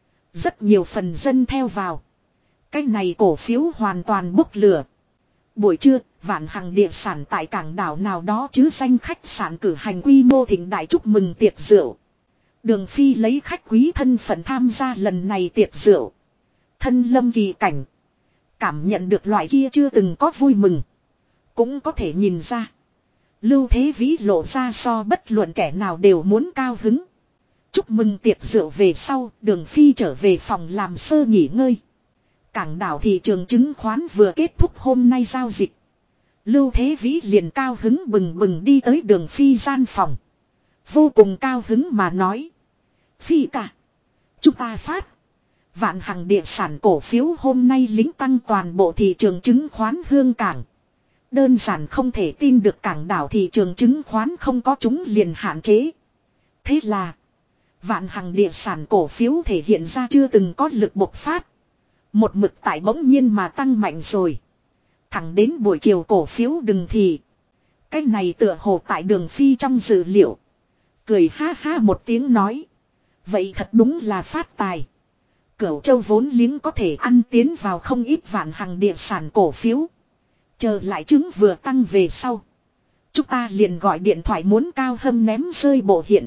Rất nhiều phần dân theo vào. Cái này cổ phiếu hoàn toàn bốc lửa. Buổi trưa, Vạn Hằng địa sản tại cảng đảo nào đó chứ danh khách sạn cử hành quy mô thịnh đại chúc mừng tiệc rượu. Đường Phi lấy khách quý thân phận tham gia lần này tiệc rượu. Thân lâm kỳ cảnh. Cảm nhận được loại kia chưa từng có vui mừng. Cũng có thể nhìn ra. Lưu Thế Vĩ lộ ra so bất luận kẻ nào đều muốn cao hứng. Chúc mừng tiệc rượu về sau, Đường Phi trở về phòng làm sơ nghỉ ngơi. Cảng đảo thị trường chứng khoán vừa kết thúc hôm nay giao dịch. Lưu Thế Vĩ liền cao hứng bừng bừng đi tới Đường Phi gian phòng. Vô cùng cao hứng mà nói. Phi cả. Chúng ta phát. Vạn Hằng địa sản cổ phiếu hôm nay lính tăng toàn bộ thị trường chứng khoán Hương Cảng. Đơn giản không thể tin được cảng đảo thị trường chứng khoán không có chúng liền hạn chế. Thế là. Vạn Hằng địa sản cổ phiếu thể hiện ra chưa từng có lực bộc phát. Một mực tại bỗng nhiên mà tăng mạnh rồi. Thẳng đến buổi chiều cổ phiếu đừng thì. Cái này tựa hồ tại Đường Phi trong dự liệu. Cười ha ha một tiếng nói. Vậy thật đúng là phát tài. Cửu Châu vốn liếng có thể ăn tiến vào không ít Vạn Hằng địa sản cổ phiếu. Chờ lại chứng vừa tăng về sau. Chúng ta liền gọi điện thoại muốn cao hâm ném rơi bộ hiện.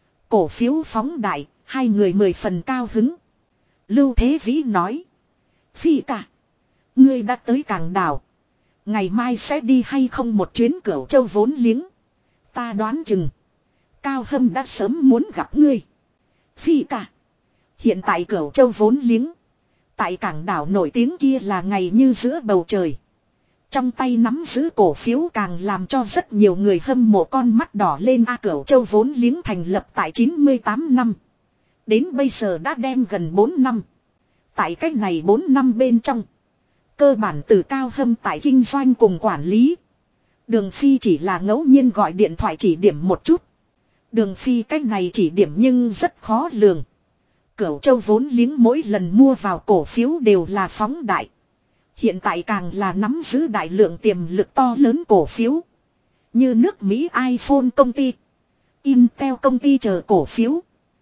Cổ phiếu phóng đại, hai người 10 phần cao hứng. Lưu Thế Vĩ nói. Phi cả. Ngươi đã tới cảng đảo. Ngày mai sẽ đi hay không một chuyến Cửu Châu vốn liếng. Ta đoán chừng. Cao hâm đã sớm muốn gặp ngươi. Phi cả. Hiện tại Cửu Châu vốn liếng. Tại cảng đảo nổi tiếng kia là ngày như giữa bầu trời. Trong tay nắm giữ cổ phiếu càng làm cho rất nhiều người hâm mộ con mắt đỏ lên. Cửu Châu vốn liếng thành lập tại 98 năm. Đến bây giờ đã đem gần 4 năm. Tại cách này 4 năm bên trong. Cơ bản từ Cao Hâm tại kinh doanh cùng quản lý. Đường Phi chỉ là ngẫu nhiên gọi điện thoại chỉ điểm một chút. Đường Phi cách này chỉ điểm nhưng rất khó lường. Cửu Châu vốn liếng mỗi lần mua vào cổ phiếu đều là phóng đại. Hiện tại càng là nắm giữ đại lượng tiềm lực to lớn cổ phiếu. Như nước Mỹ iPhone công ty. Intel công ty chờ cổ phiếu.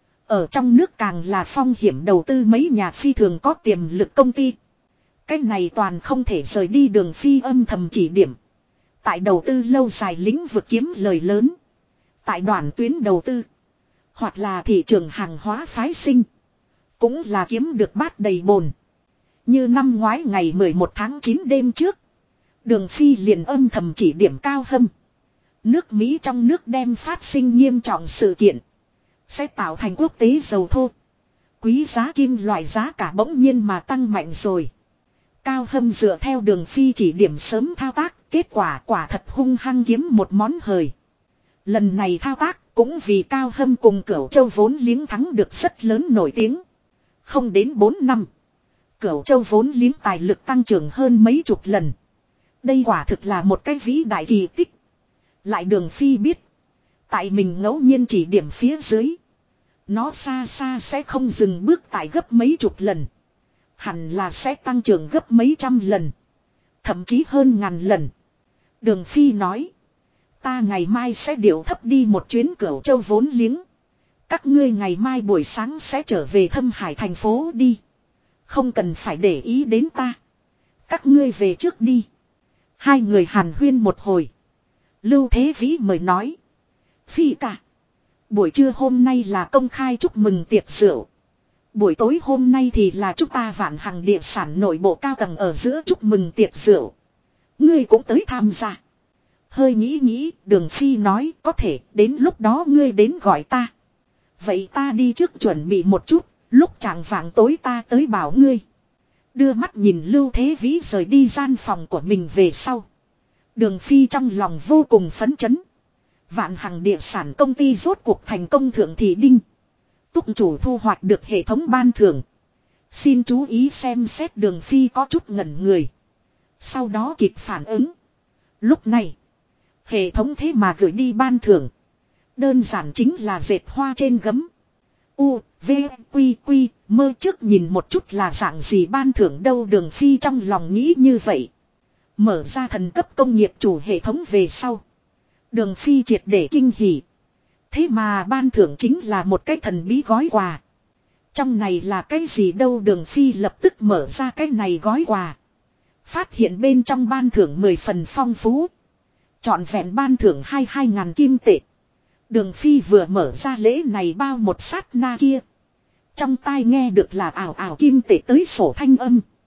Ở trong nước càng là phong hiểm đầu tư mấy nhà phi thường có tiềm lực công ty. Cái này toàn không thể rời đi Đường Phi âm thầm chỉ điểm. Tại đầu tư lâu dài lĩnh vực kiếm lời lớn. Tại đoạn tuyến đầu tư. Hoặc là thị trường hàng hóa phái sinh. Cũng là kiếm được bát đầy bồn. Như năm ngoái ngày 11 tháng 9 đêm trước. Đường Phi liền âm thầm chỉ điểm Cao Hâm. Nước Mỹ trong nước đem phát sinh nghiêm trọng sự kiện. Sẽ tạo thành quốc tế dầu thô. Quý giá kim loại giá cả bỗng nhiên mà tăng mạnh rồi. Cao Hâm dựa theo Đường Phi chỉ điểm sớm thao tác. Kết quả quả thật hung hăng kiếm một món hời. Lần này thao tác cũng vì Cao Hâm cùng Cửu Châu vốn liếng thắng được rất lớn nổi tiếng. Không đến 4 năm. Cửu Châu vốn liếng tài lực tăng trưởng hơn mấy chục lần. Đây quả thực là một cái vĩ đại kỳ tích. Lại Đường Phi biết. Tại mình ngẫu nhiên chỉ điểm phía dưới. Nó xa xa sẽ không dừng bước tại gấp mấy chục lần. Hẳn là sẽ tăng trưởng gấp mấy trăm lần. Thậm chí hơn ngàn lần. Đường Phi nói. Ta ngày mai sẽ điều thấp đi một chuyến Cửu Châu vốn liếng. Các ngươi ngày mai buổi sáng sẽ trở về Thâm Hải thành phố đi. Không cần phải để ý đến ta. Các ngươi về trước đi. Hai người hàn huyên một hồi. Lưu Thế Vĩ mời nói. Phi cả. Buổi trưa hôm nay là công khai chúc mừng tiệc rượu. Buổi tối hôm nay thì là chúng ta Vạn Hằng địa sản nội bộ cao tầng ở giữa chúc mừng tiệc rượu. Ngươi cũng tới tham gia. Hơi nghĩ Đường Phi nói có thể đến lúc đó ngươi đến gọi ta. Vậy ta đi trước chuẩn bị một chút. Lúc chạng vạng tối ta tới bảo ngươi. Đưa mắt nhìn Lưu Thế Vĩ rời đi gian phòng của mình về sau. Đường Phi trong lòng vô cùng phấn chấn. Vạn Hằng địa sản công ty rốt cuộc thành công thượng thị đinh. Túc chủ thu hoạch được hệ thống ban thưởng. Xin chú ý xem xét. Đường Phi có chút ngẩn người. Sau đó kịp phản ứng. Lúc này. Hệ thống thế mà gửi đi ban thưởng. Đơn giản chính là dệt hoa trên gấm. U, V, Quy, Quy, mơ trước nhìn một chút là dạng gì ban thưởng đâu. Đường Phi trong lòng nghĩ như vậy. Mở ra thần cấp công nghiệp chủ hệ thống về sau. Đường Phi triệt để kinh hỉ. Thế mà ban thưởng chính là một cái thần bí gói quà. Trong này là cái gì đâu. Đường Phi lập tức mở ra cái này gói quà. Phát hiện bên trong ban thưởng 10 phần phong phú. Trọn vẹn ban thưởng 22.000 kim tệ. Đường Phi vừa mở ra lễ này bao một sát na kia. Trong tai nghe được là ảo ảo kim tệ tới sổ thanh âm.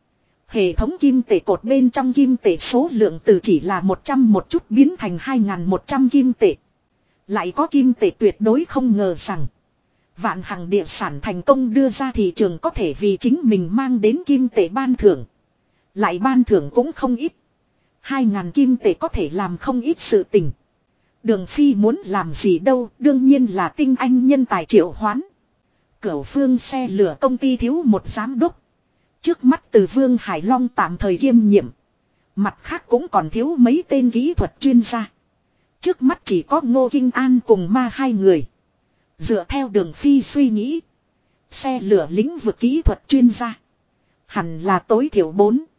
Hệ thống kim tệ cột bên trong kim tệ số lượng từ chỉ là 100 một chút biến thành 2.100 kim tệ. Lại có kim tệ tuyệt đối không ngờ rằng Vạn Hằng địa sản thành công đưa ra thị trường có thể vì chính mình mang đến kim tệ ban thưởng. Lại ban thưởng cũng không ít. 2.000 kim tệ có thể làm không ít sự tình. Đường Phi muốn làm gì đâu, đương nhiên là tinh anh nhân tài triệu hoán. Cửu Phương xe lửa công ty thiếu một giám đốc. Trước mắt từ Vương Hải Long tạm thời kiêm nhiệm. Mặt khác cũng còn thiếu mấy tên kỹ thuật chuyên gia. Trước mắt chỉ có Ngô Kinh An cùng Ma hai người. Dựa theo Đường Phi suy nghĩ. Xe lửa lĩnh vực kỹ thuật chuyên gia. Hẳn là tối thiểu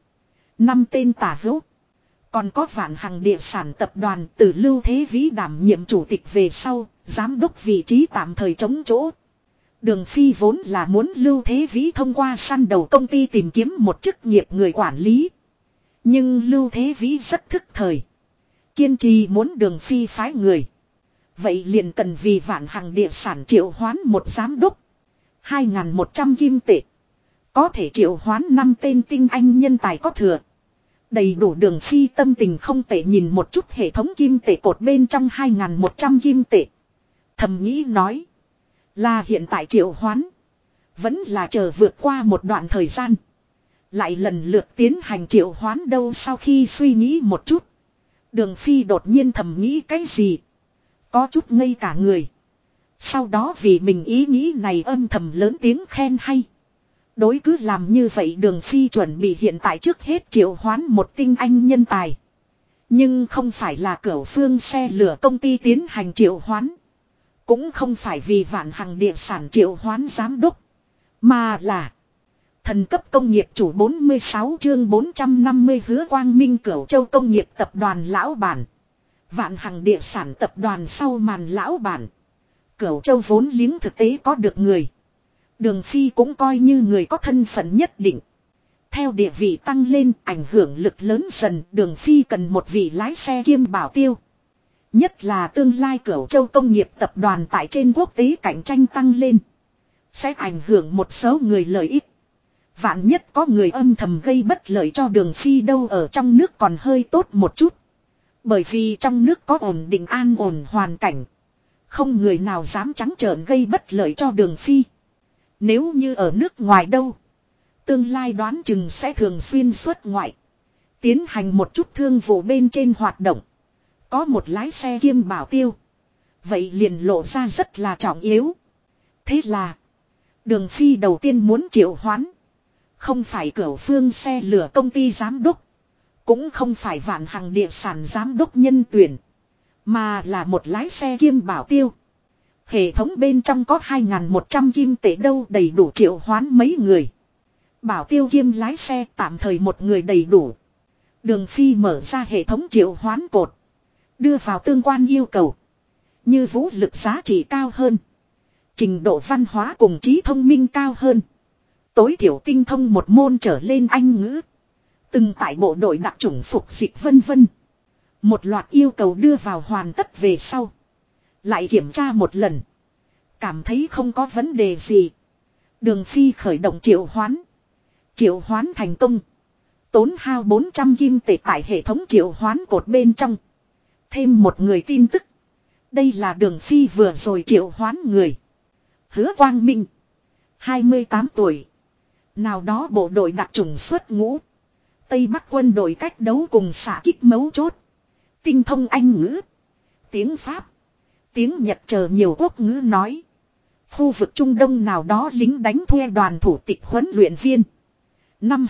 4-5 tên tả hữu. Còn có Vạn Hằng địa sản tập đoàn từ Lưu Thế Vĩ đảm nhiệm chủ tịch về sau. Giám đốc vị trí tạm thời trống chỗ. Đường Phi vốn là muốn Lưu Thế Vĩ thông qua săn đầu công ty tìm kiếm một chức nghiệp người quản lý. Nhưng Lưu Thế Vĩ rất thức thời. Kiên trì muốn Đường Phi phái người. Vậy liền cần vì Vạn Hằng địa sản triệu hoán một giám đốc. 2.100 kim tệ. Có thể triệu hoán 5 tên tinh anh nhân tài có thừa. Đầy đủ Đường Phi tâm tình không tệ nhìn một chút hệ thống kim tệ cột bên trong 2.100 kim tệ. Thầm nghĩ nói. Là hiện tại triệu hoán. Vẫn là chờ vượt qua một đoạn thời gian. Lại lần lượt tiến hành triệu hoán đâu sau khi suy nghĩ một chút. Đường Phi đột nhiên thầm nghĩ cái gì. Có chút ngây cả người. Sau đó vì mình ý nghĩ này âm thầm lớn tiếng khen hay. Đối cứ làm như vậy Đường Phi chuẩn bị hiện tại trước hết triệu hoán một tinh anh nhân tài. Nhưng không phải là Cửu Phương xe lửa công ty tiến hành triệu hoán. Cũng không phải vì Vạn Hằng địa sản triệu hoán giám đốc. Mà là thần cấp công nghiệp chủ 46 chương 450 Hứa Quang Minh Cửu Châu công nghiệp tập đoàn lão bản. Vạn Hằng địa sản tập đoàn sau màn lão bản. Cửu Châu vốn liếng thực tế có được người. Đường Phi cũng coi như người có thân phận nhất định. Theo địa vị tăng lên ảnh hưởng lực lớn dần Đường Phi cần một vị lái xe kiêm bảo tiêu. Nhất là tương lai Cửu Châu công nghiệp tập đoàn tại trên quốc tế cạnh tranh tăng lên. Sẽ ảnh hưởng một số người lợi ích. Vạn nhất có người âm thầm gây bất lợi cho Đường Phi đâu ở trong nước còn hơi tốt một chút. Bởi vì trong nước có ổn định an ổn hoàn cảnh. Không người nào dám trắng trợn gây bất lợi cho Đường Phi. Nếu như ở nước ngoài đâu. Tương lai đoán chừng sẽ thường xuyên xuất ngoại. Tiến hành một chút thương vụ bên trên hoạt động. Có một lái xe kiêm bảo tiêu. Vậy liền lộ ra rất là trọng yếu. Thế là. Đường Phi đầu tiên muốn triệu hoán. Không phải Cửu Phương xe lửa công ty giám đốc. Cũng không phải Vạn Hằng địa sản giám đốc nhân tuyển. Mà là một lái xe kiêm bảo tiêu. Hệ thống bên trong có 2.100 kim tệ đâu đầy đủ triệu hoán mấy người. Bảo tiêu kiêm lái xe tạm thời một người đầy đủ. Đường Phi mở ra hệ thống triệu hoán cột. Đưa vào tương quan yêu cầu. Như vũ lực giá trị cao hơn. Trình độ văn hóa cùng trí thông minh cao hơn. Tối thiểu tinh thông một môn trở lên Anh ngữ. Từng tại bộ đội đặc chủng phục dịch vân vân. Một loạt yêu cầu đưa vào hoàn tất về sau. Lại kiểm tra một lần. Cảm thấy không có vấn đề gì. Đường Phi khởi động triệu hoán. Triệu hoán thành công. Tốn hao 400 kim tệ tại hệ thống triệu hoán cột bên trong. Thêm một người tin tức. Đây là Đường Phi vừa rồi triệu hoán người. Hứa Quang Minh. 28 tuổi. Nào đó bộ đội đặc chủng xuất ngũ. Tây Bắc quân đội cách đấu cùng xạ kích mấu chốt. Tinh thông Anh ngữ. Tiếng Pháp. Tiếng Nhật chờ nhiều quốc ngữ nói. Khu vực Trung Đông nào đó lính đánh thuê đoàn thủ tịch huấn luyện viên. Năm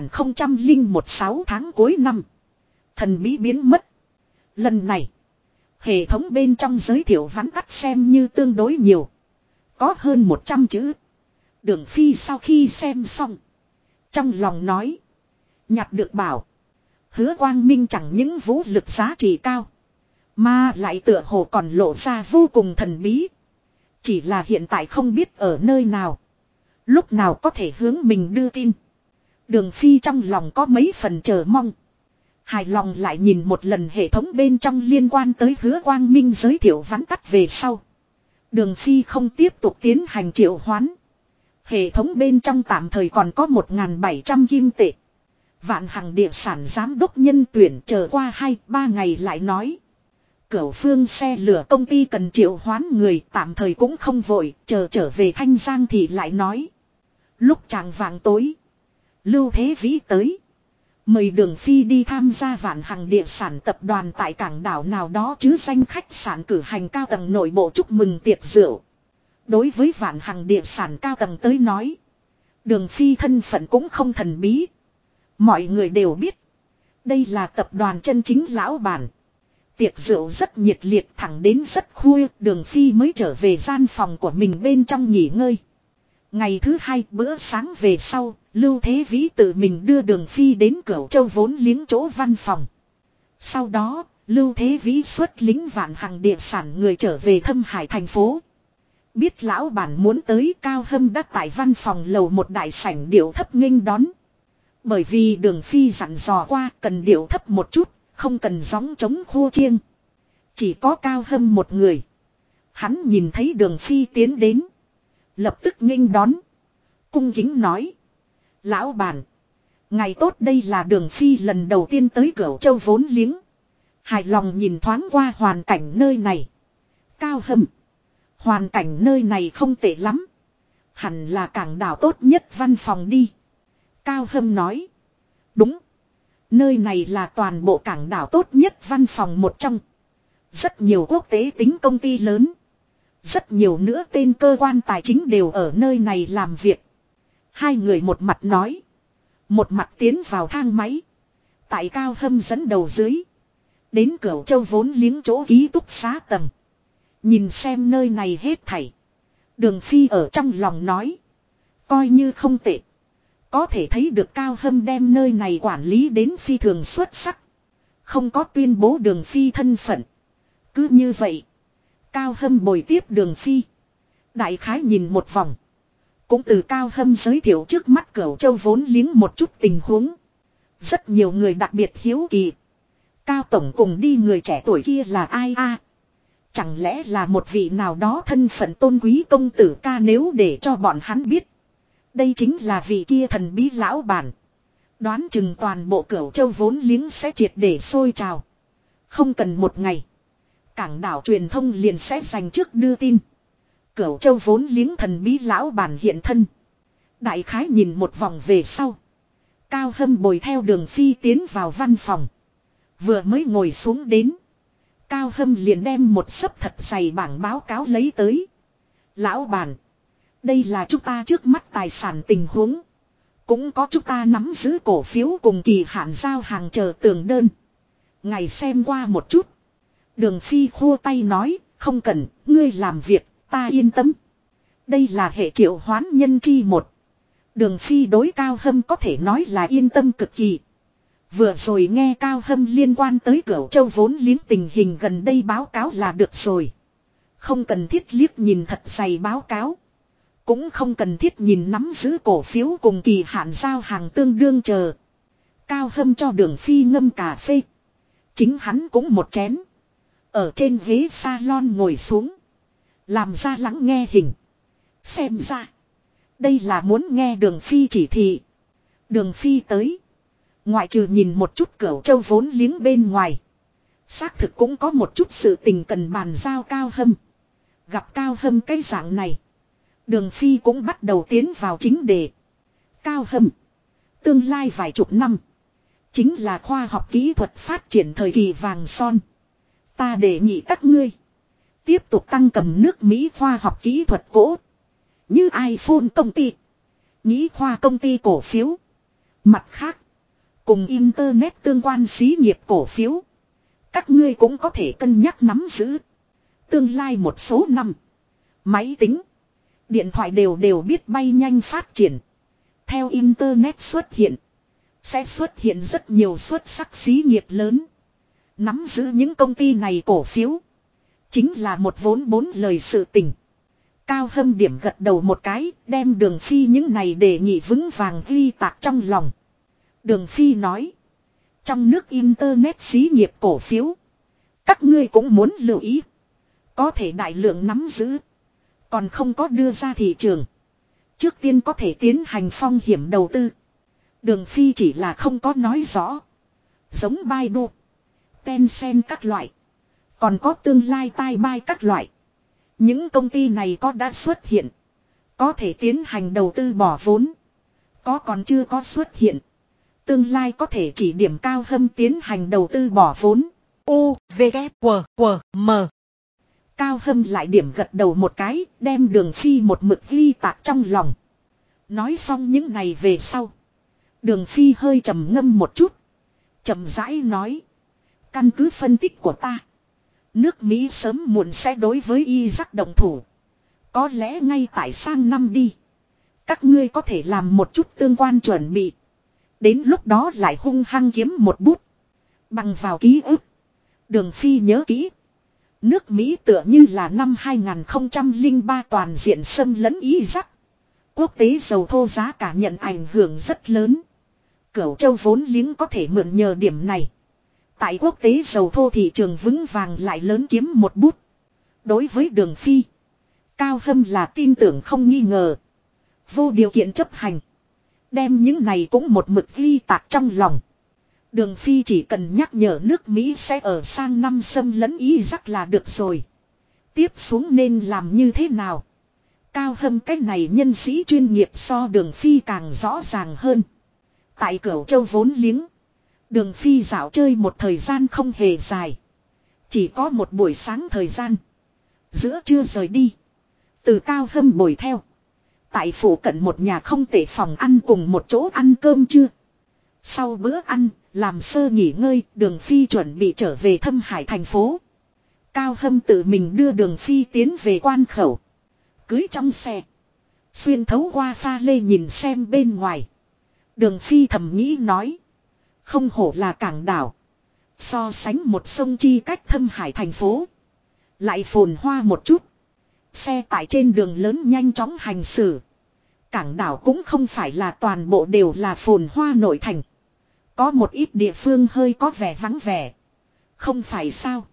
2001 6 tháng cuối năm. Thần bí biến mất. Lần này. Hệ thống bên trong giới thiệu vắn tắt xem như tương đối nhiều. Có hơn 100 chữ. Đường Phi sau khi xem xong. Trong lòng nói. Nhặt được bảo. Hứa Quang Minh chẳng những vũ lực giá trị cao. Mà lại tựa hồ còn lộ ra vô cùng thần bí. Chỉ là hiện tại không biết ở nơi nào. Lúc nào có thể hướng mình đưa tin. Đường Phi trong lòng có mấy phần chờ mong. Hài lòng lại nhìn một lần hệ thống bên trong liên quan tới Hứa Quang Minh giới thiệu vắn tắt về sau. Đường Phi không tiếp tục tiến hành triệu hoán. Hệ thống bên trong tạm thời còn có 1.700 kim tệ. Vạn Hằng địa sản giám đốc nhân tuyển chờ qua 2-3 ngày lại nói. Cửu Phương xe lửa công ty cần triệu hoán người, tạm thời cũng không vội, chờ trở về Thanh Giang thì lại nói. Lúc chạng vạng tối, Lưu Thế Vĩ tới. Mời Đường Phi đi tham gia Vạn Hằng địa sản tập đoàn tại cảng đảo nào đó chứ danh khách sạn cử hành cao tầng nội bộ chúc mừng tiệc rượu. Đối với Vạn Hằng địa sản cao tầng tới nói, Đường Phi thân phận cũng không thần bí. Mọi người đều biết, đây là tập đoàn chân chính lão bản. Tiệc rượu rất nhiệt liệt, thẳng đến rất khuya, Đường Phi mới trở về gian phòng của mình bên trong nghỉ ngơi. Ngày thứ hai bữa sáng về sau, Lưu Thế Vĩ tự mình đưa Đường Phi đến Cửu Châu vốn liếng chỗ văn phòng. Sau đó, Lưu Thế Vĩ xuất lính Vạn Hằng địa sản người trở về Thâm Hải thành phố. Biết lão bản muốn tới, Cao Hâm đã tại văn phòng lầu một đại sảnh điệu thấp nghênh đón. Bởi vì Đường Phi dặn dò qua cần điệu thấp một chút, không cần gióng trống khua chiêng. Chỉ có Cao Hâm một người. Hắn nhìn thấy Đường Phi tiến đến, lập tức nghênh đón, cung kính nói. Lão bản, ngày tốt, đây là Đường Phi lần đầu tiên tới Cửu Châu vốn liếng. Hài lòng nhìn thoáng qua hoàn cảnh nơi này. Cao Hâm, hoàn cảnh nơi này không tệ lắm. Hẳn là cảng đảo tốt nhất văn phòng đi. Cao Hâm nói. Đúng. Nơi này là toàn bộ cảng đảo tốt nhất văn phòng một trong. Rất nhiều quốc tế tính công ty lớn. Rất nhiều nữa tên cơ quan tài chính đều ở nơi này làm việc. Hai người một mặt nói. Một mặt tiến vào thang máy. Tại Cao Hâm dẫn đầu dưới. Đến Cửu Châu vốn liếng chỗ ký túc xá tầng. Nhìn xem nơi này hết thảy. Đường Phi ở trong lòng nói. Coi như không tệ. Có thể thấy được Cao Hâm đem nơi này quản lý đến phi thường xuất sắc. Không có tuyên bố Đường Phi thân phận. Cứ như vậy, Cao Hâm bồi tiếp Đường Phi. Đại khái nhìn một vòng. Cũng từ Cao Hâm giới thiệu trước mắt Cửu Châu vốn liếng một chút tình huống. Rất nhiều người đặc biệt hiếu kỳ. Cao tổng cùng đi người trẻ tuổi kia là ai a? Chẳng lẽ là một vị nào đó thân phận tôn quý công tử ca, nếu để cho bọn hắn biết. Đây chính là vị kia thần bí lão bản. Đoán chừng toàn bộ Cửu Châu vốn liếng sẽ triệt để sôi trào. Không cần một ngày, cảng đảo truyền thông liền sẽ dành trước đưa tin. Cửu Châu vốn liếng thần bí lão bản hiện thân. Đại khái nhìn một vòng về sau, Cao Hâm bồi theo Đường Phi tiến vào văn phòng. Vừa mới ngồi xuống đến, Cao Hâm liền đem một xấp thật dày bảng báo cáo lấy tới. Lão bản, đây là chúng ta trước mắt tài sản tình huống. Cũng có chúng ta nắm giữ cổ phiếu cùng kỳ hạn giao hàng chờ tường đơn. Ngài xem qua một chút. Đường Phi khua tay nói, không cần, ngươi làm việc, ta yên tâm. Đây là hệ triệu hoán nhân chi một. Đường Phi đối Cao Hâm có thể nói là yên tâm cực kỳ. Vừa rồi nghe Cao Hâm liên quan tới Cửu Châu vốn liếng tình hình gần đây báo cáo là được rồi. Không cần thiết liếc nhìn thật dày báo cáo. Cũng không cần thiết nhìn nắm giữ cổ phiếu cùng kỳ hạn giao hàng tương đương chờ. Cao Hâm cho Đường Phi ngâm cà phê. Chính hắn cũng một chén. Ở trên ghế salon ngồi xuống. Làm ra lắng nghe hình. Xem ra, đây là muốn nghe Đường Phi chỉ thị. Đường Phi tới. Ngoại trừ nhìn một chút Cửu Châu vốn liếng bên ngoài. Xác thực cũng có một chút sự tình cần bàn giao Cao Hâm. Gặp Cao Hâm cái dạng này, Đường Phi cũng bắt đầu tiến vào chính đề. Cao Hâm, tương lai vài chục năm chính là khoa học kỹ thuật phát triển thời kỳ vàng son. Ta đề nghị các ngươi tiếp tục tăng cầm nước Mỹ khoa học kỹ thuật cổ, như iPhone công ty, nhĩ khoa công ty cổ phiếu. Mặt khác, cùng Internet tương quan xí nghiệp cổ phiếu, các ngươi cũng có thể cân nhắc nắm giữ. Tương lai một số năm, máy tính, điện thoại đều biết bay nhanh phát triển. Theo Internet xuất hiện, sẽ xuất hiện rất nhiều xuất sắc xí nghiệp lớn. Nắm giữ những công ty này cổ phiếu, chính là một vốn bốn lời sự tình. Cao Hâm điểm gật đầu một cái, đem Đường Phi những này đề nghị vững vàng ghi tạc trong lòng. Đường Phi nói, trong nước Internet xí nghiệp cổ phiếu, các ngươi cũng muốn lưu ý. Có thể đại lượng nắm giữ, còn không có đưa ra thị trường. Trước tiên có thể tiến hành phong hiểm đầu tư. Đường Phi chỉ là không có nói rõ. Giống Baidu, Tencent các loại. Còn có tương lai tai bai các loại. Những công ty này có đã xuất hiện. Có thể tiến hành đầu tư bỏ vốn. Có còn chưa có xuất hiện. Tương lai có thể chỉ điểm Cao Hâm tiến hành đầu tư bỏ vốn. U, V, K, W, W, M. Cao Hâm lại điểm gật đầu một cái, đem Đường Phi một mực ghi tạc trong lòng. Nói xong những này về sau. Đường Phi hơi trầm ngâm một chút. Chậm rãi nói. Căn cứ phân tích của ta. Nước Mỹ sớm muộn sẽ đối với Iraq động thủ. Có lẽ ngay tại sang năm đi. Các ngươi có thể làm một chút tương quan chuẩn bị. Đến lúc đó lại hung hăng kiếm một bút. Bằng vào ký ức. Đường Phi nhớ kỹ. Nước Mỹ tựa như là năm 2003 toàn diện xâm lấn Iraq. Quốc tế dầu thô giá cả nhận ảnh hưởng rất lớn. Cửu Châu vốn liếng có thể mượn nhờ điểm này. Tại quốc tế dầu thô thị trường vững vàng lại lớn kiếm một bút. Đối với Đường Phi. Cao Hâm là tin tưởng không nghi ngờ. Vô điều kiện chấp hành. Đem những này cũng một mực ghi tạc trong lòng. Đường Phi chỉ cần nhắc nhở nước Mỹ sẽ ở sang năm xâm lấn Iraq là được rồi. Tiếp xuống nên làm như thế nào? Cao Hâm cái này nhân sĩ chuyên nghiệp so Đường Phi càng rõ ràng hơn. Tại Cửu Châu vốn liếng. Đường Phi dạo chơi một thời gian không hề dài. Chỉ có một buổi sáng thời gian. Giữa trưa rời đi. Từ Cao Hâm bồi theo. Tại phủ cận một nhà không tệ phòng ăn cùng một chỗ ăn cơm trưa. Sau bữa ăn, làm sơ nghỉ ngơi, Đường Phi chuẩn bị trở về Thâm Hải thành phố. Cao Hâm tự mình đưa Đường Phi tiến về quan khẩu. Cưới trong xe. Xuyên thấu qua pha lê nhìn xem bên ngoài. Đường Phi thầm nghĩ nói. Không hổ là cảng đảo. So sánh một sông chi cách Thâm Hải thành phố. Lại phồn hoa một chút. Xe tải trên đường lớn nhanh chóng hành xử. Cảng đảo cũng không phải là toàn bộ đều là phồn hoa nội thành. Có một ít địa phương hơi có vẻ vắng vẻ. Không phải sao.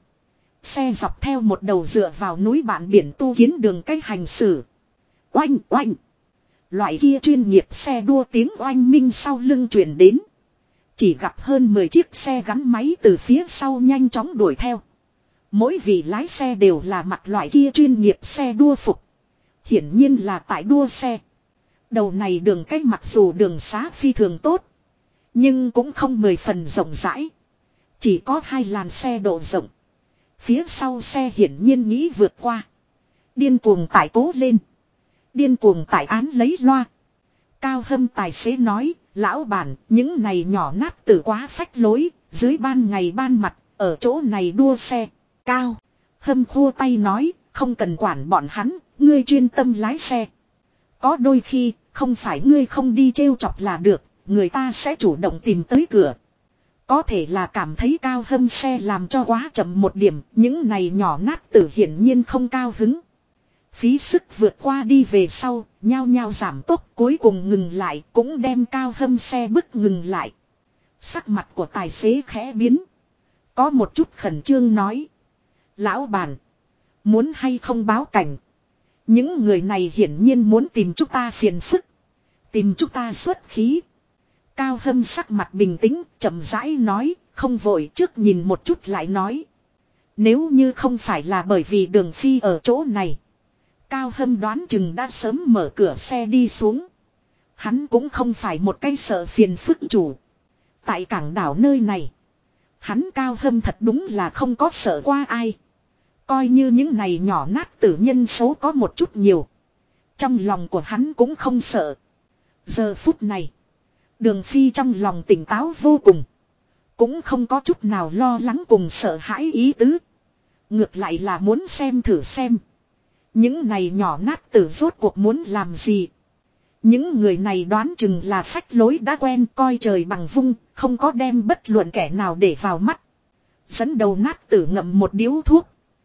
Xe dọc theo một đầu dựa vào núi bạn biển tu kiến đường cách hành xử. Oanh oanh. Loại kia chuyên nghiệp xe đua tiếng oanh minh sau lưng truyền đến. Chỉ gặp hơn 10 chiếc xe gắn máy từ phía sau nhanh chóng đuổi theo. Mỗi vị lái xe đều là mặc loại kia chuyên nghiệp xe đua phục. Hiển nhiên là tại đua xe. Đầu này đường cách mặc dù đường xá phi thường tốt. Nhưng cũng không 10 phần rộng rãi. Chỉ có 2 làn xe độ rộng. Phía sau xe hiển nhiên nghĩ vượt qua. Điên cuồng tải cố lên. Điên cuồng tải án lấy loa. Cao Hâm tài xế nói, lão bản, những này nhỏ nát tử quá phách lối, dưới ban ngày ban mặt, ở chỗ này đua xe. Cao Hâm khô tay nói, không cần quản bọn hắn, ngươi chuyên tâm lái xe. Có đôi khi, không phải ngươi không đi trêu chọc là được, người ta sẽ chủ động tìm tới cửa. Có thể là cảm thấy Cao Hâm xe làm cho quá chậm một điểm, những này nhỏ nát tử hiển nhiên không cao hứng. Phí sức vượt qua đi về sau, nhao nhao giảm tốc cuối cùng ngừng lại cũng đem Cao Hâm xe bức ngừng lại. Sắc mặt của tài xế khẽ biến. Có một chút khẩn trương nói. Lão bản, muốn hay không báo cảnh. Những người này hiển nhiên muốn tìm chúng ta phiền phức. Tìm chúng ta xuất khí. Cao Hâm sắc mặt bình tĩnh, chậm rãi nói, không vội trước nhìn một chút lại nói. Nếu như không phải là bởi vì Đường Phi ở chỗ này. Cao Hâm đoán chừng đã sớm mở cửa xe đi xuống. Hắn cũng không phải một cái sợ phiền phức chủ. Tại cảng đảo nơi này. Hắn Cao Hâm thật đúng là không có sợ qua ai. Coi như những này nhỏ nát tử nhân số có một chút nhiều. Trong lòng của hắn cũng không sợ. Giờ phút này. Đường Phi trong lòng tỉnh táo vô cùng. Cũng không có chút nào lo lắng cùng sợ hãi ý tứ. Ngược lại là muốn xem thử xem. Những này nhỏ nát tử rốt cuộc muốn làm gì. Những người này đoán chừng là phách lối đã quen coi trời bằng vung. Không có đem bất luận kẻ nào để vào mắt. Dẫn đầu nát tử ngậm một điếu thuốc.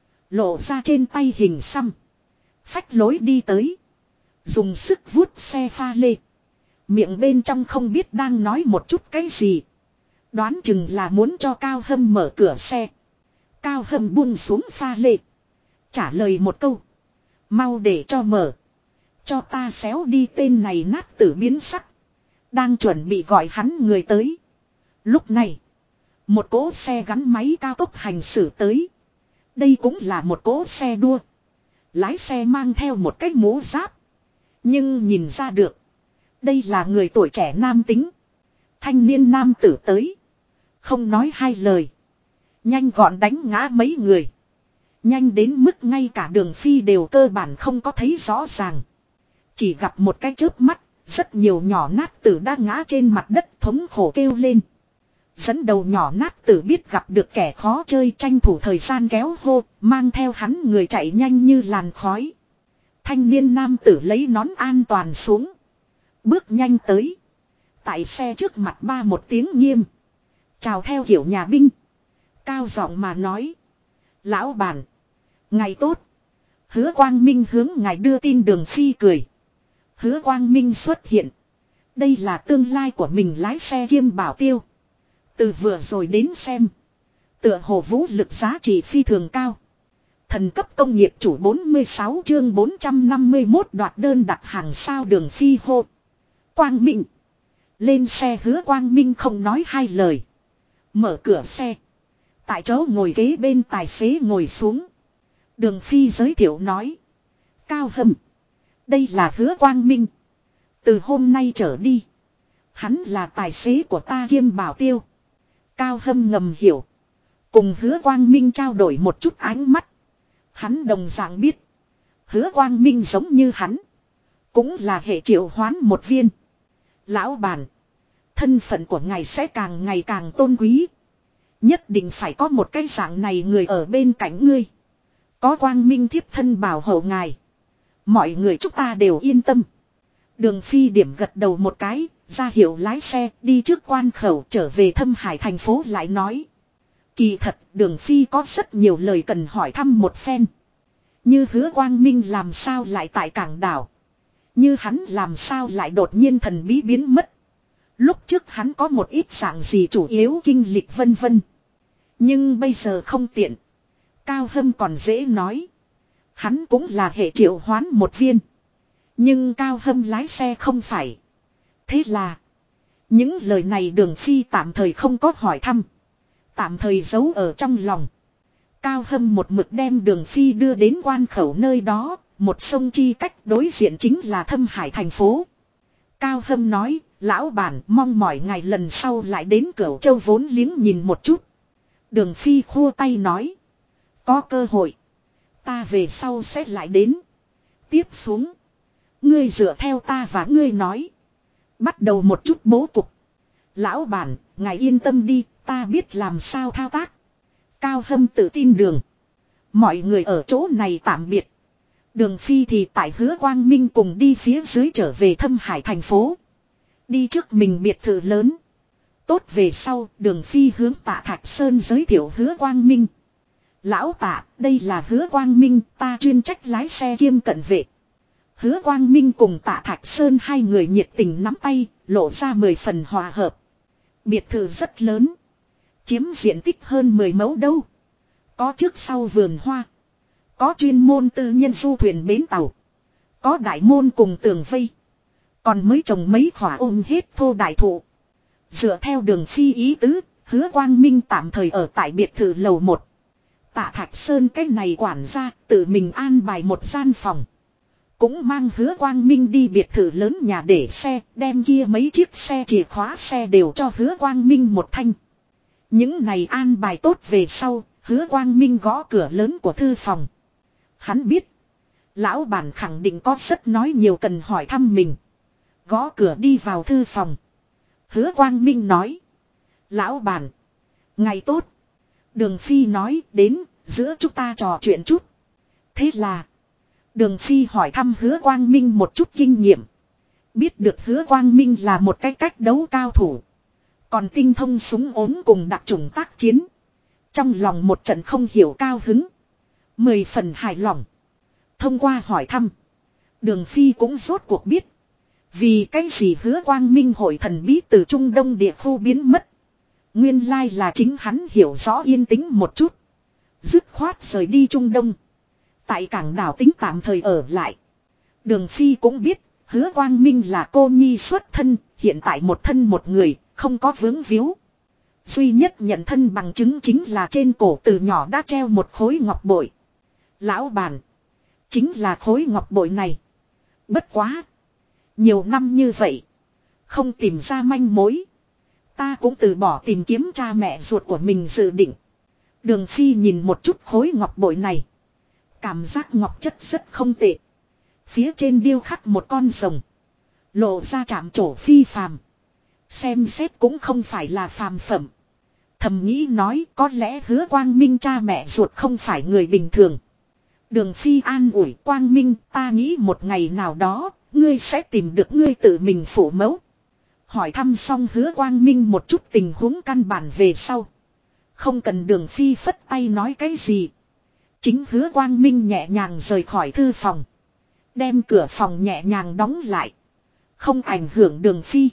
Lộ ra trên tay hình xăm. Phách lối đi tới. Dùng sức vuốt xe pha lê. Miệng bên trong không biết đang nói một chút cái gì. Đoán chừng là muốn cho Cao Hâm mở cửa xe. Cao Hâm buông xuống pha lê. Trả lời một câu. Mau để cho mở. Cho ta xéo đi tên này nát tử biến sắc. Đang chuẩn bị gọi hắn người tới. Lúc này. Một cỗ xe gắn máy cao tốc hành xử tới. Đây cũng là một cỗ xe đua. Lái xe mang theo một cái mũ giáp. Nhưng nhìn ra được. Đây là người tuổi trẻ nam tính. Thanh niên nam tử tới. Không nói hai lời. Nhanh gọn đánh ngã mấy người. Nhanh đến mức ngay cả Đường Phi đều cơ bản không có thấy rõ ràng. Chỉ gặp một cái chớp mắt. Rất nhiều nhỏ nát tử đã ngã trên mặt đất thống khổ kêu lên. Dẫn đầu nhỏ nát tử biết gặp được kẻ khó chơi, tranh thủ thời gian kéo hô, mang theo hắn người chạy nhanh như làn khói. Thanh niên nam tử lấy nón an toàn xuống. Bước nhanh tới. Tại xe trước mặt ba một tiếng nghiêm. Chào theo kiểu nhà binh. Cao giọng mà nói. Lão bản. Ngày tốt. Hứa Quang Minh hướng ngài đưa tin. Đường Phi cười. Hứa Quang Minh xuất hiện. Đây là tương lai của mình lái xe kiêm bảo tiêu. Từ vừa rồi đến xem. Tựa hồ vũ lực giá trị phi thường cao. Thần cấp công nghiệp chủ 46 chương 451 đoạt đơn đặt hàng sao. Đường Phi hô. Quang Minh. Lên xe. Hứa Quang Minh không nói hai lời. Mở cửa xe. Tại chỗ ngồi kế bên tài xế ngồi xuống. Đường Phi giới thiệu nói. Cao Hâm. Đây là Hứa Quang Minh. Từ hôm nay trở đi. Hắn là tài xế của ta kiêm bảo tiêu. Cao Hâm ngầm hiểu. Cùng Hứa Quang Minh trao đổi một chút ánh mắt. Hắn đồng dạng biết. Hứa Quang Minh giống như hắn. Cũng là hệ triệu hoán một viên. Lão bản. Thân phận của ngài sẽ càng ngày càng tôn quý. Nhất định phải có một cái dạng này người ở bên cạnh ngươi. Có Quang Minh thiếp thân bảo hộ ngài. Mọi người chúng ta đều yên tâm. Đường Phi điểm gật đầu một cái. Ra hiệu lái xe đi trước quan khẩu trở về Thâm Hải thành phố lại nói. Kỳ thật Đường Phi có rất nhiều lời cần hỏi thăm một phen. Như Hứa Quang Minh làm sao lại tại cảng đảo. Như hắn làm sao lại đột nhiên thần bí biến mất. Lúc trước hắn có một ít dạng gì chủ yếu kinh lịch vân vân. Nhưng bây giờ không tiện. Cao Hâm còn dễ nói. Hắn cũng là hệ triệu hoán một viên. Nhưng Cao Hâm lái xe không phải. Thế là. Những lời này Đường Phi tạm thời không có hỏi thăm. Tạm thời giấu ở trong lòng. Cao Hâm một mực đem Đường Phi đưa đến quan khẩu nơi đó. Một sông chi cách đối diện chính là Thâm Hải thành phố. Cao Hâm nói. Lão bản mong mỏi ngày lần sau lại đến Cửu Châu vốn liếng nhìn một chút. Đường Phi khua tay nói. Có cơ hội. Ta về sau sẽ lại đến. Tiếp xuống. Ngươi dựa theo ta và ngươi nói. Bắt đầu một chút bố cục. Lão bản, ngài yên tâm đi, ta biết làm sao thao tác. Cao Hâm tự tin đường. Mọi người ở chỗ này tạm biệt. Đường Phi thì tại Hứa Quang Minh cùng đi phía dưới trở về Thâm Hải thành phố. Đi trước mình biệt thự lớn. Tốt về sau, Đường Phi hướng Tạ Thạch Sơn giới thiệu Hứa Quang Minh. Lão Tạ, đây là Hứa Quang Minh, ta chuyên trách lái xe kiêm cận vệ. Hứa Quang Minh cùng Tạ Thạch Sơn hai người nhiệt tình nắm tay, lộ ra 10 phần hòa hợp. Biệt thự rất lớn. Chiếm diện tích hơn 10 mẫu đâu. Có trước sau vườn hoa. Có chuyên môn tư nhân du thuyền bến tàu. Có đại môn cùng tường vây. Còn mới trồng mấy khỏa ôm hết thô đại thụ. Dựa theo Đường Phi ý tứ, Hứa Quang Minh tạm thời ở tại biệt thự lầu 1. Tạ Thạch Sơn cái này quản gia, tự mình an bài một gian phòng. Cũng mang Hứa Quang Minh đi biệt thự lớn nhà để xe, đem kia mấy chiếc xe chìa khóa xe đều cho Hứa Quang Minh một thanh. Những này an bài tốt về sau, Hứa Quang Minh gõ cửa lớn của thư phòng. Hắn biết, lão bản khẳng định có rất nói nhiều cần hỏi thăm mình. Gõ cửa đi vào thư phòng. Hứa Quang Minh nói. Lão bản. Ngày tốt. Đường Phi nói đến giữa chúng ta trò chuyện chút. Thế là. Đường Phi hỏi thăm Hứa Quang Minh một chút kinh nghiệm. Biết được Hứa Quang Minh là một cái cách đấu cao thủ. Còn tinh thông súng ốm cùng đặc chủng tác chiến. Trong lòng một trận không hiểu cao hứng. 10 phần hài lòng. Thông qua hỏi thăm. Đường Phi cũng rốt cuộc biết. Vì cái gì Hứa Quang Minh hội thần bí từ Trung Đông địa khu biến mất. Nguyên lai là chính hắn hiểu rõ yên tĩnh một chút. Dứt khoát rời đi Trung Đông. Tại cảng đảo tính tạm thời ở lại. Đường Phi cũng biết Hứa Quang Minh là cô nhi xuất thân, hiện tại một thân một người, không có vướng víu. Duy nhất nhận thân bằng chứng chính là trên cổ từ nhỏ đã treo một khối ngọc bội. Lão bản. Chính là khối ngọc bội này. Bất quá. Nhiều năm như vậy. Không tìm ra manh mối. Ta cũng từ bỏ tìm kiếm cha mẹ ruột của mình dự định. Đường Phi nhìn một chút khối ngọc bội này. Cảm giác ngọc chất rất không tệ. Phía trên điêu khắc một con rồng. Lộ ra chạm trổ phi phàm. Xem xét cũng không phải là phàm phẩm. Thầm nghĩ nói có lẽ Hứa Quang Minh cha mẹ ruột không phải người bình thường. Đường Phi an ủi Quang Minh, ta nghĩ một ngày nào đó, ngươi sẽ tìm được ngươi tự mình phụ mẫu. Hỏi thăm xong Hứa Quang Minh một chút tình huống căn bản về sau. Không cần Đường Phi phất tay nói cái gì. Chính Hứa Quang Minh nhẹ nhàng rời khỏi thư phòng. Đem cửa phòng nhẹ nhàng đóng lại. Không ảnh hưởng Đường Phi.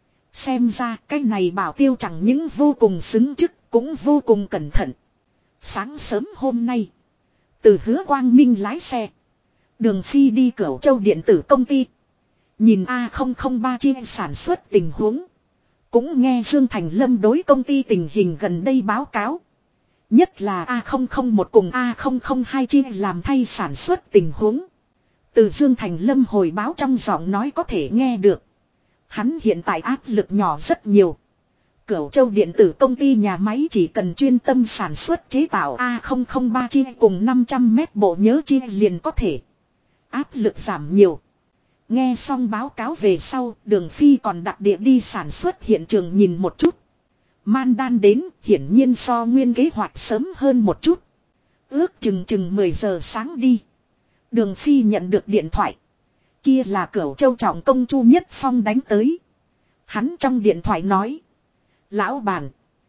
Xem ra cái này Bảo Tiêu chẳng những vô cùng xứng chức, cũng vô cùng cẩn thận. Sáng sớm hôm nay, từ Hứa Quang Minh lái xe, Đường Phi đi Cửu Châu điện tử công ty. Nhìn A003 chia sản xuất tình huống. Cũng nghe Dương Thành Lâm đối công ty tình hình gần đây báo cáo. Nhất là A001 cùng A002 chia làm thay sản xuất tình huống. Từ Dương Thành Lâm hồi báo trong giọng nói có thể nghe được. Hắn hiện tại áp lực nhỏ rất nhiều. Cửu Châu điện tử công ty nhà máy chỉ cần chuyên tâm sản xuất chế tạo A003 chia cùng 500 mét bộ nhớ chia liền có thể. Áp lực giảm nhiều. Nghe xong báo cáo về sau, Đường Phi còn đặc địa đi sản xuất hiện trường nhìn một chút. Mandan đến, hiển nhiên so nguyên kế hoạch sớm hơn một chút. Ước chừng 10 giờ sáng đi. Đường Phi nhận được điện thoại. Kia là Cửu Châu trọng công Chu Nhất Phong đánh tới. Hắn trong điện thoại nói. Lão bản.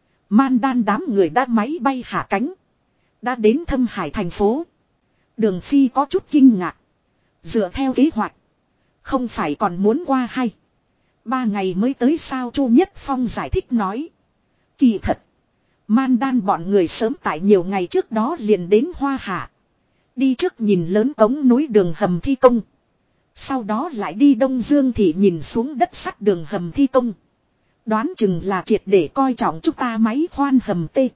Mandan đám người đã máy bay hạ cánh. Đã đến Thâm Hải thành phố. Đường Phi có chút kinh ngạc. Dựa theo kế hoạch. Không phải còn muốn qua 2-3 ngày mới tới sao Chu Nhất Phong giải thích nói. Kỳ thật. Mandan bọn người sớm tại nhiều ngày trước đó liền đến Hoa Hạ. Đi trước nhìn lớn cống núi đường hầm thi công. Sau đó lại đi Đông Dương thì nhìn xuống đất sắt đường hầm thi công. Đoán chừng là triệt để coi trọng chúng ta máy khoan hầm tê.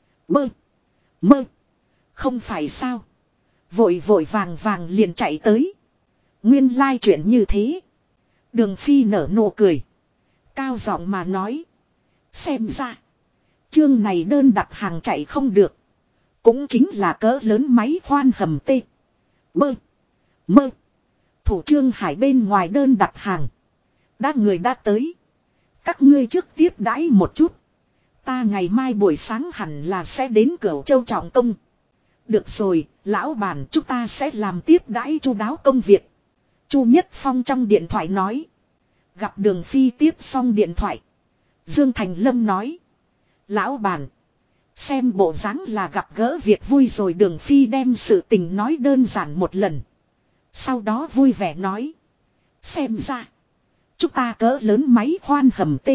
Mơ. Không phải sao. Vội vàng liền chạy tới. Nguyên lai chuyện như thế. Đường Phi nở nụ cười. Cao giọng mà nói. Xem ra. Chương này đơn đặt hàng chạy không được. Cũng chính là cỡ lớn máy khoan hầm tê. Mơ. Thủ Trương Hải bên ngoài đơn đặt hàng. Người đã tới. Các ngươi trước tiếp đãi một chút. Ta ngày mai buổi sáng hẳn là sẽ đến Cửu Châu trọng công. Được rồi, lão bản chúng ta sẽ làm tiếp đãi chu đáo công việc. Chu Nhất Phong trong điện thoại nói. Gặp Đường Phi tiếp xong điện thoại. Dương Thành Lâm nói. Lão bản. Xem bộ dáng là gặp gỡ việc vui rồi. Đường Phi đem sự tình nói đơn giản một lần. Sau đó vui vẻ nói. Xem ra. Chúng ta cỡ lớn máy khoan hầm tê.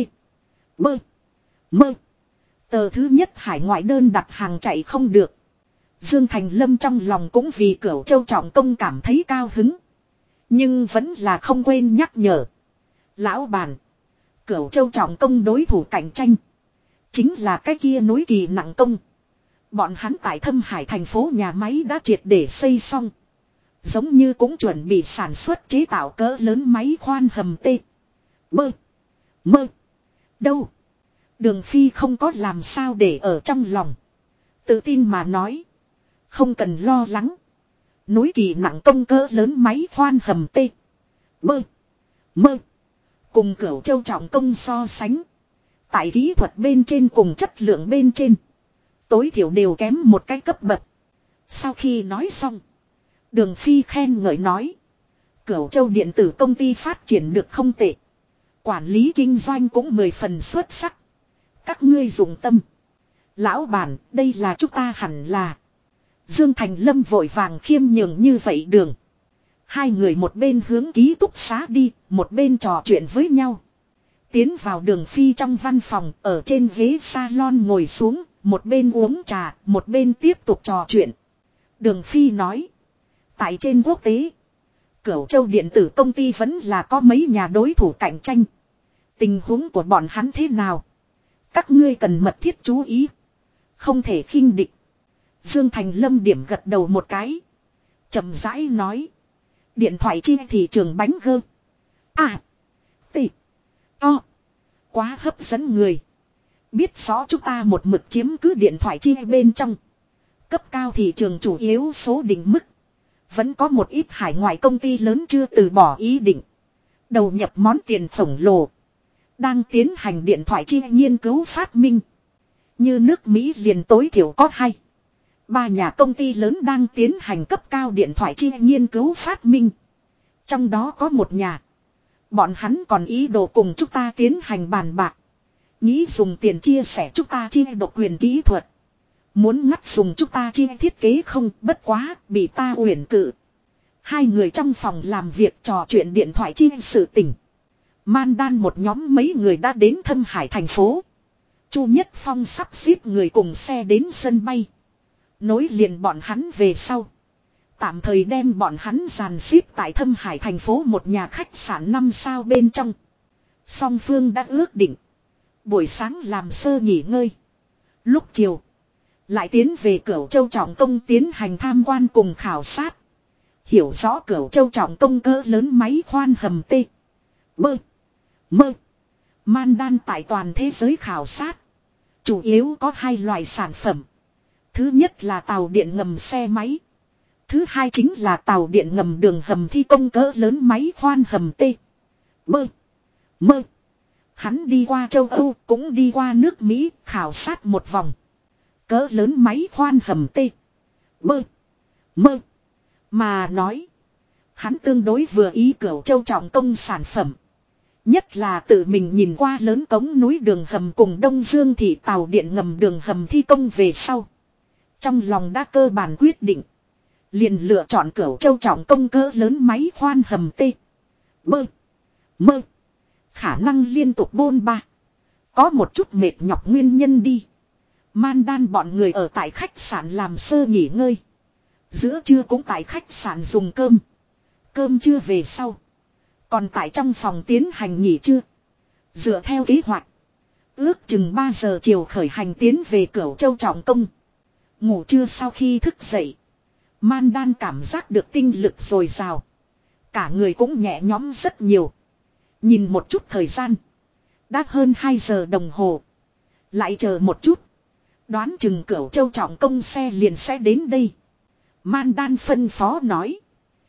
Mơ. Tờ thứ nhất hải ngoại đơn đặt hàng chạy không được. Dương Thành Lâm trong lòng cũng vì Cửu Châu trọng công cảm thấy cao hứng. Nhưng vẫn là không quên nhắc nhở. Lão bản. Cửu Châu trọng công đối thủ cạnh tranh. Chính là cái kia núi Kỳ nặng công. Bọn hắn tại Thâm Hải thành phố nhà máy đã triệt để xây xong. Giống như cũng chuẩn bị sản xuất chế tạo cỡ lớn máy khoan hầm tê. Mơ. Đâu. Đường Phi không có làm sao để ở trong lòng. Tự tin mà nói. Không cần lo lắng. Núi Kỳ nặng công cỡ lớn máy khoan hầm tê. Mơ. Cùng Cửu Châu trọng công so sánh. Tại kỹ thuật bên trên cùng chất lượng bên trên. Tối thiểu đều kém một cái cấp bậc. Sau khi nói xong. Đường Phi khen ngợi nói. Cửu Châu điện tử công ty phát triển được không tệ. Quản lý kinh doanh cũng 10 phần xuất sắc. Các ngươi dùng tâm. Lão bản, đây là chúng ta hẳn là. Dương Thành Lâm vội vàng khiêm nhường như vậy đường. Hai người một bên hướng ký túc xá đi, một bên trò chuyện với nhau. Tiến vào Đường Phi trong văn phòng, ở trên ghế salon ngồi xuống, một bên uống trà, một bên tiếp tục trò chuyện. Đường Phi nói. Tại trên quốc tế, Cửu Châu điện tử công ty vẫn là có mấy nhà đối thủ cạnh tranh. Tình huống của bọn hắn thế nào? Các ngươi cần mật thiết chú ý. Không thể khinh địch. Dương Thành Lâm điểm gật đầu một cái. Chậm rãi nói. Điện thoại chi thị trường bánh gơ. À. Tị. To. Quá hấp dẫn người. Biết rõ chúng ta một mực chiếm cứ điện thoại chi bên trong. Cấp cao thị trường chủ yếu số định mức. Vẫn có một ít hải ngoại công ty lớn chưa từ bỏ ý định. Đầu nhập món tiền khổng lồ. Đang tiến hành điện thoại chi nghiên cứu phát minh. Như nước Mỹ liền tối thiểu có 2-3 nhà công ty lớn đang tiến hành cấp cao điện thoại chi nghiên cứu phát minh. Trong đó có một nhà. Bọn hắn còn ý đồ cùng chúng ta tiến hành bàn bạc. Nghĩ dùng tiền chia sẻ chúng ta chia độc quyền kỹ thuật. Muốn ngắt dùng chúng ta chia thiết kế không, bất quá, bị ta uyển cự. Hai người trong phòng làm việc trò chuyện điện thoại chia sự tình. Mandan một nhóm mấy người đã đến Thâm Hải thành phố. Chu Nhất Phong sắp xếp người cùng xe đến sân bay. Nối liền bọn hắn về sau. Tạm thời đem bọn hắn dàn xếp tại Thâm Hải thành phố một nhà khách sạn 5 sao bên trong. Song phương đã ước định. Buổi sáng làm sơ nghỉ ngơi. Lúc chiều. Lại tiến về Cửu Châu Trọng Công tiến hành tham quan cùng khảo sát. Hiểu rõ Cửu Châu Trọng Công cỡ lớn máy khoan hầm T. Bơ. Mơ. Mandan tại toàn thế giới khảo sát. Chủ yếu có 2 loại sản phẩm. Thứ nhất là tàu điện ngầm xe máy. Thứ hai chính là tàu điện ngầm đường hầm thi công cỡ lớn máy khoan hầm T. Bơ. Mơ. Hắn đi qua châu Âu cũng đi qua nước Mỹ khảo sát một vòng. Cỡ lớn máy khoan hầm T. Bơ. Mơ. Mà nói. Hắn tương đối vừa ý Cửu Châu Trọng Công sản phẩm. Nhất là tự mình nhìn qua lớn cống núi đường hầm cùng Đông Dương thị tàu điện ngầm đường hầm thi công về sau. Trong lòng đã cơ bản quyết định. Liền lựa chọn Cửu Châu Trọng Công cỡ lớn máy khoan hầm T. Bơ. Mơ. Khả năng liên tục bôn ba. Có một chút mệt nhọc nguyên nhân đi. Mandan bọn người ở tại khách sạn làm sơ nghỉ ngơi. Giữa trưa cũng tại khách sạn dùng cơm. Cơm trưa về sau. Còn tại trong phòng tiến hành nghỉ trưa. Dựa theo kế hoạch. Ước chừng 3 giờ chiều khởi hành tiến về Cửu Châu Trọng Công. Ngủ trưa sau khi thức dậy. Mandan cảm giác được tinh lực dồi dào. Cả người cũng nhẹ nhõm rất nhiều. Nhìn một chút thời gian. Đã hơn 2 giờ đồng hồ. Lại chờ một chút. Đoán chừng Cửu Châu Trọng Công xe liền sẽ đến đây. Mandan phân phó nói.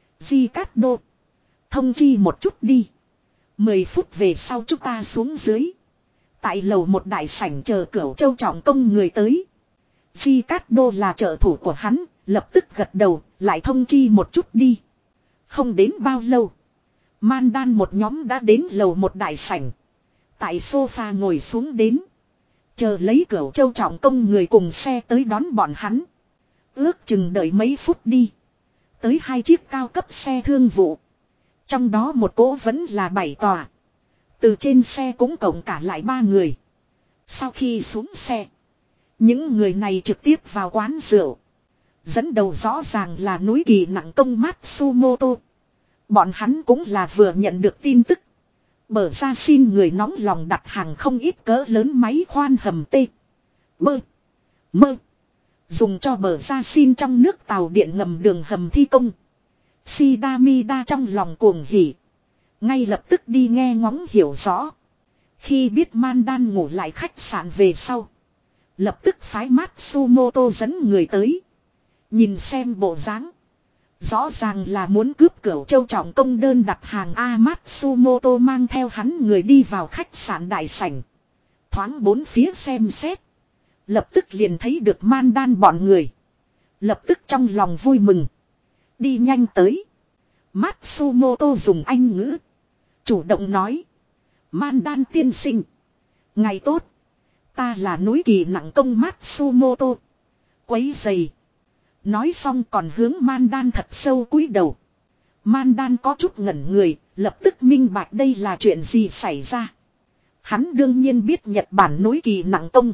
Di Cát Đô. Thông chi một chút đi. 10 phút về sau chúng ta xuống dưới. Tại lầu một đại sảnh chờ Cửu Châu Trọng Công người tới. Di Cát Đô là trợ thủ của hắn. Lập tức gật đầu. Lại thông chi một chút đi. Không đến bao lâu. Mandan một nhóm đã đến lầu một đại sảnh. Tại sofa ngồi xuống đến. Chờ lấy Cửu Châu Trọng Công người cùng xe tới đón bọn hắn. Ước chừng đợi mấy phút đi. Tới 2 chiếc cao cấp xe thương vụ. Trong đó một cỗ vẫn là 7 tòa. Từ trên xe cũng cộng cả lại 3 người. Sau khi xuống xe. Những người này trực tiếp vào quán rượu. Dẫn đầu rõ ràng là núi Kỳ Nặng Công Matsumoto. Bọn hắn cũng là vừa nhận được tin tức. Bở ra xin người nóng lòng đặt hàng không ít cỡ lớn máy khoan hầm T. Bơ. Mơ. Dùng cho bở ra xin trong nước tàu điện ngầm đường hầm thi công. Shidamida trong lòng cuồng hỉ. Ngay lập tức đi nghe ngóng hiểu rõ. Khi biết Mandan ngủ lại khách sạn về sau. Lập tức phái Matsumoto dẫn người tới. Nhìn xem bộ dáng. Rõ ràng là muốn cướp Cửu Châu Trọng Công đơn đặt hàng A. Matsumoto mang theo hắn người đi vào khách sạn đại sảnh. Thoáng bốn phía xem xét. Lập tức liền thấy được Mandan bọn người. Lập tức trong lòng vui mừng. Đi nhanh tới. Matsumoto dùng Anh ngữ. Chủ động nói. Mandan tiên sinh. Ngày tốt. Ta là núi Kỳ Nặng Công Matsumoto. Quấy giày. Nói xong còn hướng Mandan thật sâu cúi đầu. Mandan có chút ngẩn người, lập tức minh bạch đây là chuyện gì xảy ra. Hắn đương nhiên biết Nhật Bản núi Kỳ Nặng Công.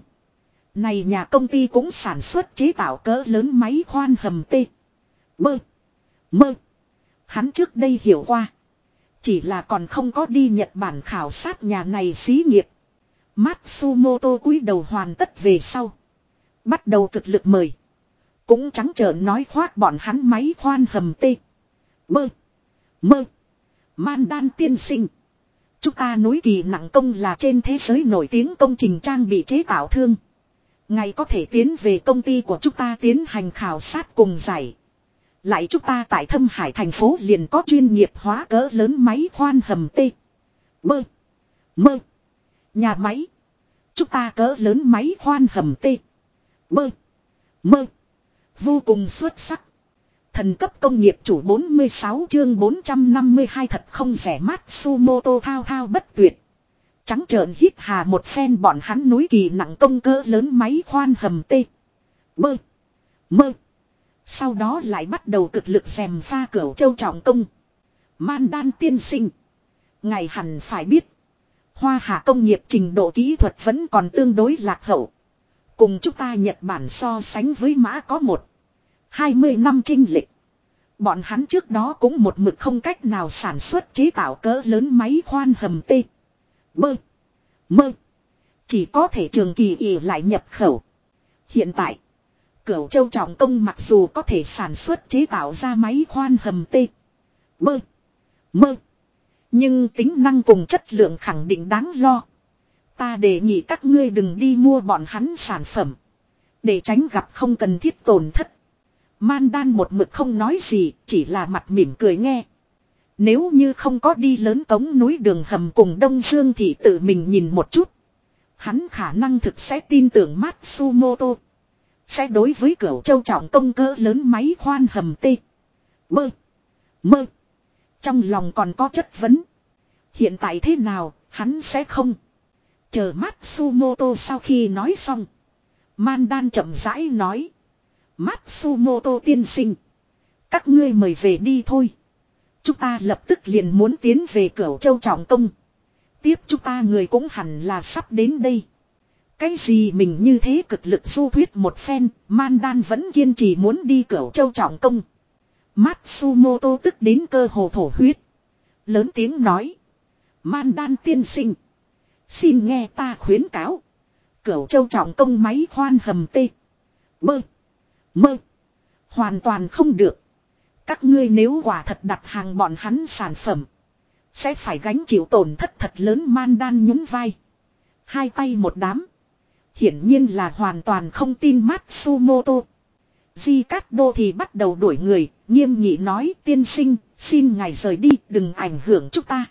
Này nhà công ty cũng sản xuất chế tạo cỡ lớn máy khoan hầm T. Bơ. Mơ. Hắn trước đây hiểu qua. Chỉ là còn không có đi Nhật Bản khảo sát nhà này xí nghiệp. Matsumoto cúi đầu hoàn tất về sau. Bắt đầu cực lực mời. Cũng trắng trợn nói khoác bọn hắn máy khoan hầm tê. Bơ. Mơ. Mandan tiên sinh. Chúng ta núi Kỳ Nặng Công là trên thế giới nổi tiếng công trình trang bị chế tạo thương. Ngài có thể tiến về công ty của chúng ta tiến hành khảo sát cùng giải. Lại chúng ta tại Thâm Hải thành phố liền có chuyên nghiệp hóa cỡ lớn máy khoan hầm tê. Bơ. Mơ. Nhà máy. Chúng ta cỡ lớn máy khoan hầm tê. Bơ. Mơ. Vô cùng xuất sắc. Thần cấp công nghiệp chủ 46 chương 452 thật không rẻ Matsumoto thao thao bất tuyệt. Trắng trợn hít hà một phen bọn hắn núi Kỳ Nặng Công cỡ lớn máy khoan hầm tê. Bơ. Mơ. Sau đó lại bắt đầu cực lực rèm pha Cửu Châu trọng công. Mandan tiên sinh. Ngài hẳn phải biết. Hoa Hạ công nghiệp trình độ kỹ thuật vẫn còn tương đối lạc hậu. Cùng chúng ta Nhật Bản so sánh với mã có 20 năm chênh lệch. Bọn hắn trước đó cũng một mực không cách nào sản xuất chế tạo cỡ lớn máy khoan hầm tê. Bơ. Mơ. Chỉ có thể trường kỳ ỉ lại nhập khẩu. Hiện tại. Cửu Châu trọng công mặc dù có thể sản xuất chế tạo ra máy khoan hầm tê. Bơ. Mơ. Nhưng tính năng cùng chất lượng khẳng định đáng lo. Ta đề nghị các ngươi đừng đi mua bọn hắn sản phẩm. Để tránh gặp không cần thiết tổn thất. Mandan một mực không nói gì, chỉ là mặt mỉm cười nghe. Nếu như không có đi lớn cống núi đường hầm cùng Đông Dương thì tự mình nhìn một chút. Hắn khả năng thực sẽ tin tưởng Matsumoto. Sẽ đối với Cửu Châu trọng công cỡ lớn máy khoan hầm tê. Bơ. Mơ. Trong lòng còn có chất vấn. Hiện tại thế nào, hắn sẽ không. Chờ Matsumoto sau khi nói xong. Mandan chậm rãi nói. Matsumoto tiên sinh. Các ngươi mời về đi thôi. Chúng ta lập tức liền muốn tiến về Cửu Châu trọng công. Tiếp chúng ta người cũng hẳn là sắp đến đây. Cái gì mình như thế cực lực du thuyết một phen. Mandan vẫn kiên trì muốn đi Cửu Châu trọng công. Matsumoto tức đến cơ hồ thổ huyết. Lớn tiếng nói. Mandan tiên sinh. Xin nghe ta khuyến cáo. Cửu Châu trọng công máy khoan hầm tê. Bơ. Mơ. Hoàn toàn không được. Các ngươi nếu quả thật đặt hàng bọn hắn sản phẩm. Sẽ phải gánh chịu tổn thất thật lớn. Mandan nhún vai. Hai tay một đám. Hiển nhiên là hoàn toàn không tin Matsumoto. Ricardo thì bắt đầu đuổi người. Nghiêm nghị nói tiên sinh. Xin ngài rời đi đừng ảnh hưởng chúng ta.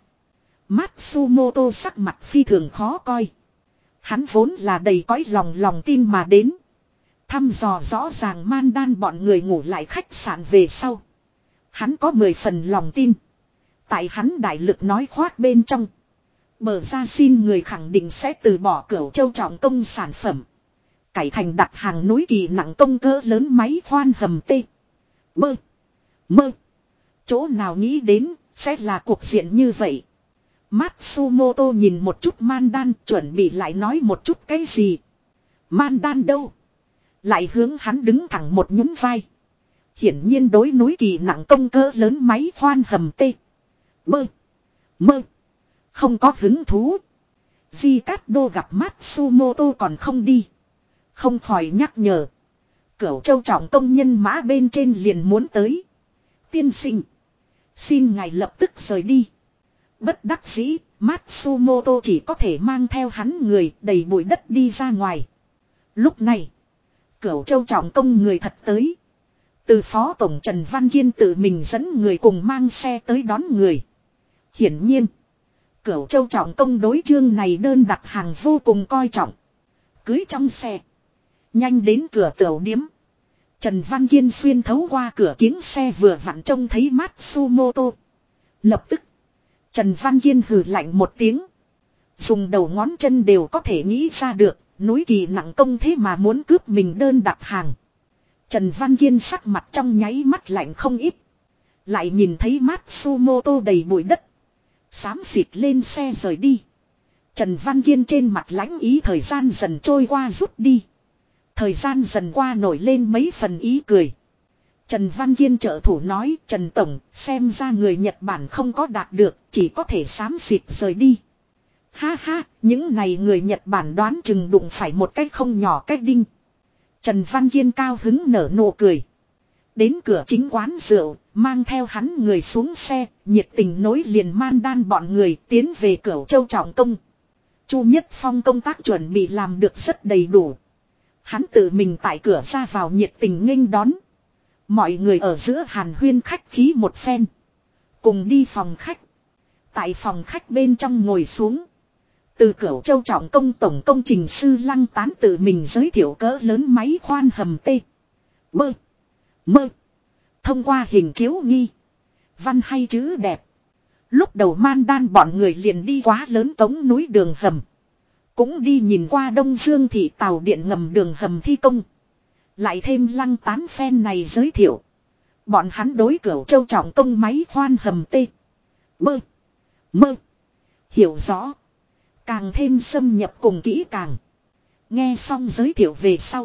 Matsumoto sắc mặt phi thường khó coi. Hắn vốn là đầy cõi lòng tin mà đến. Thăm dò rõ ràng Mandan bọn người ngủ lại khách sạn về sau. Hắn có 10 phần lòng tin. Tại hắn đại lực nói khoác bên trong. Bờ ra xin người khẳng định sẽ từ bỏ Cửu Châu trọng công sản phẩm. Cải thành đặt hàng núi Kỳ Nặng Công cỡ lớn máy khoan hầm tê. Bơ. Mơ. Chỗ nào nghĩ đến sẽ là cuộc diện như vậy. Matsumoto nhìn một chút Mandan chuẩn bị lại nói một chút cái gì. Mandan đâu? Lại hướng hắn đứng thẳng một nhún vai. Hiển nhiên đối núi Kỳ Nặng Công cỡ lớn máy khoan hầm tê. Bơ. Mơ. Không có hứng thú. Ricardo gặp Matsumoto còn không đi. Không khỏi nhắc nhở. Cửu Châu trọng công nhân mã bên trên liền muốn tới. Tiên sinh. Xin ngài lập tức rời đi. Bất đắc dĩ, Matsumoto chỉ có thể mang theo hắn người đầy bụi đất đi ra ngoài. Lúc này, Cửu Châu trọng công người thật tới. Từ phó tổng Trần Văn Kiên tự mình dẫn người cùng mang xe tới đón người. Hiển nhiên, Cửu Châu trọng công đối chương này đơn đặt hàng vô cùng coi trọng. Cưới trong xe, nhanh đến cửa tiểu điếm. Trần Văn Kiên xuyên thấu qua cửa kiếng xe vừa vặn trông thấy Matsumoto. Lập tức, Trần Văn Kiên hừ lạnh một tiếng. Dùng đầu ngón chân đều có thể nghĩ ra được, núi Kỳ Nặng Công thế mà muốn cướp mình đơn đặt hàng. Trần Văn Kiên sắc mặt trong nháy mắt lạnh không ít. Lại nhìn thấy Matsumoto đầy bụi đất. Xám xịt lên xe rời đi. Trần Văn Kiên trên mặt lãnh ý thời gian dần trôi qua rút đi. Thời gian dần qua nổi lên mấy phần ý cười. Trần Văn Kiên trợ thủ nói, Trần Tổng, xem ra người Nhật Bản không có đạt được, chỉ có thể xám xịt rời đi. Ha ha, những này người Nhật Bản đoán chừng đụng phải một cái không nhỏ cái đinh. Trần Văn Kiên cao hứng nở nụ cười. Đến cửa chính quán rượu, mang theo hắn người xuống xe, nhiệt tình nối liền man đan bọn người tiến về Cửu Châu trọng công. Chu Nhất Phong công tác chuẩn bị làm được rất đầy đủ. Hắn tự mình tại cửa ra vào nhiệt tình nghênh đón. Mọi người ở giữa hàn huyên khách khí một phen. Cùng đi phòng khách. Tại phòng khách bên trong ngồi xuống. Từ Cửu Châu trọng công tổng công trình sư Lăng Tán tự mình giới thiệu cỡ lớn máy khoan hầm T. Bơ. Mơ. Thông qua hình chiếu nghi. Văn hay chữ đẹp. Lúc đầu man đan bọn người liền đi quá lớn cống núi đường hầm. Cũng đi nhìn qua Đông Dương thị tàu điện ngầm đường hầm thi công. Lại thêm Lăng Tán phen này giới thiệu. Bọn hắn đối Cửu Châu trọng công máy khoan hầm T. Bơ. Mơ. Hiểu rõ. Càng thêm xâm nhập cùng kỹ càng. Nghe xong giới thiệu về sau.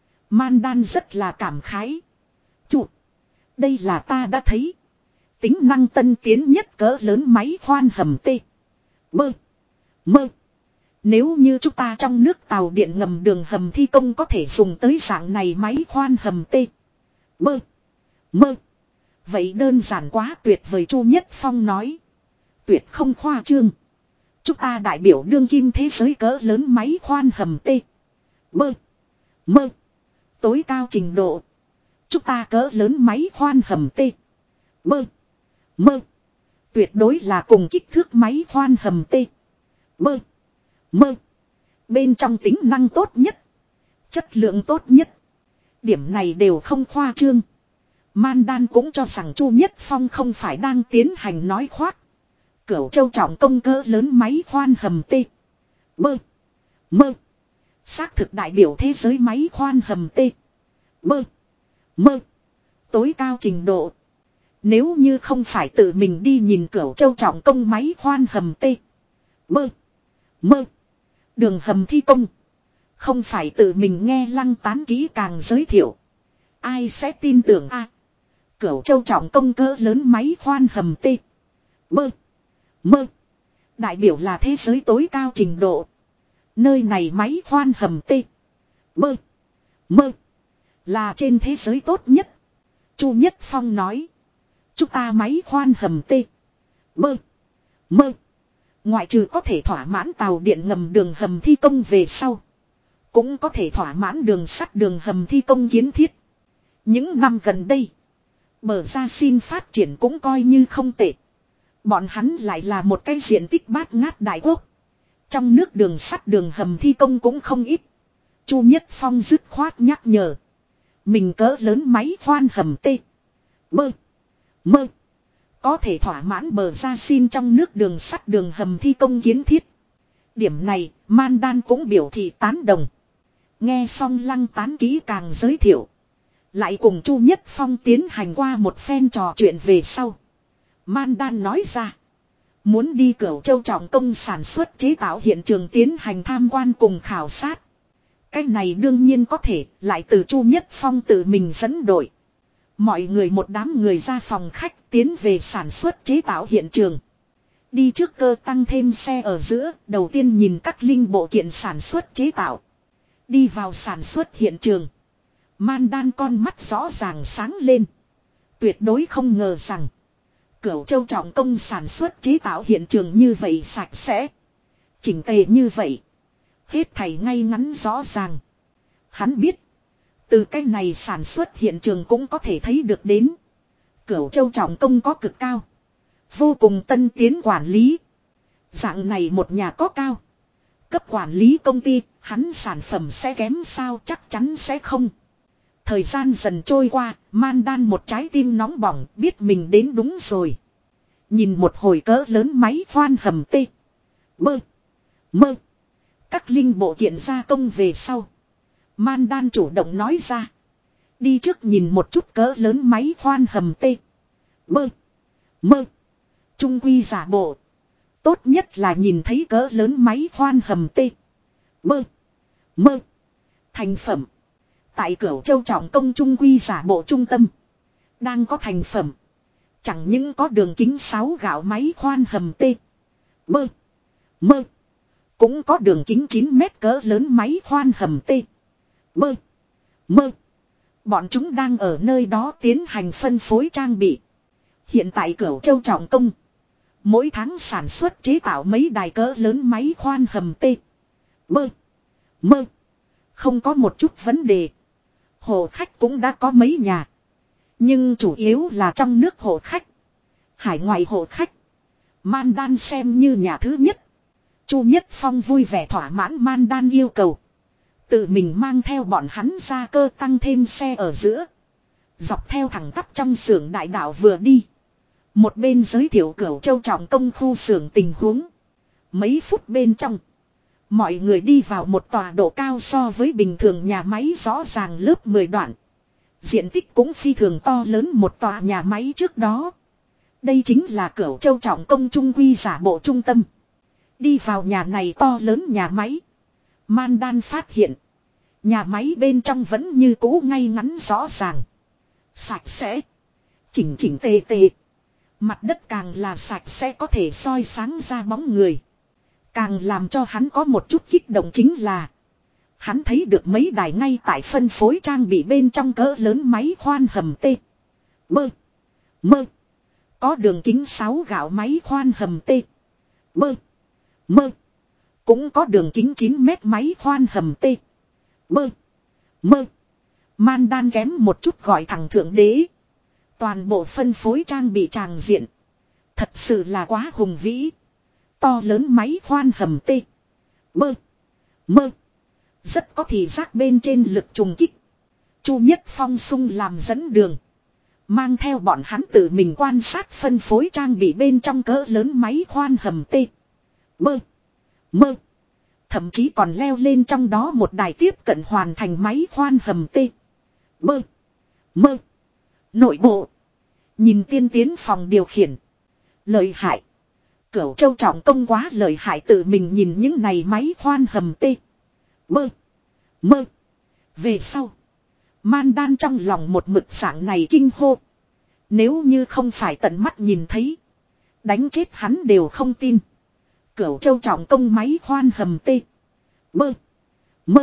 Man đan rất là cảm khái. Chủ. Đây là ta đã thấy. Tính năng tân tiến nhất cỡ lớn máy khoan hầm T. Bơ. Mơ. Nếu như chúng ta trong nước tàu điện ngầm đường hầm thi công có thể dùng tới dạng này máy khoan hầm T. Bơ. Mơ. Vậy đơn giản quá tuyệt vời, Chu Nhất Phong nói. Tuyệt không khoa trương. Chúng ta đại biểu đương kim thế giới cỡ lớn máy khoan hầm T. Bơ. Mơ. Tối cao trình độ. Chúng ta cỡ lớn máy khoan hầm T. Bơ. Mơ. Tuyệt đối là cùng kích thước máy khoan hầm T. Bơ. Mơ. Bên trong tính năng tốt nhất. Chất lượng tốt nhất. Điểm này đều không khoa trương. Man đan cũng cho rằng Chu Nhất Phong không phải đang tiến hành nói khoác. Cửu Châu trọng công cỡ lớn máy khoan hầm T. Bơ. Mơ. Xác thực đại biểu thế giới máy khoan hầm T. Bơ. Mơ. Tối cao trình độ. Nếu như không phải tự mình đi nhìn Cửu Châu trọng công máy khoan hầm T. Bơ. Mơ. Đường hầm thi công. Không phải tự mình nghe Lăng Tán kỹ càng giới thiệu. Ai sẽ tin tưởng a? Cửu Châu trọng công cỡ lớn máy khoan hầm T. Bơ. Mơ. Đại biểu là thế giới tối cao trình độ. Nơi này máy khoan hầm T. Bơ. Mơ. Là trên thế giới tốt nhất. Chu Nhất Phong nói. Chúng ta máy khoan hầm T. Bơ. Mơ. Ngoại trừ có thể thỏa mãn tàu điện ngầm đường hầm thi công về sau. Cũng có thể thỏa mãn đường sắt đường hầm thi công kiến thiết. Những năm gần đây. Bờ ra xin phát triển cũng coi như không tệ. Bọn hắn lại là một cái diện tích bát ngát đại quốc. Trong nước đường sắt đường hầm thi công cũng không ít. Chu Nhất Phong dứt khoát nhắc nhở. Mình cỡ lớn máy khoan hầm T. Bơ. Mơ. Có thể thỏa mãn bờ ra xin trong nước đường sắt đường hầm thi công kiến thiết. Điểm này, Man Đan cũng biểu thị tán đồng. Nghe xong Lăng Tán kỹ càng giới thiệu. Lại cùng Chu Nhất Phong tiến hành qua một phen trò chuyện về sau. Man Đan nói ra. Muốn đi Cửu Châu trọng công sản xuất chế tạo hiện trường tiến hành tham quan cùng khảo sát. Cái này đương nhiên có thể, lại từ Chu Nhất Phong tự mình dẫn đội. Mọi người một đám người ra phòng khách tiến về sản xuất chế tạo hiện trường. Đi trước cơ tăng thêm xe ở giữa, đầu tiên nhìn các linh bộ kiện sản xuất chế tạo. Đi vào sản xuất hiện trường. Man Đan con mắt rõ ràng sáng lên. Tuyệt đối không ngờ rằng Cửu Châu trọng công sản xuất chế tạo hiện trường như vậy sạch sẽ. Chỉnh tề như vậy. Hết thảy ngay ngắn rõ ràng. Hắn biết. Từ cái này sản xuất hiện trường cũng có thể thấy được đến. Cửu Châu trọng công có cực cao. Vô cùng tân tiến quản lý. Dạng này một nhà có cao. Cấp quản lý công ty, hắn sản phẩm sẽ kém sao, chắc chắn sẽ không. Thời gian dần trôi qua, Man Đan một trái tim nóng bỏng, biết mình đến đúng rồi. Nhìn một hồi cỡ lớn máy khoan hầm T. Bơ. Mơ. Các linh bộ kiện gia công về sau. Man Đan chủ động nói ra. Đi trước nhìn một chút cỡ lớn máy khoan hầm T. Bơ. Mơ. Trung quy giả bộ. Tốt nhất là nhìn thấy cỡ lớn máy khoan hầm T. Bơ. Mơ. Thành phẩm. Tại Cửu Châu trọng công trung quy giả bộ trung tâm. Đang có thành phẩm. Chẳng những có đường kính 6 gạo máy khoan hầm T. Bơ. Mơ. Cũng có đường kính 9 mét cỡ lớn máy khoan hầm T. Bơ. Mơ. Bọn chúng đang ở nơi đó tiến hành phân phối trang bị. Hiện tại Cửu Châu trọng công. Mỗi tháng sản xuất chế tạo mấy đài cỡ lớn máy khoan hầm T. Bơ. Mơ. Không có một chút vấn đề. Hộ khách cũng đã có mấy nhà. Nhưng chủ yếu là trong nước hộ khách. Hải ngoại hộ khách. Mandan xem như nhà thứ nhất. Chu Nhất Phong vui vẻ thỏa mãn Mandan yêu cầu. Tự mình mang theo bọn hắn ra cơ tăng thêm xe ở giữa. Dọc theo thẳng tắp trong xưởng đại đạo vừa đi. Một bên giới thiệu Cửu Châu trọng công khu xưởng tình huống. Mấy phút bên trong. Mọi người đi vào một tòa độ cao so với bình thường nhà máy rõ ràng lớp 10 đoạn. Diện tích cũng phi thường to lớn một tòa nhà máy trước đó. Đây chính là Cửu Châu trọng công trung quy giả bộ trung tâm. Đi vào nhà này to lớn nhà máy. Mandan phát hiện. Nhà máy bên trong vẫn như cũ ngay ngắn rõ ràng. Sạch sẽ. Chỉnh chỉnh tề tề. Mặt đất càng là sạch sẽ có thể soi sáng ra bóng người. Càng làm cho hắn có một chút kích động chính là. Hắn thấy được mấy đài ngay tại phân phối trang bị bên trong cỡ lớn máy khoan hầm T. Bơ. Mơ. Có đường kính 6 gạo máy khoan hầm T. Bơ. Mơ. Cũng có đường kính 9 mét máy khoan hầm T. Bơ. Mơ. Mandan kém một chút gọi thẳng thượng đế. Toàn bộ phân phối trang bị tràng diện. Thật sự là quá hùng vĩ. To lớn máy khoan hầm T. Bơ. Mơ. Rất có thị giác bên trên lực trùng kích. Chu Nhất Phong sung làm dẫn đường. Mang theo bọn hắn tự mình quan sát phân phối trang bị bên trong cỡ lớn máy khoan hầm T. Bơ. Mơ. Thậm chí còn leo lên trong đó một đài tiếp cận hoàn thành máy khoan hầm T. Bơ. Mơ. Nội bộ. Nhìn tiên tiến phòng điều khiển. Lợi hại. Cửu Châu trọng công quá lợi hại tự mình nhìn những này máy khoan hầm T. Bơ. Mơ. Về sau. Mandan trong lòng một mực dạng này kinh hô. Nếu như không phải tận mắt nhìn thấy. Đánh chết hắn đều không tin. Cửu Châu trọng công máy khoan hầm T. Bơ. Mơ.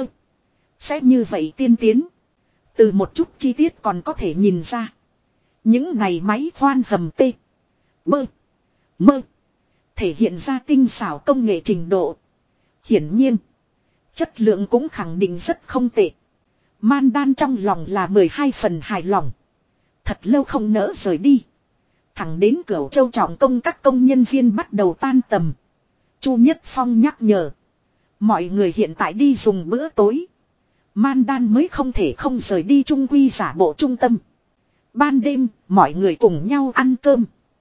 Sẽ như vậy tiên tiến. Từ một chút chi tiết còn có thể nhìn ra. Những này máy khoan hầm T. Bơ. Mơ. Thể hiện ra tinh xảo công nghệ trình độ. Hiển nhiên. Chất lượng cũng khẳng định rất không tệ. Mandan trong lòng là 12 phần hài lòng. Thật lâu không nỡ rời đi. Thẳng đến Cửu Châu trọng công các công nhân viên bắt đầu tan tầm. Chu Nhất Phong nhắc nhở. Mọi người hiện tại đi dùng bữa tối. Mandan mới không thể không rời đi trung quy giả bộ trung tâm. Ban đêm, mọi người cùng nhau ăn cơm.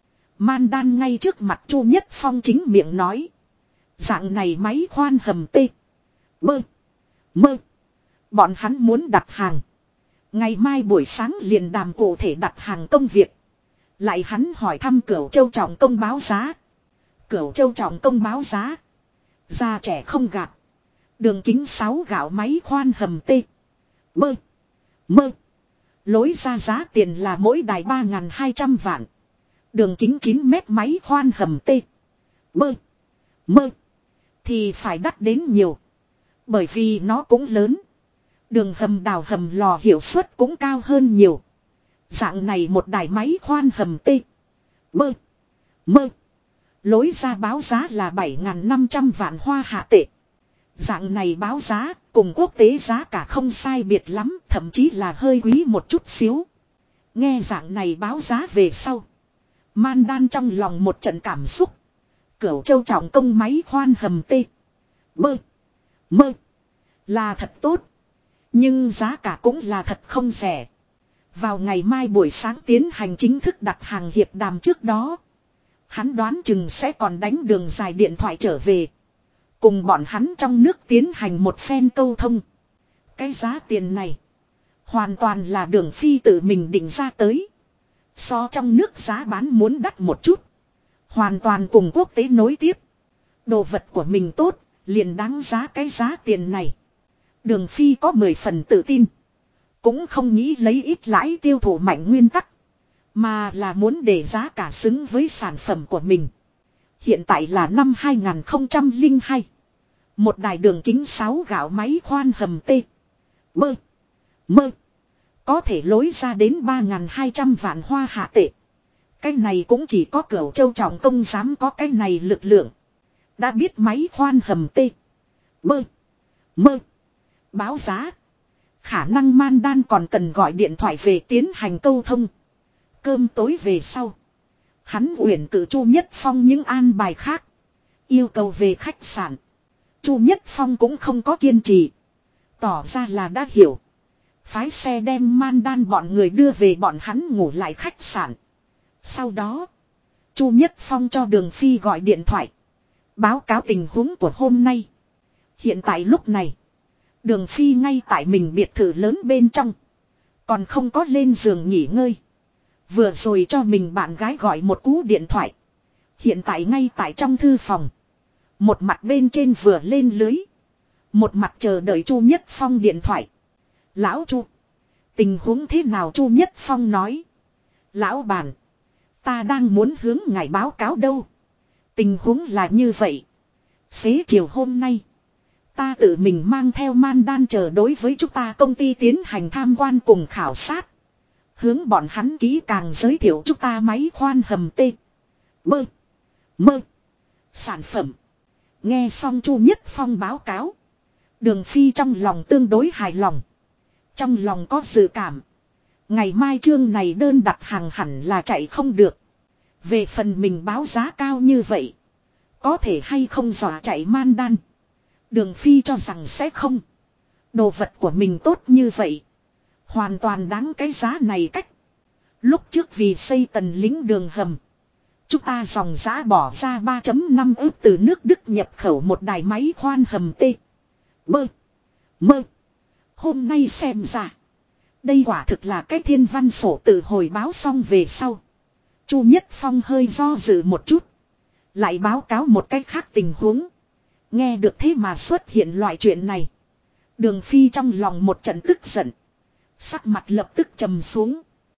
Mandan ngay trước mặt Chu Nhất Phong chính miệng nói. Dạng này máy khoan hầm T. Bơ. Mơ. Bọn hắn muốn đặt hàng. Ngày mai buổi sáng liền đàm cụ thể đặt hàng công việc. Lại hắn hỏi thăm Cửu Châu trọng công báo giá. Cửu Châu trọng công báo giá. Già trẻ không gạt. Đường kính 6 gạo máy khoan hầm T. Bơ. Mơ. Lối ra giá tiền là mỗi đài 3.200 vạn. Đường kính 9 mét máy khoan hầm T. Bơ. Mơ. Thì phải đắt đến nhiều. Bởi vì nó cũng lớn. Đường hầm đào hầm lò hiệu suất cũng cao hơn nhiều. Dạng này một đài máy khoan hầm T. Bơ. Mơ. Lối ra báo giá là 7.500 vạn hoa hạ tệ. Dạng này báo giá cùng quốc tế giá cả không sai biệt lắm, thậm chí là hơi quý một chút xíu. Nghe dạng này báo giá về sau. Mandan trong lòng một trận cảm xúc. Cửu Châu trọng công máy khoan hầm T. Bơ. Mơ. Là thật tốt. Nhưng giá cả cũng là thật không rẻ. Vào ngày mai buổi sáng tiến hành chính thức đặt hàng hiệp đàm trước đó. Hắn đoán chừng sẽ còn đánh đường dài điện thoại trở về. Cùng bọn hắn trong nước tiến hành một phen câu thông. Cái giá tiền này. Hoàn toàn là Đường Phi tự mình định ra tới. So trong nước giá bán muốn đắt một chút. Hoàn toàn cùng quốc tế nối tiếp. Đồ vật của mình tốt. Liền đáng giá cái giá tiền này. Đường Phi có 10 phần tự tin. Cũng không nghĩ lấy ít lãi tiêu thụ mạnh nguyên tắc. Mà là muốn để giá cả xứng với sản phẩm của mình. Hiện tại là năm 2002. Một đài đường kính 6 gạo máy khoan hầm T. Bơ. Mơ. Có thể lối ra đến 3.200 vạn hoa hạ tệ. Cái này cũng chỉ có Cửu Châu Trọng Công dám có cái này lực lượng. Đã biết máy khoan hầm T. Bơ. Mơ. Báo giá. Khả năng Man Đan còn cần gọi điện thoại về tiến hành câu thông. Cơm tối về sau. Hắn uyển cử Chu Nhất Phong những an bài khác. Yêu cầu về khách sạn. Chu Nhất Phong cũng không có kiên trì. Tỏ ra là đã hiểu. Phái xe đem Man Đan bọn người đưa về bọn hắn ngủ lại khách sạn. Sau đó. Chu Nhất Phong cho Đường Phi gọi điện thoại. Báo cáo tình huống của hôm nay. Hiện tại lúc này. Đường Phi ngay tại mình biệt thự lớn bên trong. Còn không có lên giường nghỉ ngơi. Vừa rồi cho mình bạn gái gọi một cú điện thoại. Hiện tại ngay tại trong thư phòng. Một mặt bên trên vừa lên lưới. Một mặt chờ đợi Chu Nhất Phong điện thoại. Lão Chu. Tình huống thế nào Chu Nhất Phong nói. Lão bản. Ta đang muốn hướng ngài báo cáo đâu. Tình huống là như vậy. Xế chiều hôm nay. Ta tự mình mang theo Man Đan chờ đối với chúng ta công ty tiến hành tham quan cùng khảo sát. Hướng bọn hắn kỹ càng giới thiệu chúng ta máy khoan hầm T. Bơ. Mơ. Sản phẩm. Nghe xong Chu Nhất Phong báo cáo. Đường Phi trong lòng tương đối hài lòng. Trong lòng có dự cảm. Ngày mai chương này đơn đặt hàng hẳn là chạy không được. Về phần mình báo giá cao như vậy. Có thể hay không dọa chạy Man Đan. Đường Phi cho rằng sẽ không. Đồ vật của mình tốt như vậy. Hoàn toàn đáng cái giá này cách. Lúc trước vì xây tần lính đường hầm. Chúng ta dòng giá bỏ ra 3.5 ức từ nước Đức nhập khẩu một đài máy khoan hầm T. Bơ. Mơ. Hôm nay xem ra. Đây quả thực là cái thiên văn sổ tự hồi báo xong về sau. Chu Nhất Phong hơi do dự một chút. Lại báo cáo một cách khác tình huống. Nghe được thế mà xuất hiện loại chuyện này. Đường Phi trong lòng một trận tức giận. Sắc mặt lập tức trầm xuống.